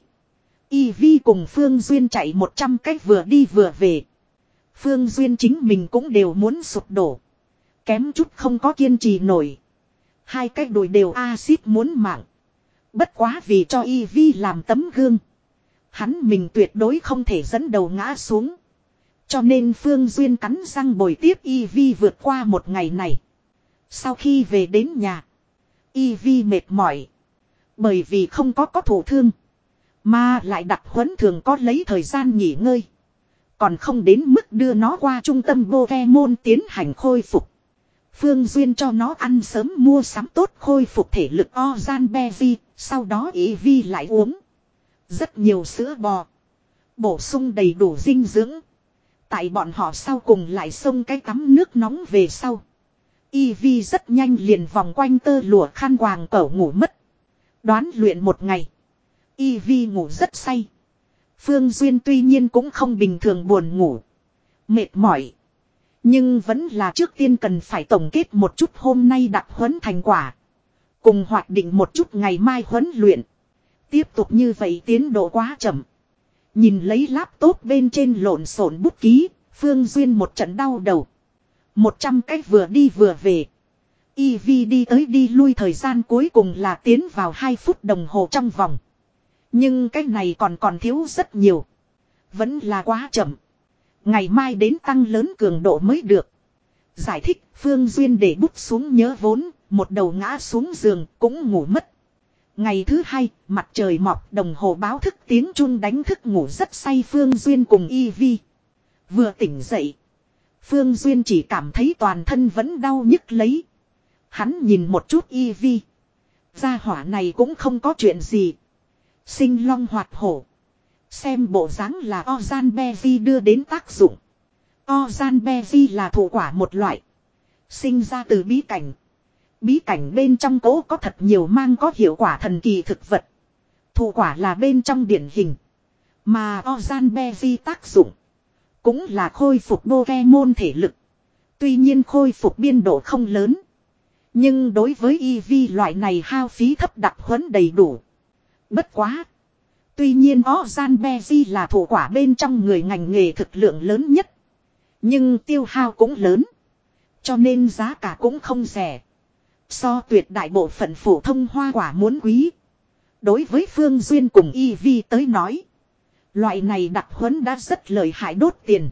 Y Vi cùng Phương Duyên chạy một trăm cách vừa đi vừa về. Phương Duyên chính mình cũng đều muốn sụp đổ. Kém chút không có kiên trì nổi. Hai cái đùi đều axit muốn mạng. Bất quá vì cho Y Vi làm tấm gương. Hắn mình tuyệt đối không thể dẫn đầu ngã xuống. Cho nên Phương Duyên cắn răng bồi tiếp Y Vi vượt qua một ngày này. Sau khi về đến nhà. Y Vi mệt mỏi. Bởi vì không có có thủ thương. Mà lại đặc huấn thường có lấy thời gian nghỉ ngơi. Còn không đến mức đưa nó qua trung tâm Pokemon tiến hành khôi phục. Phương Duyên cho nó ăn sớm mua sắm tốt khôi phục thể lực Ozanbevi. Sau đó Y Vi lại uống. Rất nhiều sữa bò. Bổ sung đầy đủ dinh dưỡng. Tại bọn họ sau cùng lại xông cái tắm nước nóng về sau. Y Vi rất nhanh liền vòng quanh tơ lụa khăn quàng cẩu ngủ mất. Đoán luyện một ngày. Y Vi ngủ rất say. Phương Duyên tuy nhiên cũng không bình thường buồn ngủ. Mệt mỏi. Nhưng vẫn là trước tiên cần phải tổng kết một chút hôm nay đặc huấn thành quả. Cùng hoạch định một chút ngày mai huấn luyện. Tiếp tục như vậy tiến độ quá chậm. Nhìn lấy laptop bên trên lộn xộn bút ký. Phương Duyên một trận đau đầu. Một trăm cách vừa đi vừa về. Y Vi đi tới đi lui thời gian cuối cùng là tiến vào hai phút đồng hồ trong vòng. Nhưng cái này còn còn thiếu rất nhiều. Vẫn là quá chậm. Ngày mai đến tăng lớn cường độ mới được. Giải thích Phương Duyên để bút xuống nhớ vốn. Một đầu ngã xuống giường cũng ngủ mất. Ngày thứ hai mặt trời mọc đồng hồ báo thức tiếng chuông đánh thức ngủ rất say Phương Duyên cùng Y Vi. Vừa tỉnh dậy. Phương Duyên chỉ cảm thấy toàn thân vẫn đau nhức lấy. Hắn nhìn một chút Y Vi. Gia hỏa này cũng không có chuyện gì. Sinh long hoạt hổ. Xem bộ dáng là Ozanbevi đưa đến tác dụng. Ozanbevi là thụ quả một loại. Sinh ra từ bí cảnh. Bí cảnh bên trong cố có thật nhiều mang có hiệu quả thần kỳ thực vật. Thụ quả là bên trong điển hình. Mà Ozanbevi tác dụng. Cũng là khôi phục Pokemon thể lực. Tuy nhiên khôi phục biên độ không lớn. Nhưng đối với Y Vi loại này hao phí thấp đặc huấn đầy đủ. Bất quá. Tuy nhiên Ozanbevi là thủ quả bên trong người ngành nghề thực lượng lớn nhất. Nhưng tiêu hao cũng lớn. Cho nên giá cả cũng không rẻ. So tuyệt đại bộ phận phổ thông hoa quả muốn quý. Đối với Phương Duyên cùng Y Vi tới nói. Loại này đặc huấn đã rất lợi hại đốt tiền.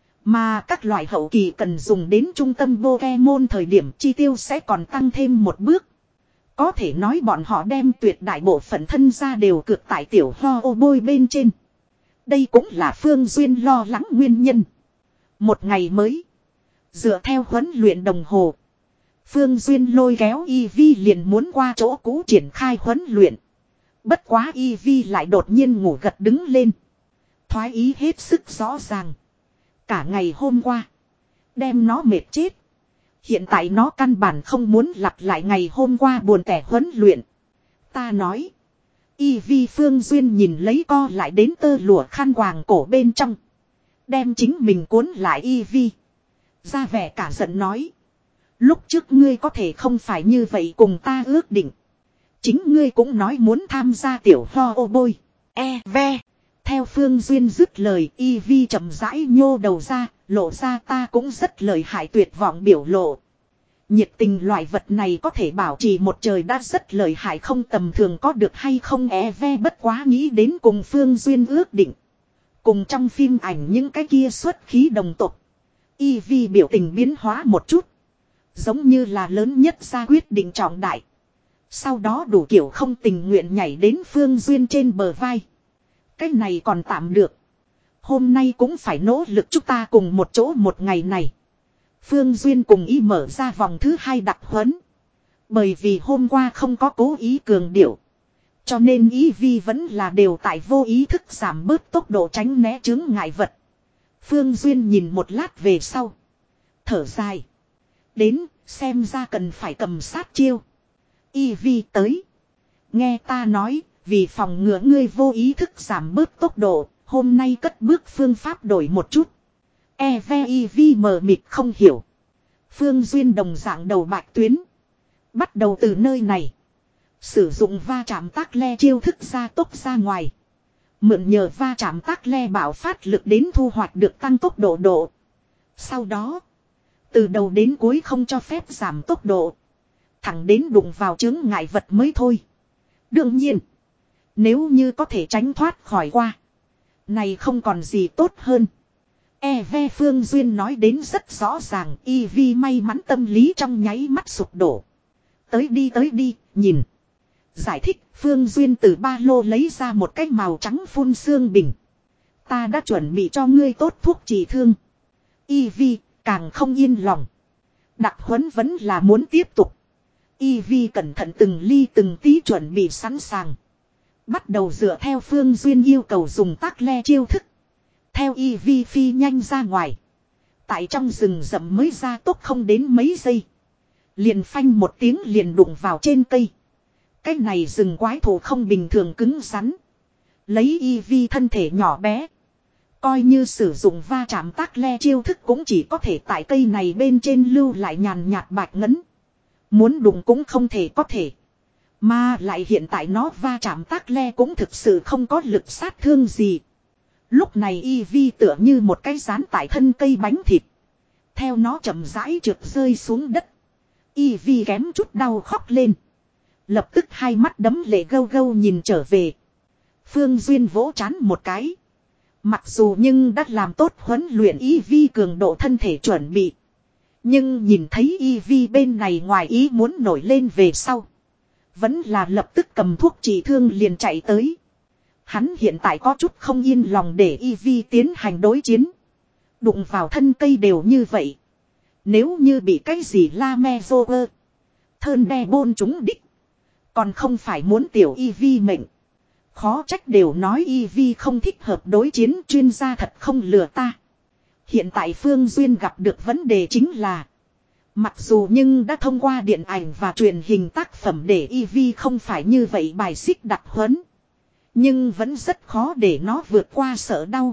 Mà các loại hậu kỳ cần dùng đến trung tâm Pokemon thời điểm chi tiêu sẽ còn tăng thêm một bước. Có thể nói bọn họ đem tuyệt đại bộ phận thân gia đều cược tại tiểu ho ô bôi bên trên. Đây cũng là Phương Duyên lo lắng nguyên nhân. Một ngày mới. Dựa theo huấn luyện đồng hồ. Phương Duyên lôi kéo Y Vi liền muốn qua chỗ cũ triển khai huấn luyện. Bất quá Y Vi lại đột nhiên ngủ gật đứng lên. Thoái ý hết sức rõ ràng. Cả ngày hôm qua. Đem nó mệt chết. Hiện tại nó căn bản không muốn lặp lại ngày hôm qua buồn tẻ huấn luyện. Ta nói. Y Vi Phương Duyên nhìn lấy co lại đến tơ lụa khăn quàng cổ bên trong. Đem chính mình cuốn lại Y Vi. Ra vẻ cả giận nói. Lúc trước ngươi có thể không phải như vậy cùng ta ước định. Chính ngươi cũng nói muốn tham gia tiểu ho ô bôi. E ve. Theo Phương Duyên dứt lời Y Vi chậm rãi nhô đầu ra. Lộ ra ta cũng rất lợi hại tuyệt vọng biểu lộ. Nhiệt tình loại vật này có thể bảo trì một trời đã rất lợi hại không tầm thường có được hay không e ve bất quá nghĩ đến cùng Phương Duyên ước định. Cùng trong phim ảnh những cái kia xuất khí đồng tục. Y Vi biểu tình biến hóa một chút. Giống như là lớn nhất ra quyết định trọng đại. Sau đó đủ kiểu không tình nguyện nhảy đến Phương Duyên trên bờ vai. Cái này còn tạm được. Hôm nay cũng phải nỗ lực chúng ta cùng một chỗ một ngày này. Phương Duyên cùng Y mở ra vòng thứ hai đặc huấn. Bởi vì hôm qua không có cố ý cường điệu. Cho nên Eevee vẫn là đều tại vô ý thức giảm bớt tốc độ tránh né chướng ngại vật. Phương Duyên nhìn một lát về sau. Thở dài. Đến, xem ra cần phải cầm sát chiêu. Eevee tới. Nghe ta nói, vì phòng ngừa ngươi vô ý thức giảm bớt tốc độ, hôm nay cất bước phương pháp đổi một chút. Eve Eevee mờ mịt không hiểu. Phương Duyên đồng dạng đầu bạch tuyến. Bắt đầu từ nơi này. Sử dụng va chạm tác le chiêu thức ra tốc ra ngoài. Mượn nhờ va chạm tác le bảo phát lực đến thu hoạch được tăng tốc độ độ. Sau đó, từ đầu đến cuối không cho phép giảm tốc độ. Thẳng đến đụng vào chướng ngại vật mới thôi. Đương nhiên, nếu như có thể tránh thoát khỏi qua. Này không còn gì tốt hơn. Eve Phương Duyên nói đến rất rõ ràng. Eevee may mắn tâm lý trong nháy mắt sụp đổ. Tới đi tới đi, nhìn. Giải thích, Phương Duyên từ ba lô lấy ra một cái màu trắng phun xương bình. Ta đã chuẩn bị cho ngươi tốt thuốc trị thương. Eevee càng không yên lòng. Đặc huấn vẫn là muốn tiếp tục. Eevee cẩn thận từng ly từng tí chuẩn bị sẵn sàng. Bắt đầu dựa theo Phương Duyên yêu cầu dùng tác le chiêu thức. Theo Eevee phi nhanh ra ngoài. Tại trong rừng rậm mới ra tốc không đến mấy giây. Liền phanh một tiếng liền đụng vào trên cây. Cái này rừng quái thú không bình thường cứng rắn. Lấy Eevee thân thể nhỏ bé. Coi như sử dụng va chạm tác le chiêu thức cũng chỉ có thể tại cây này bên trên lưu lại nhàn nhạt bạch ngấn. Muốn đụng cũng không thể có thể. Mà lại hiện tại nó va chạm tác le cũng thực sự không có lực sát thương gì. Lúc này Eevee tựa như một cái rán tại thân cây bánh thịt. Theo nó chậm rãi trượt rơi xuống đất. Eevee kém chút đau khóc lên. Lập tức hai mắt đấm lệ gâu gâu nhìn trở về. Phương Duyên vỗ trán một cái. Mặc dù nhưng đã làm tốt huấn luyện Eevee cường độ thân thể chuẩn bị. Nhưng nhìn thấy Eevee bên này ngoài ý muốn nổi lên về sau. Vẫn là lập tức cầm thuốc trị thương liền chạy tới. Hắn hiện tại có chút không yên lòng để Eevee tiến hành đối chiến. Đụng vào thân cây đều như vậy. Nếu như bị cái gì la me dô ơ. Thơn đe bôn trúng đích. Còn không phải muốn tiểu Eevee mệnh. Khó trách đều nói Eevee không thích hợp đối chiến, chuyên gia thật không lừa ta. Hiện tại Phương Duyên gặp được vấn đề chính là. Mặc dù nhưng đã thông qua điện ảnh và truyền hình tác phẩm để Eevee không phải như vậy bài xích đặc huấn. Nhưng vẫn rất khó để nó vượt qua sợ đau.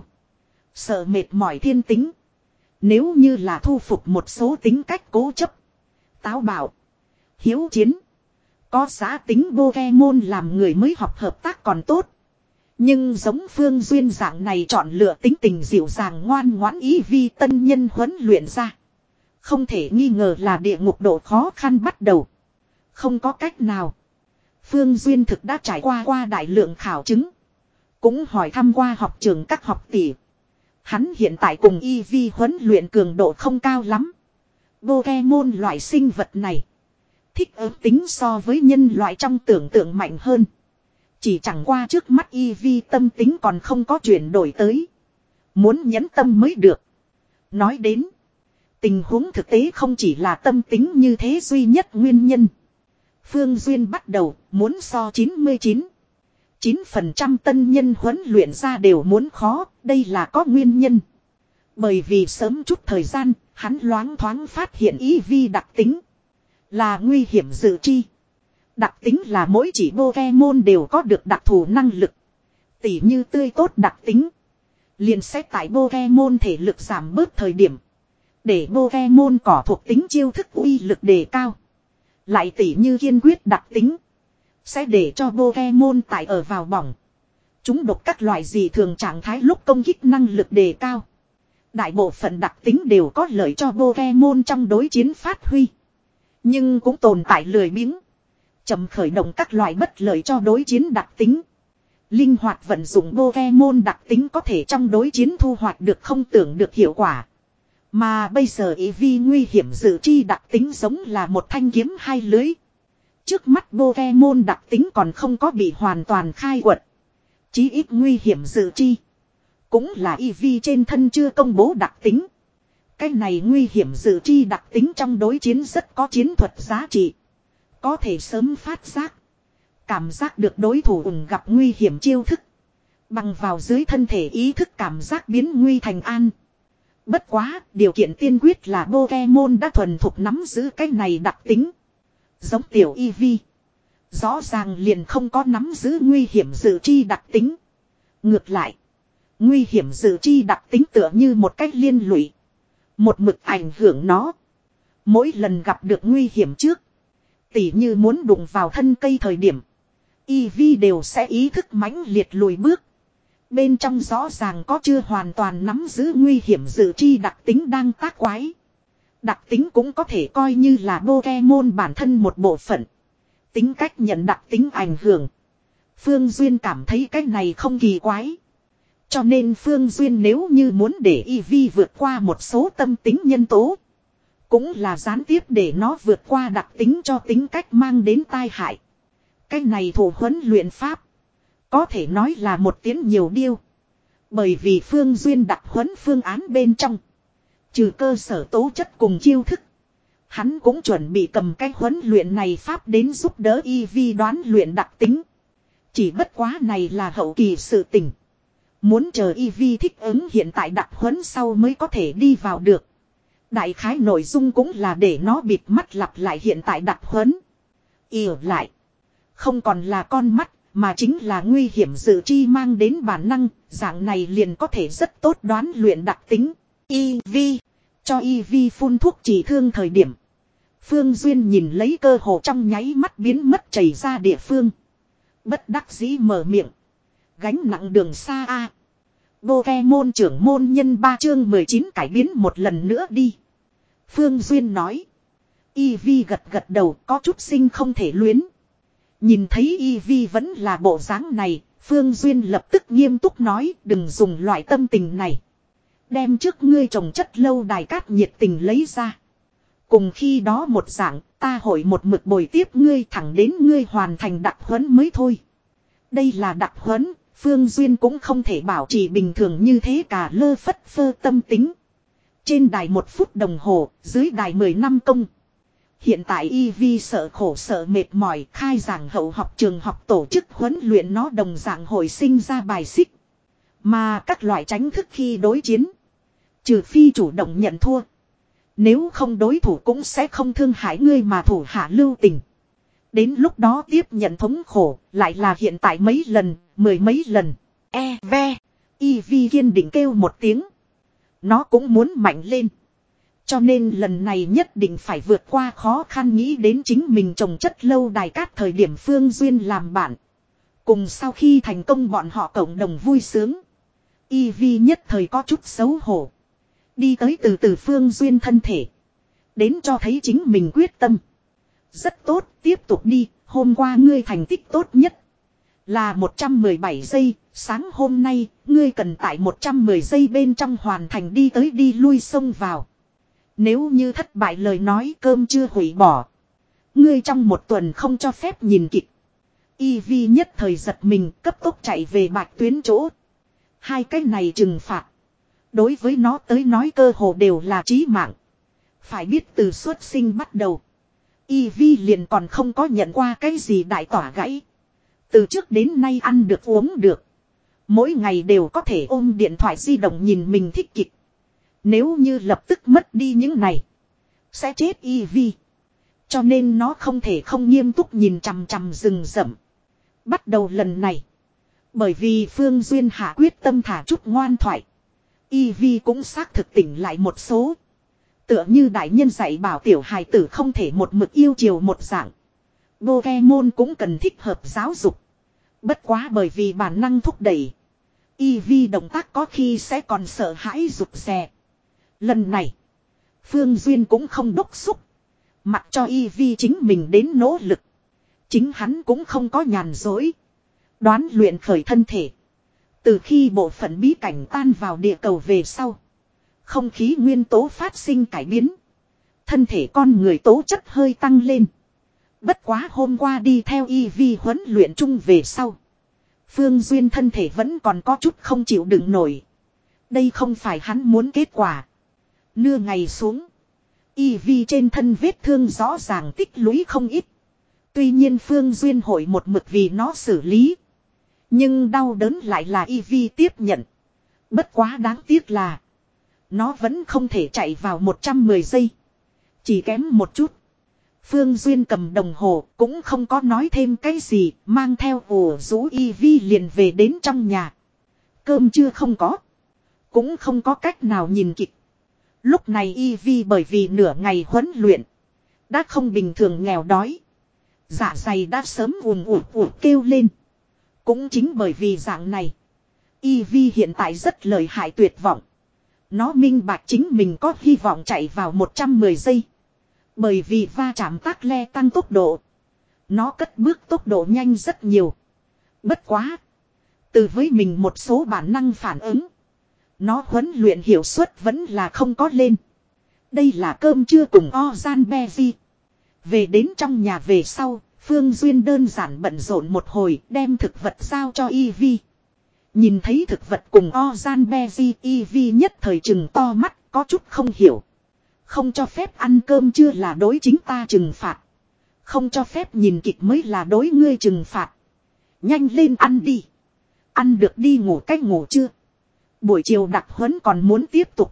Sợ mệt mỏi thiên tính. Nếu như là thu phục một số tính cách cố chấp. Táo bạo. Hiếu chiến. Có giá tính Pokemon làm người mới học hợp tác còn tốt. Nhưng giống Phương Duyên dạng này chọn lựa tính tình dịu dàng ngoan ngoãn Eevee tân nhân huấn luyện ra. Không thể nghi ngờ là địa ngục độ khó khăn bắt đầu. Không có cách nào. Phương Duyên thực đã trải qua qua đại lượng khảo chứng. Cũng hỏi thăm qua học trường các học tỷ. Hắn hiện tại cùng Eevee huấn luyện cường độ không cao lắm. Pokemon loại sinh vật này. Thích ứng tính so với nhân loại trong tưởng tượng mạnh hơn. Chỉ chẳng qua trước mắt Eevee tâm tính còn không có chuyển đổi tới. Muốn nhẫn tâm mới được. Nói đến. Tình huống thực tế không chỉ là tâm tính như thế duy nhất nguyên nhân. Phương Duyên bắt đầu muốn so chín mươi chín. chín phần trăm tân nhân huấn luyện ra đều muốn khó. Đây là có nguyên nhân. Bởi vì sớm chút thời gian. Hắn loáng thoáng phát hiện Eevee đặc tính. Là nguy hiểm dự chi. Đặc tính là mỗi chỉ Pokemon đều có được đặc thù năng lực. Tỉ như tươi tốt đặc tính. Liền xét tại Pokemon thể lực giảm bớt thời điểm. Để Pokemon cỏ thuộc tính chiêu thức uy lực đề cao. Lại tỉ như kiên quyết đặc tính. Sẽ để cho Pokemon tại ở vào bỏng. Chúng độc các loại gì thường trạng thái lúc công kích năng lực đề cao. Đại bộ phận đặc tính đều có lợi cho Pokemon trong đối chiến phát huy. Nhưng cũng tồn tại lười biếng. Chậm khởi động các loại bất lợi cho đối chiến đặc tính. Linh hoạt vận dụng Pokemon đặc tính có thể trong đối chiến thu hoạch được không tưởng được hiệu quả. Mà bây giờ Eevee nguy hiểm dự chi đặc tính giống là một thanh kiếm hai lưới. Trước mắt Pokemon đặc tính còn không có bị hoàn toàn khai quật. Chí ít nguy hiểm dự chi. Cũng là Eevee trên thân chưa công bố đặc tính. Cái này nguy hiểm dự chi đặc tính trong đối chiến rất có chiến thuật giá trị. Có thể sớm phát giác. Cảm giác được đối thủ ủng gặp nguy hiểm chiêu thức. Bằng vào dưới thân thể ý thức cảm giác biến nguy thành an. Bất quá, điều kiện tiên quyết là Pokemon đã thuần thục nắm giữ cái này đặc tính. Giống tiểu Eevee. Rõ ràng liền không có nắm giữ nguy hiểm dự chi đặc tính. Ngược lại, nguy hiểm dự chi đặc tính tựa như một cách liên lụy. Một mực ảnh hưởng nó. Mỗi lần gặp được nguy hiểm trước, tỉ như muốn đụng vào thân cây thời điểm, Eevee đều sẽ ý thức mãnh liệt lùi bước. Bên trong rõ ràng có chưa hoàn toàn nắm giữ nguy hiểm dự chi đặc tính đang tác quái. Đặc tính cũng có thể coi như là Pokemon bản thân một bộ phận. Tính cách nhận đặc tính ảnh hưởng. Phương Duyên cảm thấy cái này không kỳ quái. Cho nên Phương Duyên nếu như muốn để Eevee vượt qua một số tâm tính nhân tố, cũng là gián tiếp để nó vượt qua đặc tính cho tính cách mang đến tai hại. Cái này thủ huấn luyện pháp, có thể nói là một tiếng nhiều điêu. Bởi vì Phương Duyên đặc huấn phương án bên trong, trừ cơ sở tố chất cùng chiêu thức, hắn cũng chuẩn bị cầm cái huấn luyện này pháp đến giúp đỡ Eevee đoán luyện đặc tính. Chỉ bất quá này là hậu kỳ sự tình. Muốn chờ Eevee thích ứng hiện tại đặc huấn sau mới có thể đi vào được. Đại khái nội dung cũng là để nó bịt mắt lặp lại hiện tại đặc huấn. Ỉa lại, không còn là con mắt, mà chính là nguy hiểm dự chi mang đến bản năng, dạng này liền có thể rất tốt đoán luyện đặc tính. Eevee, cho Eevee phun thuốc trị thương thời điểm, Phương Duyên nhìn lấy cơ hồ trong nháy mắt biến mất chảy ra địa phương. Bất đắc dĩ mở miệng. Gánh nặng đường xa a. Pokemon trưởng môn nhân ba chương mười chín cải biến một lần nữa đi. Phương Duyên nói. Eevee gật gật đầu, có chút sinh không thể luyến. Nhìn thấy Eevee vẫn là bộ dáng này, Phương Duyên lập tức nghiêm túc nói, đừng dùng loại tâm tình này. Đem trước ngươi trồng chất lâu đài cát nhiệt tình lấy ra. Cùng khi đó một dạng, ta hội một mực bồi tiếp ngươi thẳng đến ngươi hoàn thành đặc huấn mới thôi. Đây là đặc huấn, Phương Duyên cũng không thể bảo trì bình thường như thế cả lơ phất phơ tâm tính. Trên đài một phút đồng hồ, dưới đài mười năm công. Hiện tại Eevee sợ khổ sợ mệt mỏi, khai giảng hậu học trường học tổ chức huấn luyện nó đồng dạng hồi sinh ra bài xích. Mà các loại tránh thức khi đối chiến, trừ phi chủ động nhận thua, nếu không đối thủ cũng sẽ không thương hại ngươi mà thủ hạ lưu tình. Đến lúc đó tiếp nhận thống khổ, lại là hiện tại mấy lần, mười mấy lần. E ve, Eevee kiên định kêu một tiếng. Nó cũng muốn mạnh lên. Cho nên lần này nhất định phải vượt qua khó khăn, nghĩ đến chính mình trồng chất lâu đài cát thời điểm Phương Duyên làm bạn. Cùng sau khi thành công bọn họ cộng đồng vui sướng. Eevee nhất thời có chút xấu hổ. Đi tới từ từ Phương Duyên thân thể. Đến cho thấy chính mình quyết tâm. Rất tốt, tiếp tục đi, hôm qua ngươi thành tích tốt nhất. Là một trăm mười bảy giây, sáng hôm nay, ngươi cần tại một trăm mười giây bên trong hoàn thành đi tới đi lui xông vào. Nếu như thất bại lời nói cơm chưa hủy bỏ. Ngươi trong một tuần không cho phép nhìn kịch. Eevee nhất thời giật mình cấp tốc chạy về bạch tuyến chỗ. Hai cái này trừng phạt. Đối với nó tới nói cơ hồ đều là chí mạng. Phải biết từ xuất sinh bắt đầu, Eevee liền còn không có nhận qua cái gì đại tỏa gãy. Từ trước đến nay ăn được uống được. Mỗi ngày đều có thể ôm điện thoại di động nhìn mình thích kịch. Nếu như lập tức mất đi những này, sẽ chết Eevee. Cho nên nó không thể không nghiêm túc nhìn chằm chằm rừng rậm. Bắt đầu lần này, bởi vì Phương Duyên hạ quyết tâm thả chút ngoan thoại, Eevee cũng xác thực tỉnh lại một số. Tựa như đại nhân dạy bảo tiểu hài tử không thể một mực yêu chiều một dạng. Pokemon cũng cần thích hợp giáo dục. Bất quá bởi vì bản năng thúc đẩy, Eevee động tác có khi sẽ còn sợ hãi rụt rè. Lần này, Phương Duyên cũng không đốc xúc. Mặc cho Eevee chính mình đến nỗ lực. Chính hắn cũng không có nhàn dối. Đoán luyện khởi thân thể. Từ khi bộ phận bí cảnh tan vào địa cầu về sau, không khí nguyên tố phát sinh cải biến. Thân thể con người tố chất hơi tăng lên. Bất quá hôm qua đi theo Eevee huấn luyện chung về sau, Phương Duyên thân thể vẫn còn có chút không chịu đựng nổi. Đây không phải hắn muốn kết quả. Nửa ngày xuống, Eevee trên thân vết thương rõ ràng tích lũy không ít. Tuy nhiên Phương Duyên hội một mực vì nó xử lý. Nhưng đau đớn lại là Eevee tiếp nhận. Bất quá đáng tiếc là nó vẫn không thể chạy vào một trăm mười giây. Chỉ kém một chút. Phương Duyên cầm đồng hồ cũng không có nói thêm cái gì. Mang theo ủ rũ Eevee liền về đến trong nhà. Cơm chưa không có. Cũng không có cách nào nhìn kịch. Lúc này Eevee bởi vì nửa ngày huấn luyện. Đã không bình thường nghèo đói. Dạ dày đã sớm ùm ùm ùm kêu lên. Cũng chính bởi vì dạng này. Eevee hiện tại rất lợi hại tuyệt vọng. Nó minh bạch chính mình có hy vọng chạy vào một trăm mười giây. Bởi vì va chạm tác le tăng tốc độ. Nó cất bước tốc độ nhanh rất nhiều. Bất quá. Từ với mình một số bản năng phản ứng. Nó huấn luyện hiệu suất vẫn là không có lên. Đây là cơm trưa cùng Ozanbeji. Về đến trong nhà về sau, Phương Duyên đơn giản bận rộn một hồi đem thực vật giao cho Eevee. Nhìn thấy thực vật cùng Ozanbeji, Eevee nhất thời trừng to mắt, có chút không hiểu. Không cho phép ăn cơm chưa là đối chính ta trừng phạt. Không cho phép nhìn kịch mới là đối ngươi trừng phạt. Nhanh lên ăn đi. Ăn được đi ngủ cách ngủ chưa? Buổi chiều đặc huấn còn muốn tiếp tục.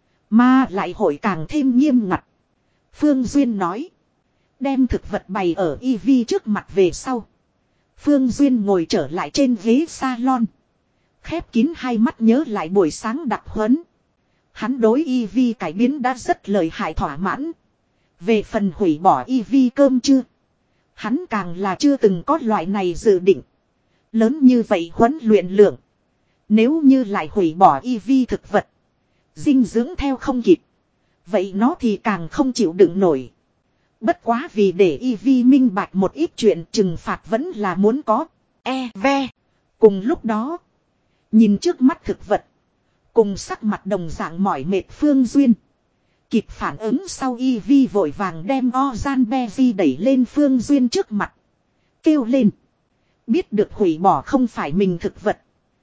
Mà lại hội càng thêm nghiêm ngặt. Phương Duyên nói. Đem thực vật bày ở Eevee trước mặt về sau. Phương Duyên ngồi trở lại trên ghế salon. Khép kín hai mắt nhớ lại buổi sáng đặc huấn. Hắn đối Eevee cải biến đã rất lợi hại thỏa mãn. Về phần hủy bỏ Eevee cơm chưa. Hắn càng là chưa từng có loại này dự định. Lớn như vậy huấn luyện lượng. Nếu như lại hủy bỏ Eevee thực vật. Dinh dưỡng theo không kịp. Vậy nó thì càng không chịu đựng nổi. Bất quá vì để Eevee minh bạch một ít chuyện trừng phạt vẫn là muốn có. E ve. Cùng lúc đó. Nhìn trước mắt thực vật. Cùng sắc mặt đồng dạng mỏi mệt Phương Duyên. Kịp phản ứng sau Eevee vội vàng đem Ozanbeji đẩy lên Phương Duyên trước mặt. Kêu lên. Biết được hủy bỏ không phải mình thực vật.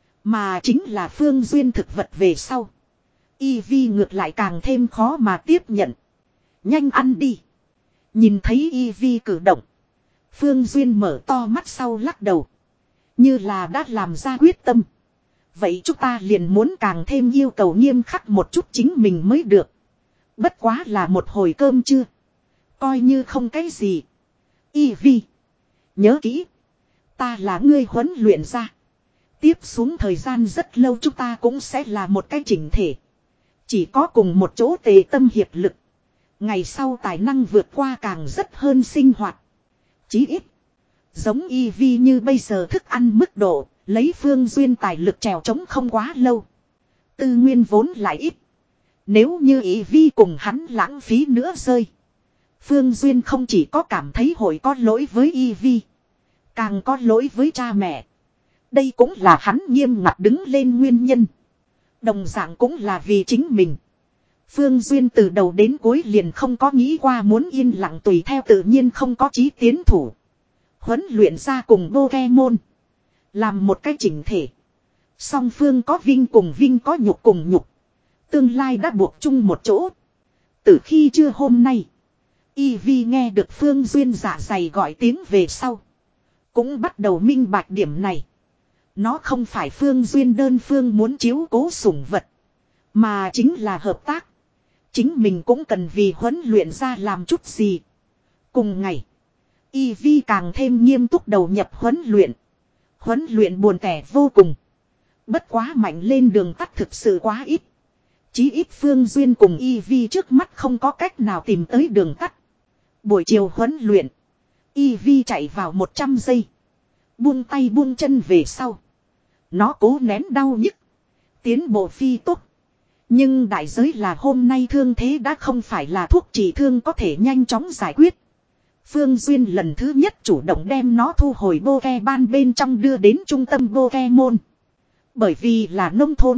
Mà chính là Phương Duyên thực vật về sau. Eevee ngược lại càng thêm khó mà tiếp nhận. Nhanh ăn đi. Nhìn thấy Eevee cử động. Phương Duyên mở to mắt sau lắc đầu. Như là đã làm ra quyết tâm. Vậy chúng ta liền muốn càng thêm yêu cầu nghiêm khắc một chút chính mình mới được. Bất quá là một hồi cơm chưa. Coi như không cái gì. Eevee. Nhớ kỹ. Ta là ngươi huấn luyện ra. Tiếp xuống thời gian rất lâu chúng ta cũng sẽ là một cái chỉnh thể. Chỉ có cùng một chỗ tề tâm hiệp lực. Ngày sau tài năng vượt qua càng rất hơn sinh hoạt. Chí ít. Giống Eevee như bây giờ thức ăn mức độ. Lấy Phương Duyên tài lực trèo trống không quá lâu. Tư nguyên vốn lại ít. Nếu như Eevee cùng hắn lãng phí nữa rơi. Phương Duyên không chỉ có cảm thấy hội có lỗi với Eevee. Càng có lỗi với cha mẹ. Đây cũng là hắn nghiêm ngặt đứng lên nguyên nhân. Đồng dạng cũng là vì chính mình. Phương Duyên từ đầu đến cuối liền không có nghĩ qua muốn yên lặng tùy theo tự nhiên không có chí tiến thủ. Huấn luyện ra cùng Pokemon. Làm một cái chỉnh thể. Song phương có vinh cùng vinh có nhục cùng nhục. Tương lai đã buộc chung một chỗ. Từ khi trưa hôm nay. Eevee nghe được Phương Duyên dạ dày gọi tiếng về sau. Cũng bắt đầu minh bạch điểm này. Nó không phải Phương Duyên đơn phương muốn chiếu cố sủng vật. Mà chính là hợp tác. Chính mình cũng cần vì huấn luyện ra làm chút gì. Cùng ngày. Eevee càng thêm nghiêm túc đầu nhập huấn luyện. Huấn luyện buồn tẻ vô cùng. Bất quá mạnh lên đường tắt thực sự quá ít. Chí ít Phương Duyên cùng Eevee trước mắt không có cách nào tìm tới đường tắt. Buổi chiều huấn luyện. Eevee chạy vào một trăm giây. Buông tay buông chân về sau. Nó cố nén đau nhức. Tiến bộ phi tốc. Nhưng đại giới là hôm nay thương thế đã không phải là thuốc trị thương có thể nhanh chóng giải quyết. Phương Duyên lần thứ nhất chủ động đem nó thu hồi Pokemon bên trong đưa đến trung tâm Pokemon. Bởi vì là nông thôn.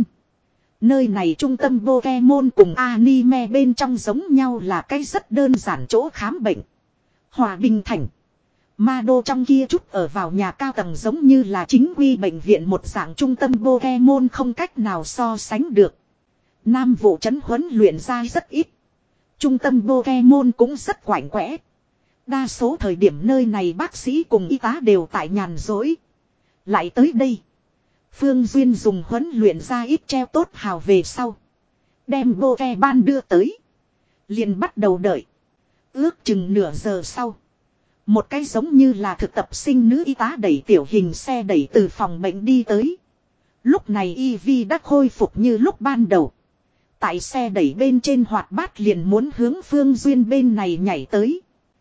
Nơi này trung tâm Pokemon cùng anime bên trong giống nhau là cái rất đơn giản chỗ khám bệnh. Hòa Bình Thành. Ma Đô trong kia chút ở vào nhà cao tầng giống như là chính quy bệnh viện một dạng trung tâm Pokemon không cách nào so sánh được. Nam vụ trấn huấn luyện ra rất ít. Trung tâm Pokemon cũng rất quạnh quẽ. Đa số thời điểm nơi này bác sĩ cùng y tá đều tại nhàn rỗi. Lại tới đây. Phương Duyên dùng huấn luyện ra ít treo tốt hào về sau. Đem bô ve ban đưa tới. Liền bắt đầu đợi. Ước chừng nửa giờ sau. Một cái giống như là thực tập sinh nữ y tá đẩy tiểu hình xe đẩy từ phòng bệnh đi tới. Lúc này Ivy đã khôi phục như lúc ban đầu. Tại xe đẩy bên trên hoạt bát liền muốn hướng Phương Duyên bên này nhảy tới.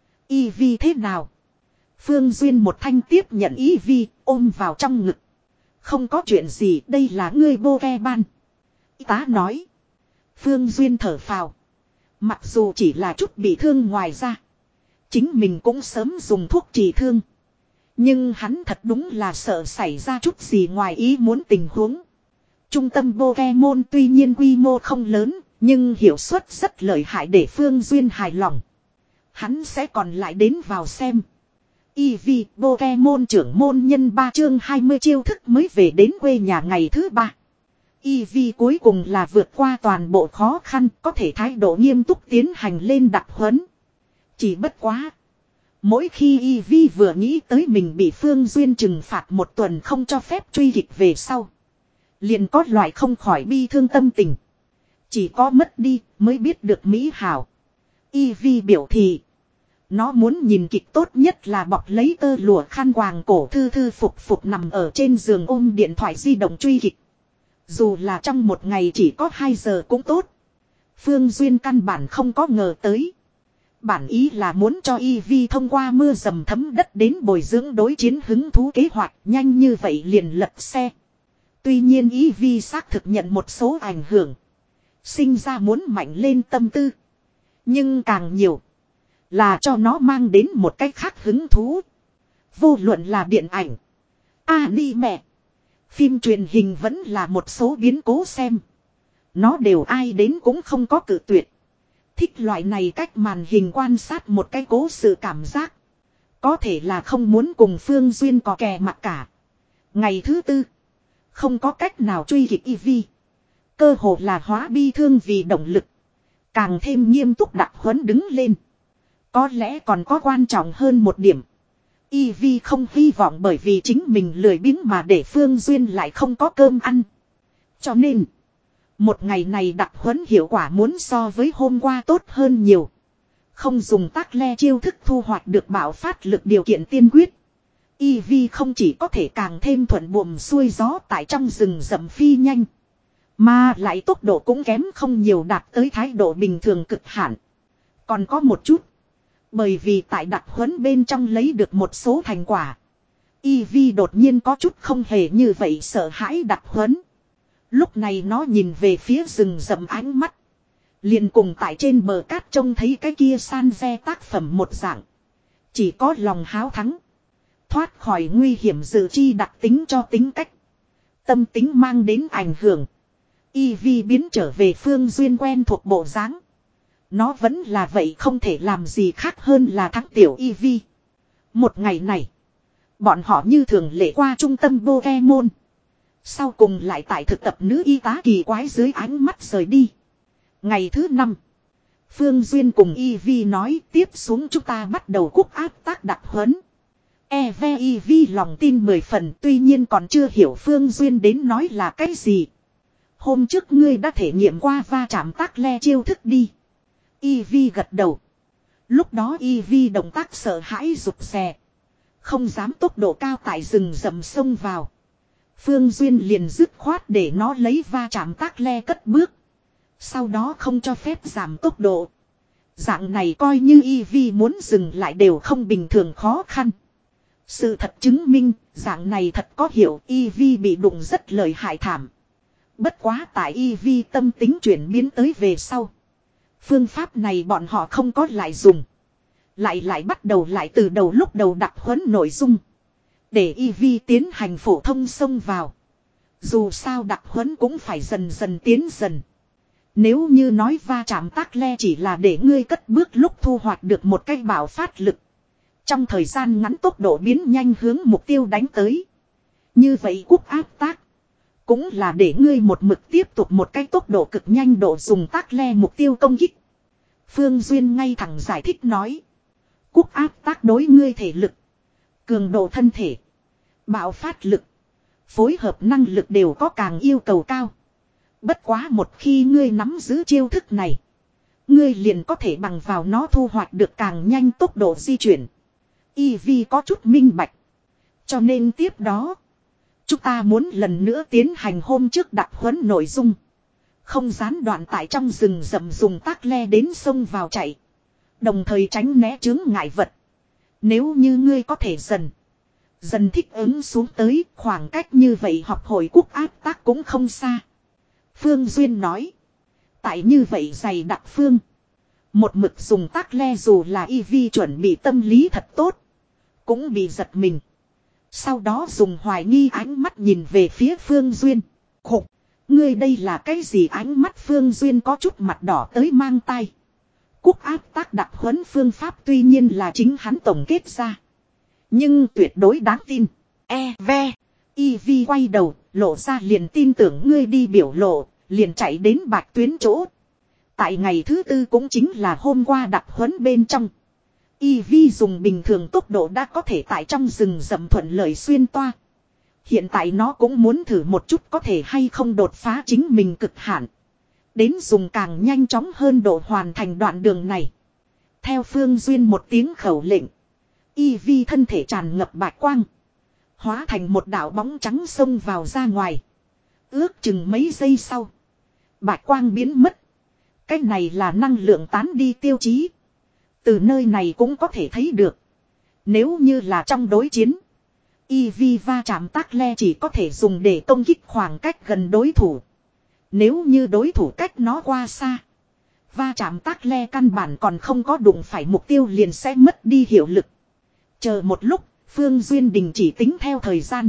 Ivy thế nào? Phương Duyên một thanh tiếp nhận Ivy ôm vào trong ngực. Không có chuyện gì, đây là ngươi bô ve ban. Y tá nói. Phương Duyên thở phào. Mặc dù chỉ là chút bị thương ngoài ra. Chính mình cũng sớm dùng thuốc trị thương. Nhưng hắn thật đúng là sợ xảy ra chút gì ngoài ý muốn tình huống. Trung tâm Pokemon tuy nhiên quy mô không lớn, nhưng hiệu suất rất lợi hại để Phương Duyên hài lòng. Hắn sẽ còn lại đến vào xem. Eevee, Pokemon trưởng môn nhân ba chương hai mươi chiêu thức mới về đến quê nhà ngày thứ ba. Eevee cuối cùng là vượt qua toàn bộ khó khăn, có thể thái độ nghiêm túc tiến hành lên đặc huấn. Chỉ bất quá. Mỗi khi Eevee vừa nghĩ tới mình bị Phương Duyên trừng phạt một tuần không cho phép truy kịch về sau. Liền có loại không khỏi bi thương tâm tình. Chỉ có mất đi mới biết được mỹ hảo. Eevee biểu thị. Nó muốn nhìn kịch tốt nhất là bọc lấy tơ lụa khăn quàng cổ thư thư phục phục nằm ở trên giường ôm điện thoại di động truy kịch. Dù là trong một ngày chỉ có hai giờ cũng tốt. Phương Duyên căn bản không có ngờ tới. Bản ý là muốn cho Eevee thông qua mưa dầm thấm đất đến bồi dưỡng đối chiến hứng thú kế hoạch nhanh như vậy liền lật xe. Tuy nhiên Eevee xác thực nhận một số ảnh hưởng. Sinh ra muốn mạnh lên tâm tư. Nhưng càng nhiều. Là cho nó mang đến một cách khác hứng thú. Vô luận là điện ảnh. Anime. Phim truyền hình vẫn là một số biến cố xem. Nó đều ai đến cũng không có cự tuyệt. Thích loại này cách màn hình quan sát một cái cố sự cảm giác. Có thể là không muốn cùng Phương Duyên có kè mặt cả. Ngày thứ tư. Không có cách nào truy kịp Eevee. Cơ hồ là hóa bi thương vì động lực. Càng thêm nghiêm túc đặc huấn đứng lên. Có lẽ còn có quan trọng hơn một điểm. Eevee không hy vọng bởi vì chính mình lười biếng mà để Phương Duyên lại không có cơm ăn. Cho nên. Một ngày này đặc huấn hiệu quả muốn so với hôm qua tốt hơn nhiều. Không dùng tác le chiêu thức thu hoạch được bạo phát lực điều kiện tiên quyết. Eevee không chỉ có thể càng thêm thuận buồm xuôi gió tại trong rừng rậm phi nhanh. Mà lại tốc độ cũng kém không nhiều đạt tới thái độ bình thường cực hạn. Còn có một chút. Bởi vì tại đặc huấn bên trong lấy được một số thành quả. Eevee đột nhiên có chút không hề như vậy sợ hãi đặc huấn. Lúc này nó nhìn về phía rừng rậm ánh mắt. Liền cùng tại trên bờ cát trông thấy cái kia san ve tác phẩm một dạng. Chỉ có lòng háo thắng. Thoát khỏi nguy hiểm dự chi đặc tính cho tính cách. Tâm tính mang đến ảnh hưởng. Eevee biến trở về Phương Duyên quen thuộc bộ dáng. Nó vẫn là vậy không thể làm gì khác hơn là thắng tiểu Eevee. Một ngày này. Bọn họ như thường lệ qua trung tâm Pokemon. Sau cùng lại tại thực tập nữ y tá kỳ quái dưới ánh mắt rời đi. Ngày thứ năm. Phương Duyên cùng Eevee nói tiếp xuống chúng ta bắt đầu quốc áp tác đặc huấn. Eve Eevee lòng tin mười phần tuy nhiên còn chưa hiểu Phương Duyên đến nói là cái gì. Hôm trước ngươi đã thể nghiệm qua va chạm tác le chiêu thức đi. Eevee gật đầu. Lúc đó Eevee động tác sợ hãi rụt rè. Không dám tốc độ cao tại rừng rậm xông vào. Phương Duyên liền dứt khoát để nó lấy va chạm tác le cất bước. Sau đó không cho phép giảm tốc độ. Dạng này coi như Eevee muốn dừng lại đều không bình thường khó khăn. Sự thật chứng minh, dạng này thật có hiệu Eevee bị đụng rất lợi hại thảm. Bất quá tại Eevee tâm tính chuyển biến tới về sau. Phương pháp này bọn họ không có lại dùng. Lại lại bắt đầu lại từ đầu lúc đầu đặc huấn nội dung. Để Eevee tiến hành phổ thông xông vào. Dù sao đặc huấn cũng phải dần dần tiến dần. Nếu như nói va chạm tác le chỉ là để ngươi cất bước lúc thu hoạch được một cái bạo phát lực. Trong thời gian ngắn tốc độ biến nhanh hướng mục tiêu đánh tới. Như vậy quốc áp tác. Cũng là để ngươi một mực tiếp tục một cái tốc độ cực nhanh độ dùng tác le mục tiêu công kích. Phương Duyên ngay thẳng giải thích nói. Quốc áp tác đối ngươi thể lực, cường độ thân thể, bạo phát lực, phối hợp năng lực đều có càng yêu cầu cao. Bất quá một khi ngươi nắm giữ chiêu thức này, ngươi liền có thể bằng vào nó thu hoạch được càng nhanh tốc độ di chuyển. Eevee có chút minh bạch. Cho nên tiếp đó, chúng ta muốn lần nữa tiến hành hôm trước đặc huấn nội dung. Không gián đoạn tại trong rừng rậm dùng tác le đến sông vào chạy. Đồng thời tránh né chướng ngại vật. Nếu như ngươi có thể dần dần thích ứng xuống tới, khoảng cách như vậy học hội quốc áp tác cũng không xa. Phương Duyên nói. Tại như vậy dày đặc phương. Một mực dùng tác le dù là Eevee chuẩn bị tâm lý thật tốt, cũng bị giật mình. Sau đó dùng hoài nghi ánh mắt nhìn về phía Phương Duyên. Khục, ngươi đây là cái gì? Ánh mắt Phương Duyên có chút mặt đỏ tới mang tai. Quốc áp tác đặc huấn phương pháp tuy nhiên là chính hắn tổng kết ra, nhưng tuyệt đối đáng tin. E ve, Eevee quay đầu, lộ ra liền tin tưởng ngươi đi biểu lộ, liền chạy đến bạch tuyến chỗ. Tại ngày thứ tư cũng chính là hôm qua đặc huấn bên trong. Eevee dùng bình thường tốc độ đã có thể tại trong rừng rậm thuận lợi xuyên toa. Hiện tại nó cũng muốn thử một chút có thể hay không đột phá chính mình cực hạn. Đến dùng càng nhanh chóng hơn độ hoàn thành đoạn đường này. Theo Phương Duyên một tiếng khẩu lệnh, Eevee thân thể tràn ngập bạch quang, hóa thành một đạo bóng trắng xông vào ra ngoài. Ước chừng mấy giây sau, bạch quang biến mất. Cái này là năng lượng tán đi tiêu chí. Từ nơi này cũng có thể thấy được, nếu như là trong đối chiến, Eevee va chạm tác le chỉ có thể dùng để công kích khoảng cách gần đối thủ. Nếu như đối thủ cách nó qua xa, va chạm tác le căn bản còn không có đụng phải mục tiêu liền sẽ mất đi hiệu lực. Chờ một lúc, Phương Duyên đình chỉ tính theo thời gian.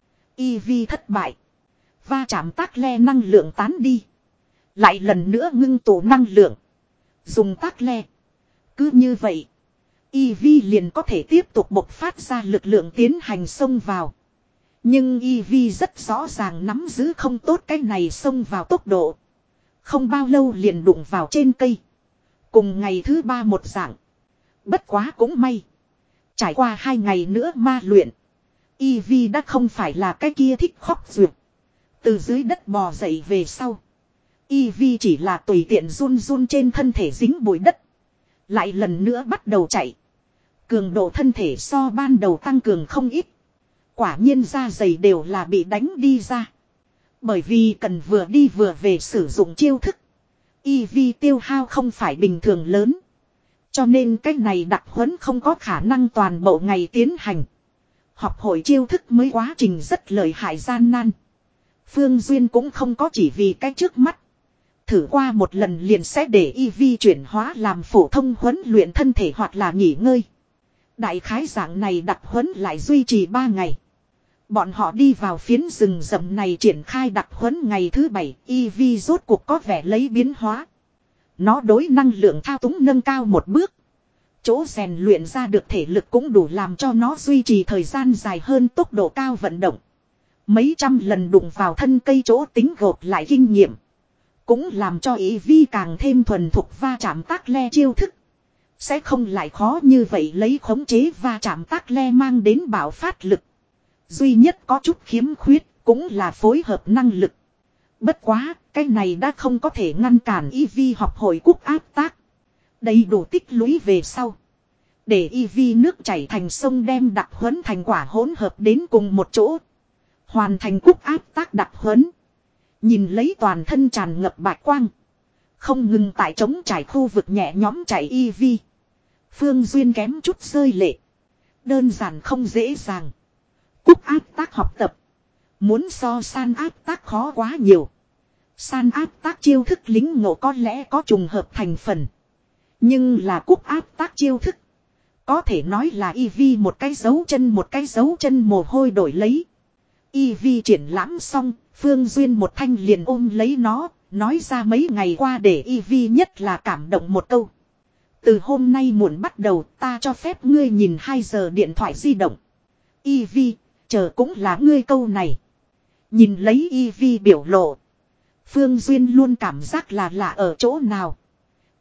Eevee thất bại. Va chạm tác le năng lượng tán đi. Lại lần nữa ngưng tụ năng lượng. Dùng tác le. Cứ như vậy, Eevee liền có thể tiếp tục bộc phát ra lực lượng tiến hành xông vào. Nhưng Eevee rất rõ ràng nắm giữ không tốt cái này xông vào tốc độ. Không bao lâu liền đụng vào trên cây. Cùng ngày thứ ba một dạng. Bất quá cũng may, trải qua hai ngày nữa ma luyện, Eevee đã không phải là cái kia thích khóc duyệt. Từ dưới đất bò dậy về sau, Eevee chỉ là tùy tiện run run trên thân thể dính bụi đất, lại lần nữa bắt đầu chạy. Cường độ thân thể so ban đầu tăng cường không ít. Quả nhiên da dày đều là bị đánh đi ra. Bởi vì cần vừa đi vừa về sử dụng chiêu thức, Eevee tiêu hao không phải bình thường lớn. Cho nên cái này đặc huấn không có khả năng toàn bộ ngày tiến hành. Học hội chiêu thức mới quá trình rất lợi hại gian nan. Phương Duyên cũng không có chỉ vì cái trước mắt. Thử qua một lần liền sẽ để Eevee chuyển hóa làm phổ thông huấn luyện thân thể hoặc là nghỉ ngơi. Đại khái dạng này đặc huấn lại duy trì ba ngày. Bọn họ đi vào phiến rừng rậm này triển khai đặc huấn ngày thứ bảy, Eevee rốt cuộc có vẻ lấy biến hóa. Nó đối năng lượng thao túng nâng cao một bước. Chỗ rèn luyện ra được thể lực cũng đủ làm cho nó duy trì thời gian dài hơn tốc độ cao vận động. Mấy trăm lần đụng vào thân cây chỗ tính gộp lại kinh nghiệm, cũng làm cho Eevee càng thêm thuần thục va chạm tác le chiêu thức. Sẽ không lại khó như vậy lấy khống chế va chạm tác le mang đến bạo phát lực. Duy nhất có chút khiếm khuyết cũng là phối hợp năng lực. Bất quá, cái này đã không có thể ngăn cản Eevee học hội quốc áp tác. Đầy đủ tích lũy về sau, để Eevee nước chảy thành sông đem đặc huấn thành quả hỗn hợp đến cùng một chỗ, hoàn thành quốc áp tác đặc huấn. Nhìn lấy toàn thân tràn ngập bạch quang, không ngừng tại trống trải khu vực nhẹ nhõm chạy Eevee, Phương Duyên kém chút rơi lệ. Đơn giản không dễ dàng. Quốc áp tác học tập muốn so san áp tác khó quá nhiều. San áp tác chiêu thức lính ngộ có lẽ có trùng hợp thành phần, nhưng là quốc áp tác chiêu thức, có thể nói là Eevee một cái dấu chân một cái dấu chân mồ hôi đổi lấy. Eevee triển lãm xong, Phương Duyên một thanh liền ôm lấy nó, nói ra mấy ngày qua để Eevee nhất là cảm động một câu. Từ hôm nay muộn bắt đầu ta cho phép ngươi nhìn hai giờ điện thoại di động. Eevee, chờ cũng là ngươi câu này. Nhìn lấy Eevee biểu lộ, Phương Duyên luôn cảm giác là lạ ở chỗ nào.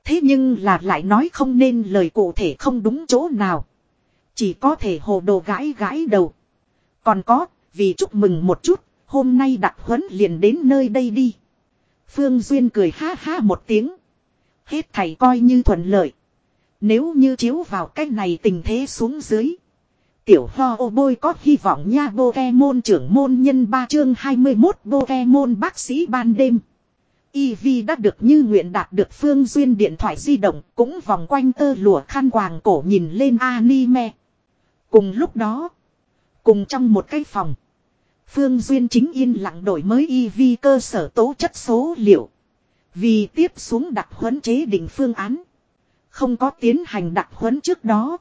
Thế nhưng là lại nói không nên lời cụ thể không đúng chỗ nào. Chỉ có thể hồ đồ gãi gãi đầu. Còn có, vì chúc mừng một chút, hôm nay đặc huấn liền đến nơi đây đi. Phương Duyên cười ha ha một tiếng. Hết thầy coi như thuận lợi. Nếu như chiếu vào cách này tình thế xuống dưới. Tiểu ho ô bôi có hy vọng nha. Pokemon trưởng môn nhân ba chương hai mươi mốt Pokemon bác sĩ ban đêm. Eevee đã được như nguyện đạt được Phương Duyên điện thoại di động, cũng vòng quanh tơ lụa khăn quàng cổ nhìn lên anime. Cùng lúc đó, cùng trong một cái phòng, Phương Duyên chính yên lặng đổi mới Eevee cơ sở tố chất số liệu. Vì tiếp xuống đặc huấn chế định phương án. Không có tiến hành đặc huấn trước đó.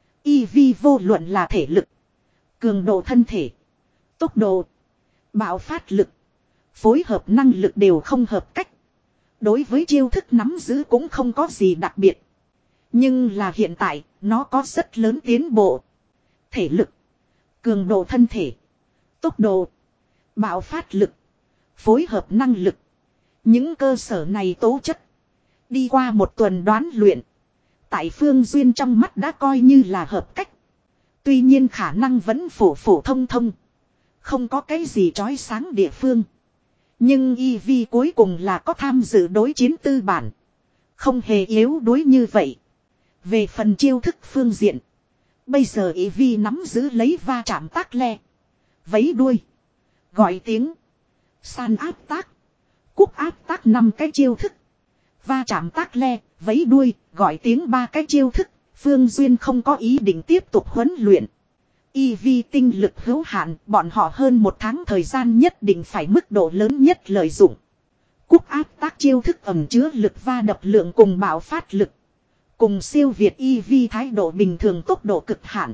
Eevee vô luận là thể lực, cường độ thân thể, tốc độ, bạo phát lực, phối hợp năng lực đều không hợp cách. Đối với chiêu thức nắm giữ cũng không có gì đặc biệt. Nhưng là hiện tại, nó có rất lớn tiến bộ. Thể lực, cường độ thân thể, tốc độ, bạo phát lực, phối hợp năng lực. Những cơ sở này tố chất. Đi qua một tuần đoán luyện. Tại Phương Duyên trong mắt đã coi như là hợp cách. Tuy nhiên khả năng vẫn phổ phổ thông thông. Không có cái gì chói sáng địa phương. Nhưng Eevee cuối cùng là có tham dự đối chiến tư bản. Không hề yếu đuối như vậy. Về phần chiêu thức phương diện. Bây giờ Eevee nắm giữ lấy va chạm tác le. Vấy đuôi. Gọi tiếng. San áp tác. Cúc áp tác năm cái chiêu thức. Va chạm tác le, vấy đuôi, gọi tiếng ba cái chiêu thức. Phương Duyên không có ý định tiếp tục huấn luyện. Eevee tinh lực hữu hạn, bọn họ hơn một tháng thời gian nhất định phải mức độ lớn nhất lợi dụng. Cúc áp tác chiêu thức ẩm chứa lực va đập lượng cùng bạo phát lực. Cùng siêu việt Eevee thái độ bình thường tốc độ cực hạn.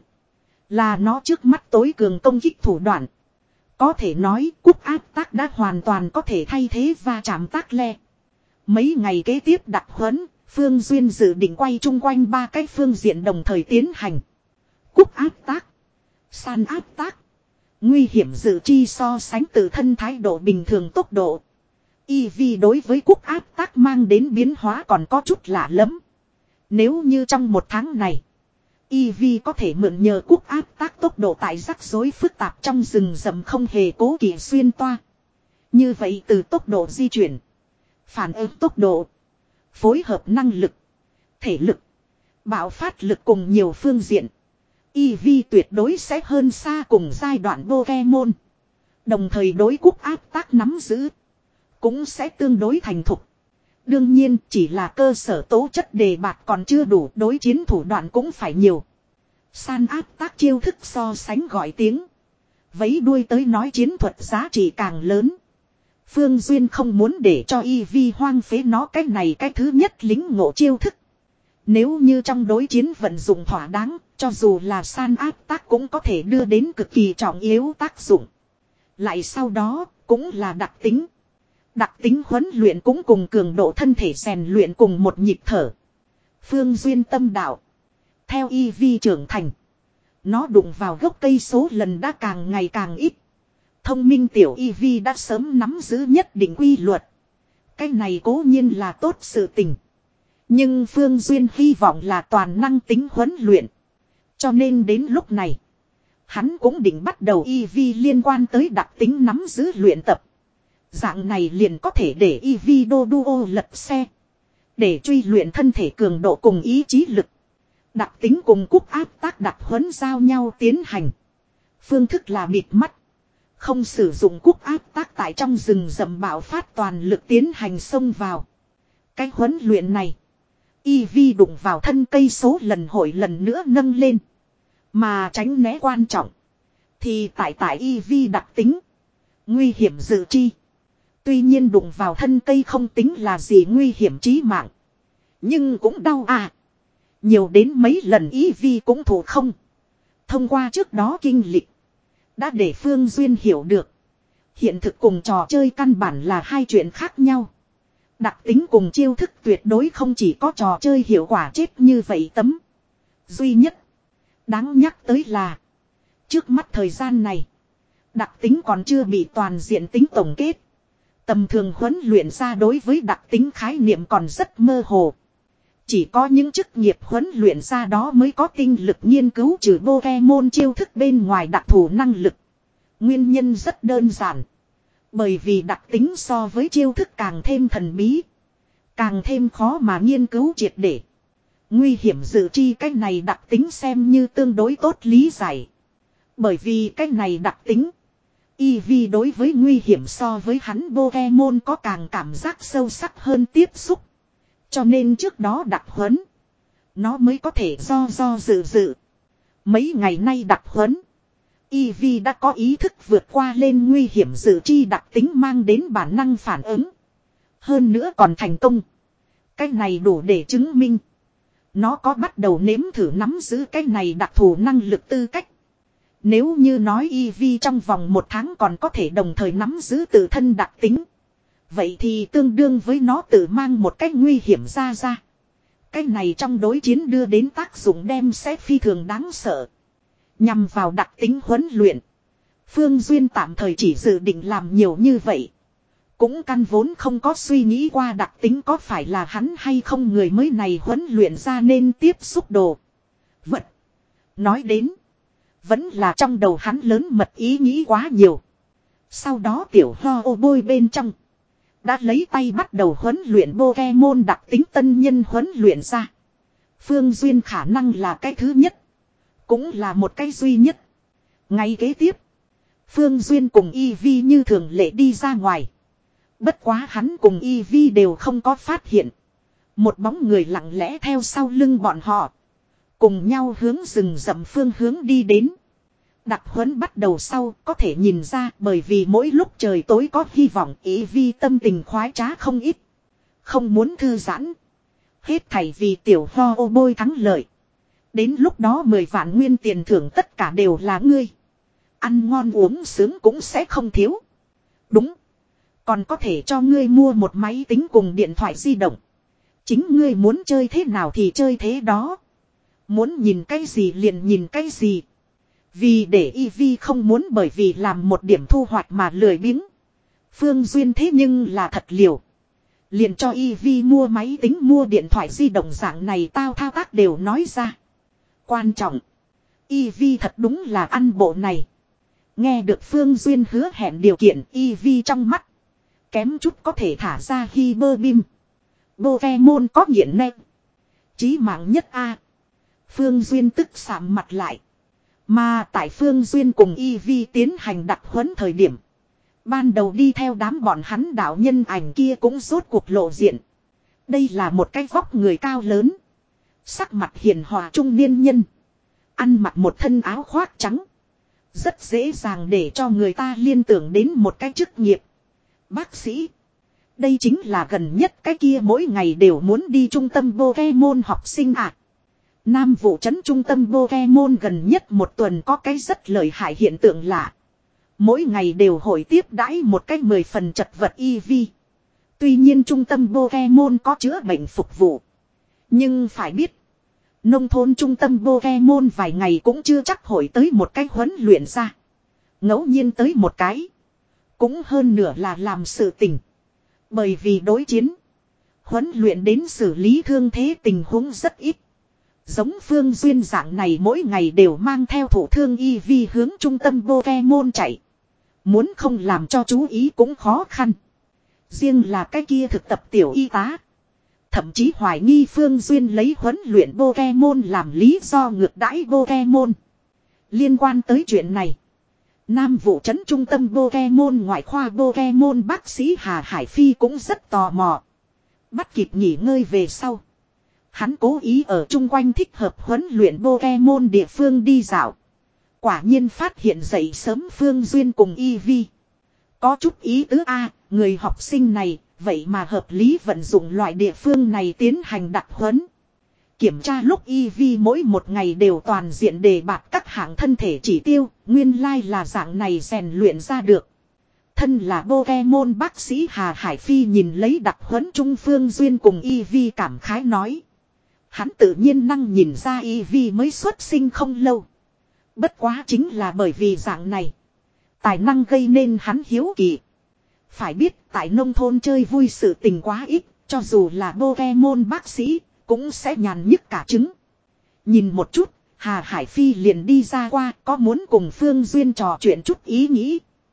Là nó trước mắt tối cường công kích thủ đoạn. Có thể nói cúc áp tác đã hoàn toàn có thể thay thế va chạm tác le. Mấy ngày kế tiếp đặc huấn, Phương Duyên dự định quay chung quanh ba cái phương diện đồng thời tiến hành. Cúc áp tác, san áp tác, nguy hiểm dự chi so sánh tự thân thái độ bình thường tốc độ. Eevee đối với cúc áp tác mang đến biến hóa còn có chút lạ lắm. Nếu như trong một tháng này, Eevee có thể mượn nhờ cúc áp tác tốc độ tại rắc rối phức tạp trong rừng rậm không hề cố kỵ xuyên toa. Như vậy từ tốc độ di chuyển, phản ứng tốc độ, phối hợp năng lực, thể lực, bạo phát lực cùng nhiều phương diện. Eevee tuyệt đối sẽ hơn xa cùng giai đoạn Pokemon. Đồng thời đối cúc áp tác nắm giữ cũng sẽ tương đối thành thục. Đương nhiên chỉ là cơ sở tố chất đề bạt còn chưa đủ, đối chiến thủ đoạn cũng phải nhiều. San áp tác chiêu thức so sánh gọi tiếng, vấy đuôi tới nói chiến thuật giá trị càng lớn. Phương Duyên không muốn để cho Eevee hoang phế nó cái này cái thứ nhất lính ngộ chiêu thức. Nếu như trong đối chiến vận dụng thỏa đáng, cho dù là san áp tác cũng có thể đưa đến cực kỳ trọng yếu tác dụng. Lại sau đó, cũng là đặc tính. Đặc tính huấn luyện cũng cùng cường độ thân thể rèn luyện cùng một nhịp thở. Phương Duyên tâm đạo. Theo Eevee trưởng thành, nó đụng vào gốc cây số lần đã càng ngày càng ít. Thông minh tiểu Eevee đã sớm nắm giữ nhất định quy luật. Cái này cố nhiên là tốt sự tình. Nhưng Phương Duyên hy vọng là toàn năng tính huấn luyện. Cho nên đến lúc này, hắn cũng định bắt đầu Eevee liên quan tới đặc tính nắm giữ luyện tập. Dạng này liền có thể để Eevee đô duo lật xe. Để truy luyện thân thể cường độ cùng ý chí lực. Đặc tính cùng cúc áp tác đặc huấn giao nhau tiến hành. Phương thức là bịt mắt. Không sử dụng cúc áp tác tại trong rừng rậm bạo phát toàn lực tiến hành xông vào. Cái huấn luyện này, Eevee đụng vào thân cây số lần hội lần nữa nâng lên. Mà tránh né quan trọng. Thì tại tại Eevee đặc tính, nguy hiểm dự chi. Tuy nhiên đụng vào thân cây không tính là gì nguy hiểm chí mạng. Nhưng cũng đau à. Nhiều đến mấy lần Eevee cũng thủ không. Thông qua trước đó kinh lịch, đã để Phương Duyên hiểu được. Hiện thực cùng trò chơi căn bản là hai chuyện khác nhau. Đặc tính cùng chiêu thức tuyệt đối không chỉ có trò chơi hiệu quả chết như vậy tấm. Duy nhất đáng nhắc tới là, trước mắt thời gian này, đặc tính còn chưa bị toàn diện tính tổng kết. Tầm thường huấn luyện ra đối với đặc tính khái niệm còn rất mơ hồ. Chỉ có những chức nghiệp huấn luyện ra đó mới có tinh lực nghiên cứu trừ Pokemon chiêu thức bên ngoài đặc thù năng lực. Nguyên nhân rất đơn giản. Bởi vì đặc tính so với chiêu thức càng thêm thần bí. Càng thêm khó mà nghiên cứu triệt để. Nguy hiểm dự chi cái này đặc tính xem như tương đối tốt lý giải. Bởi vì cái này đặc tính. Eevee đối với nguy hiểm so với hắn Pokemon có càng cảm giác sâu sắc hơn tiếp xúc. Cho nên trước đó đặc huấn. Nó mới có thể do do dự dự. Mấy ngày nay đặc huấn. Eevee đã có ý thức vượt qua lên nguy hiểm dự chi đặc tính mang đến bản năng phản ứng. Hơn nữa còn thành công. Cái này đủ để chứng minh. Nó có bắt đầu nếm thử nắm giữ cái này đặc thù năng lực tư cách. Nếu như nói Eevee trong vòng một tháng còn có thể đồng thời nắm giữ tự thân đặc tính. Vậy thì tương đương với nó tự mang một cách nguy hiểm ra ra. Cái này trong đối chiến đưa đến tác dụng đem sẽ phi thường đáng sợ. Nhằm vào đặc tính huấn luyện. Phương Duyên tạm thời chỉ dự định làm nhiều như vậy. Cũng căn vốn không có suy nghĩ qua đặc tính có phải là hắn hay không người mới này huấn luyện ra nên tiếp xúc đồ. Vật. Nói đến. Vẫn là trong đầu hắn lớn mật ý nghĩ quá nhiều. Sau đó tiểu ho ô bôi bên trong. Đã lấy tay bắt đầu huấn luyện Pokemon đặc tính tân nhân huấn luyện ra. Phương Duyên khả năng là cái thứ nhất. Cũng là một cái duy nhất. Ngay kế tiếp. Phương Duyên cùng Eevee như thường lệ đi ra ngoài. Bất quá hắn cùng Eevee đều không có phát hiện. Một bóng người lặng lẽ theo sau lưng bọn họ. Cùng nhau hướng rừng rậm phương hướng đi đến. Đặc huấn bắt đầu sau có thể nhìn ra bởi vì mỗi lúc trời tối có hy vọng Eevee tâm tình khoái trá không ít. Không muốn thư giãn. Hết thảy vì tiểu ho ô bôi thắng lợi. Đến lúc đó mười vạn nguyên tiền thưởng tất cả đều là ngươi. Ăn ngon uống sướng cũng sẽ không thiếu. Đúng. Còn có thể cho ngươi mua một máy tính cùng điện thoại di động. Chính ngươi muốn chơi thế nào thì chơi thế đó. Muốn nhìn cái gì liền nhìn cái gì. Vì để Eevee không muốn bởi vì làm một điểm thu hoạch mà lười biếng. Phương Duyên thế nhưng là thật liều. Liền cho Eevee mua máy tính mua điện thoại di động dạng này tao thao tác đều nói ra. Quan trọng. Eevee thật đúng là ăn bộ này. Nghe được Phương Duyên hứa hẹn điều kiện Eevee trong mắt. Kém chút có thể thả ra Hyper Beam. Pokemon có nghiện nè. Chí mạng nhất a. Phương Duyên tức sạm mặt lại. Mà tại Phương Duyên cùng Eevee tiến hành đặc huấn thời điểm. Ban đầu đi theo đám bọn hắn đạo nhân ảnh kia cũng rốt cuộc lộ diện. Đây là một cái vóc người cao lớn. Sắc mặt hiền hòa trung niên nhân. Ăn mặc một thân áo khoác trắng. Rất dễ dàng để cho người ta liên tưởng đến một cái chức nghiệp. Bác sĩ. Đây chính là gần nhất cái kia mỗi ngày đều muốn đi trung tâm Pokemon học sinh ạ. À. Nam vụ trấn trung tâm Pokemon gần nhất một tuần có cái rất lợi hại hiện tượng lạ. Mỗi ngày đều hội tiếp đãi một cách mười phần chật vật Eevee. Tuy nhiên trung tâm Pokemon có chữa bệnh phục vụ. Nhưng phải biết. Nông thôn trung tâm Pokemon vài ngày cũng chưa chắc hội tới một cách huấn luyện ra. Ngẫu nhiên tới một cái. Cũng hơn nửa là làm sự tình. Bởi vì đối chiến. Huấn luyện đến xử lý thương thế tình huống rất ít. Giống Phương Duyên dạng này mỗi ngày đều mang theo thủ thương Eevee hướng trung tâm Pokemon chạy. Muốn không làm cho chú ý cũng khó khăn. Riêng là cái kia thực tập tiểu y tá. Thậm chí hoài nghi Phương Duyên lấy huấn luyện Pokemon làm lý do ngược đãi Pokemon. Liên quan tới chuyện này. Nam vụ trấn trung tâm Pokemon ngoại khoa Pokemon bác sĩ Hà Hải Phi cũng rất tò mò. Bắt kịp nghỉ ngơi về sau. Hắn cố ý ở chung quanh thích hợp huấn luyện Pokemon địa phương đi dạo. Quả nhiên phát hiện dậy sớm Phương Duyên cùng Eevee. Có chút ý tứ a, người học sinh này, vậy mà hợp lý vận dụng loại địa phương này tiến hành đặc huấn. Kiểm tra lúc Eevee mỗi một ngày đều toàn diện đề bạt các hạng thân thể chỉ tiêu, nguyên lai là dạng này rèn luyện ra được. Thân là Pokemon bác sĩ Hà Hải Phi nhìn lấy đặc huấn Trung Phương Duyên cùng Eevee cảm khái nói. Hắn tự nhiên năng nhìn ra Eevee mới xuất sinh không lâu. Bất quá chính là bởi vì dạng này. Tài năng gây nên hắn hiếu kỳ. Phải biết tại nông thôn chơi vui sự tình quá ít. Cho dù là Pokemon bác sĩ. cũng sẽ nhàn nhức cả trứng. Nhìn một chút, Hà Hải Phi liền đi ra qua có muốn cùng Phương Duyên trò chuyện chút ý nghĩ.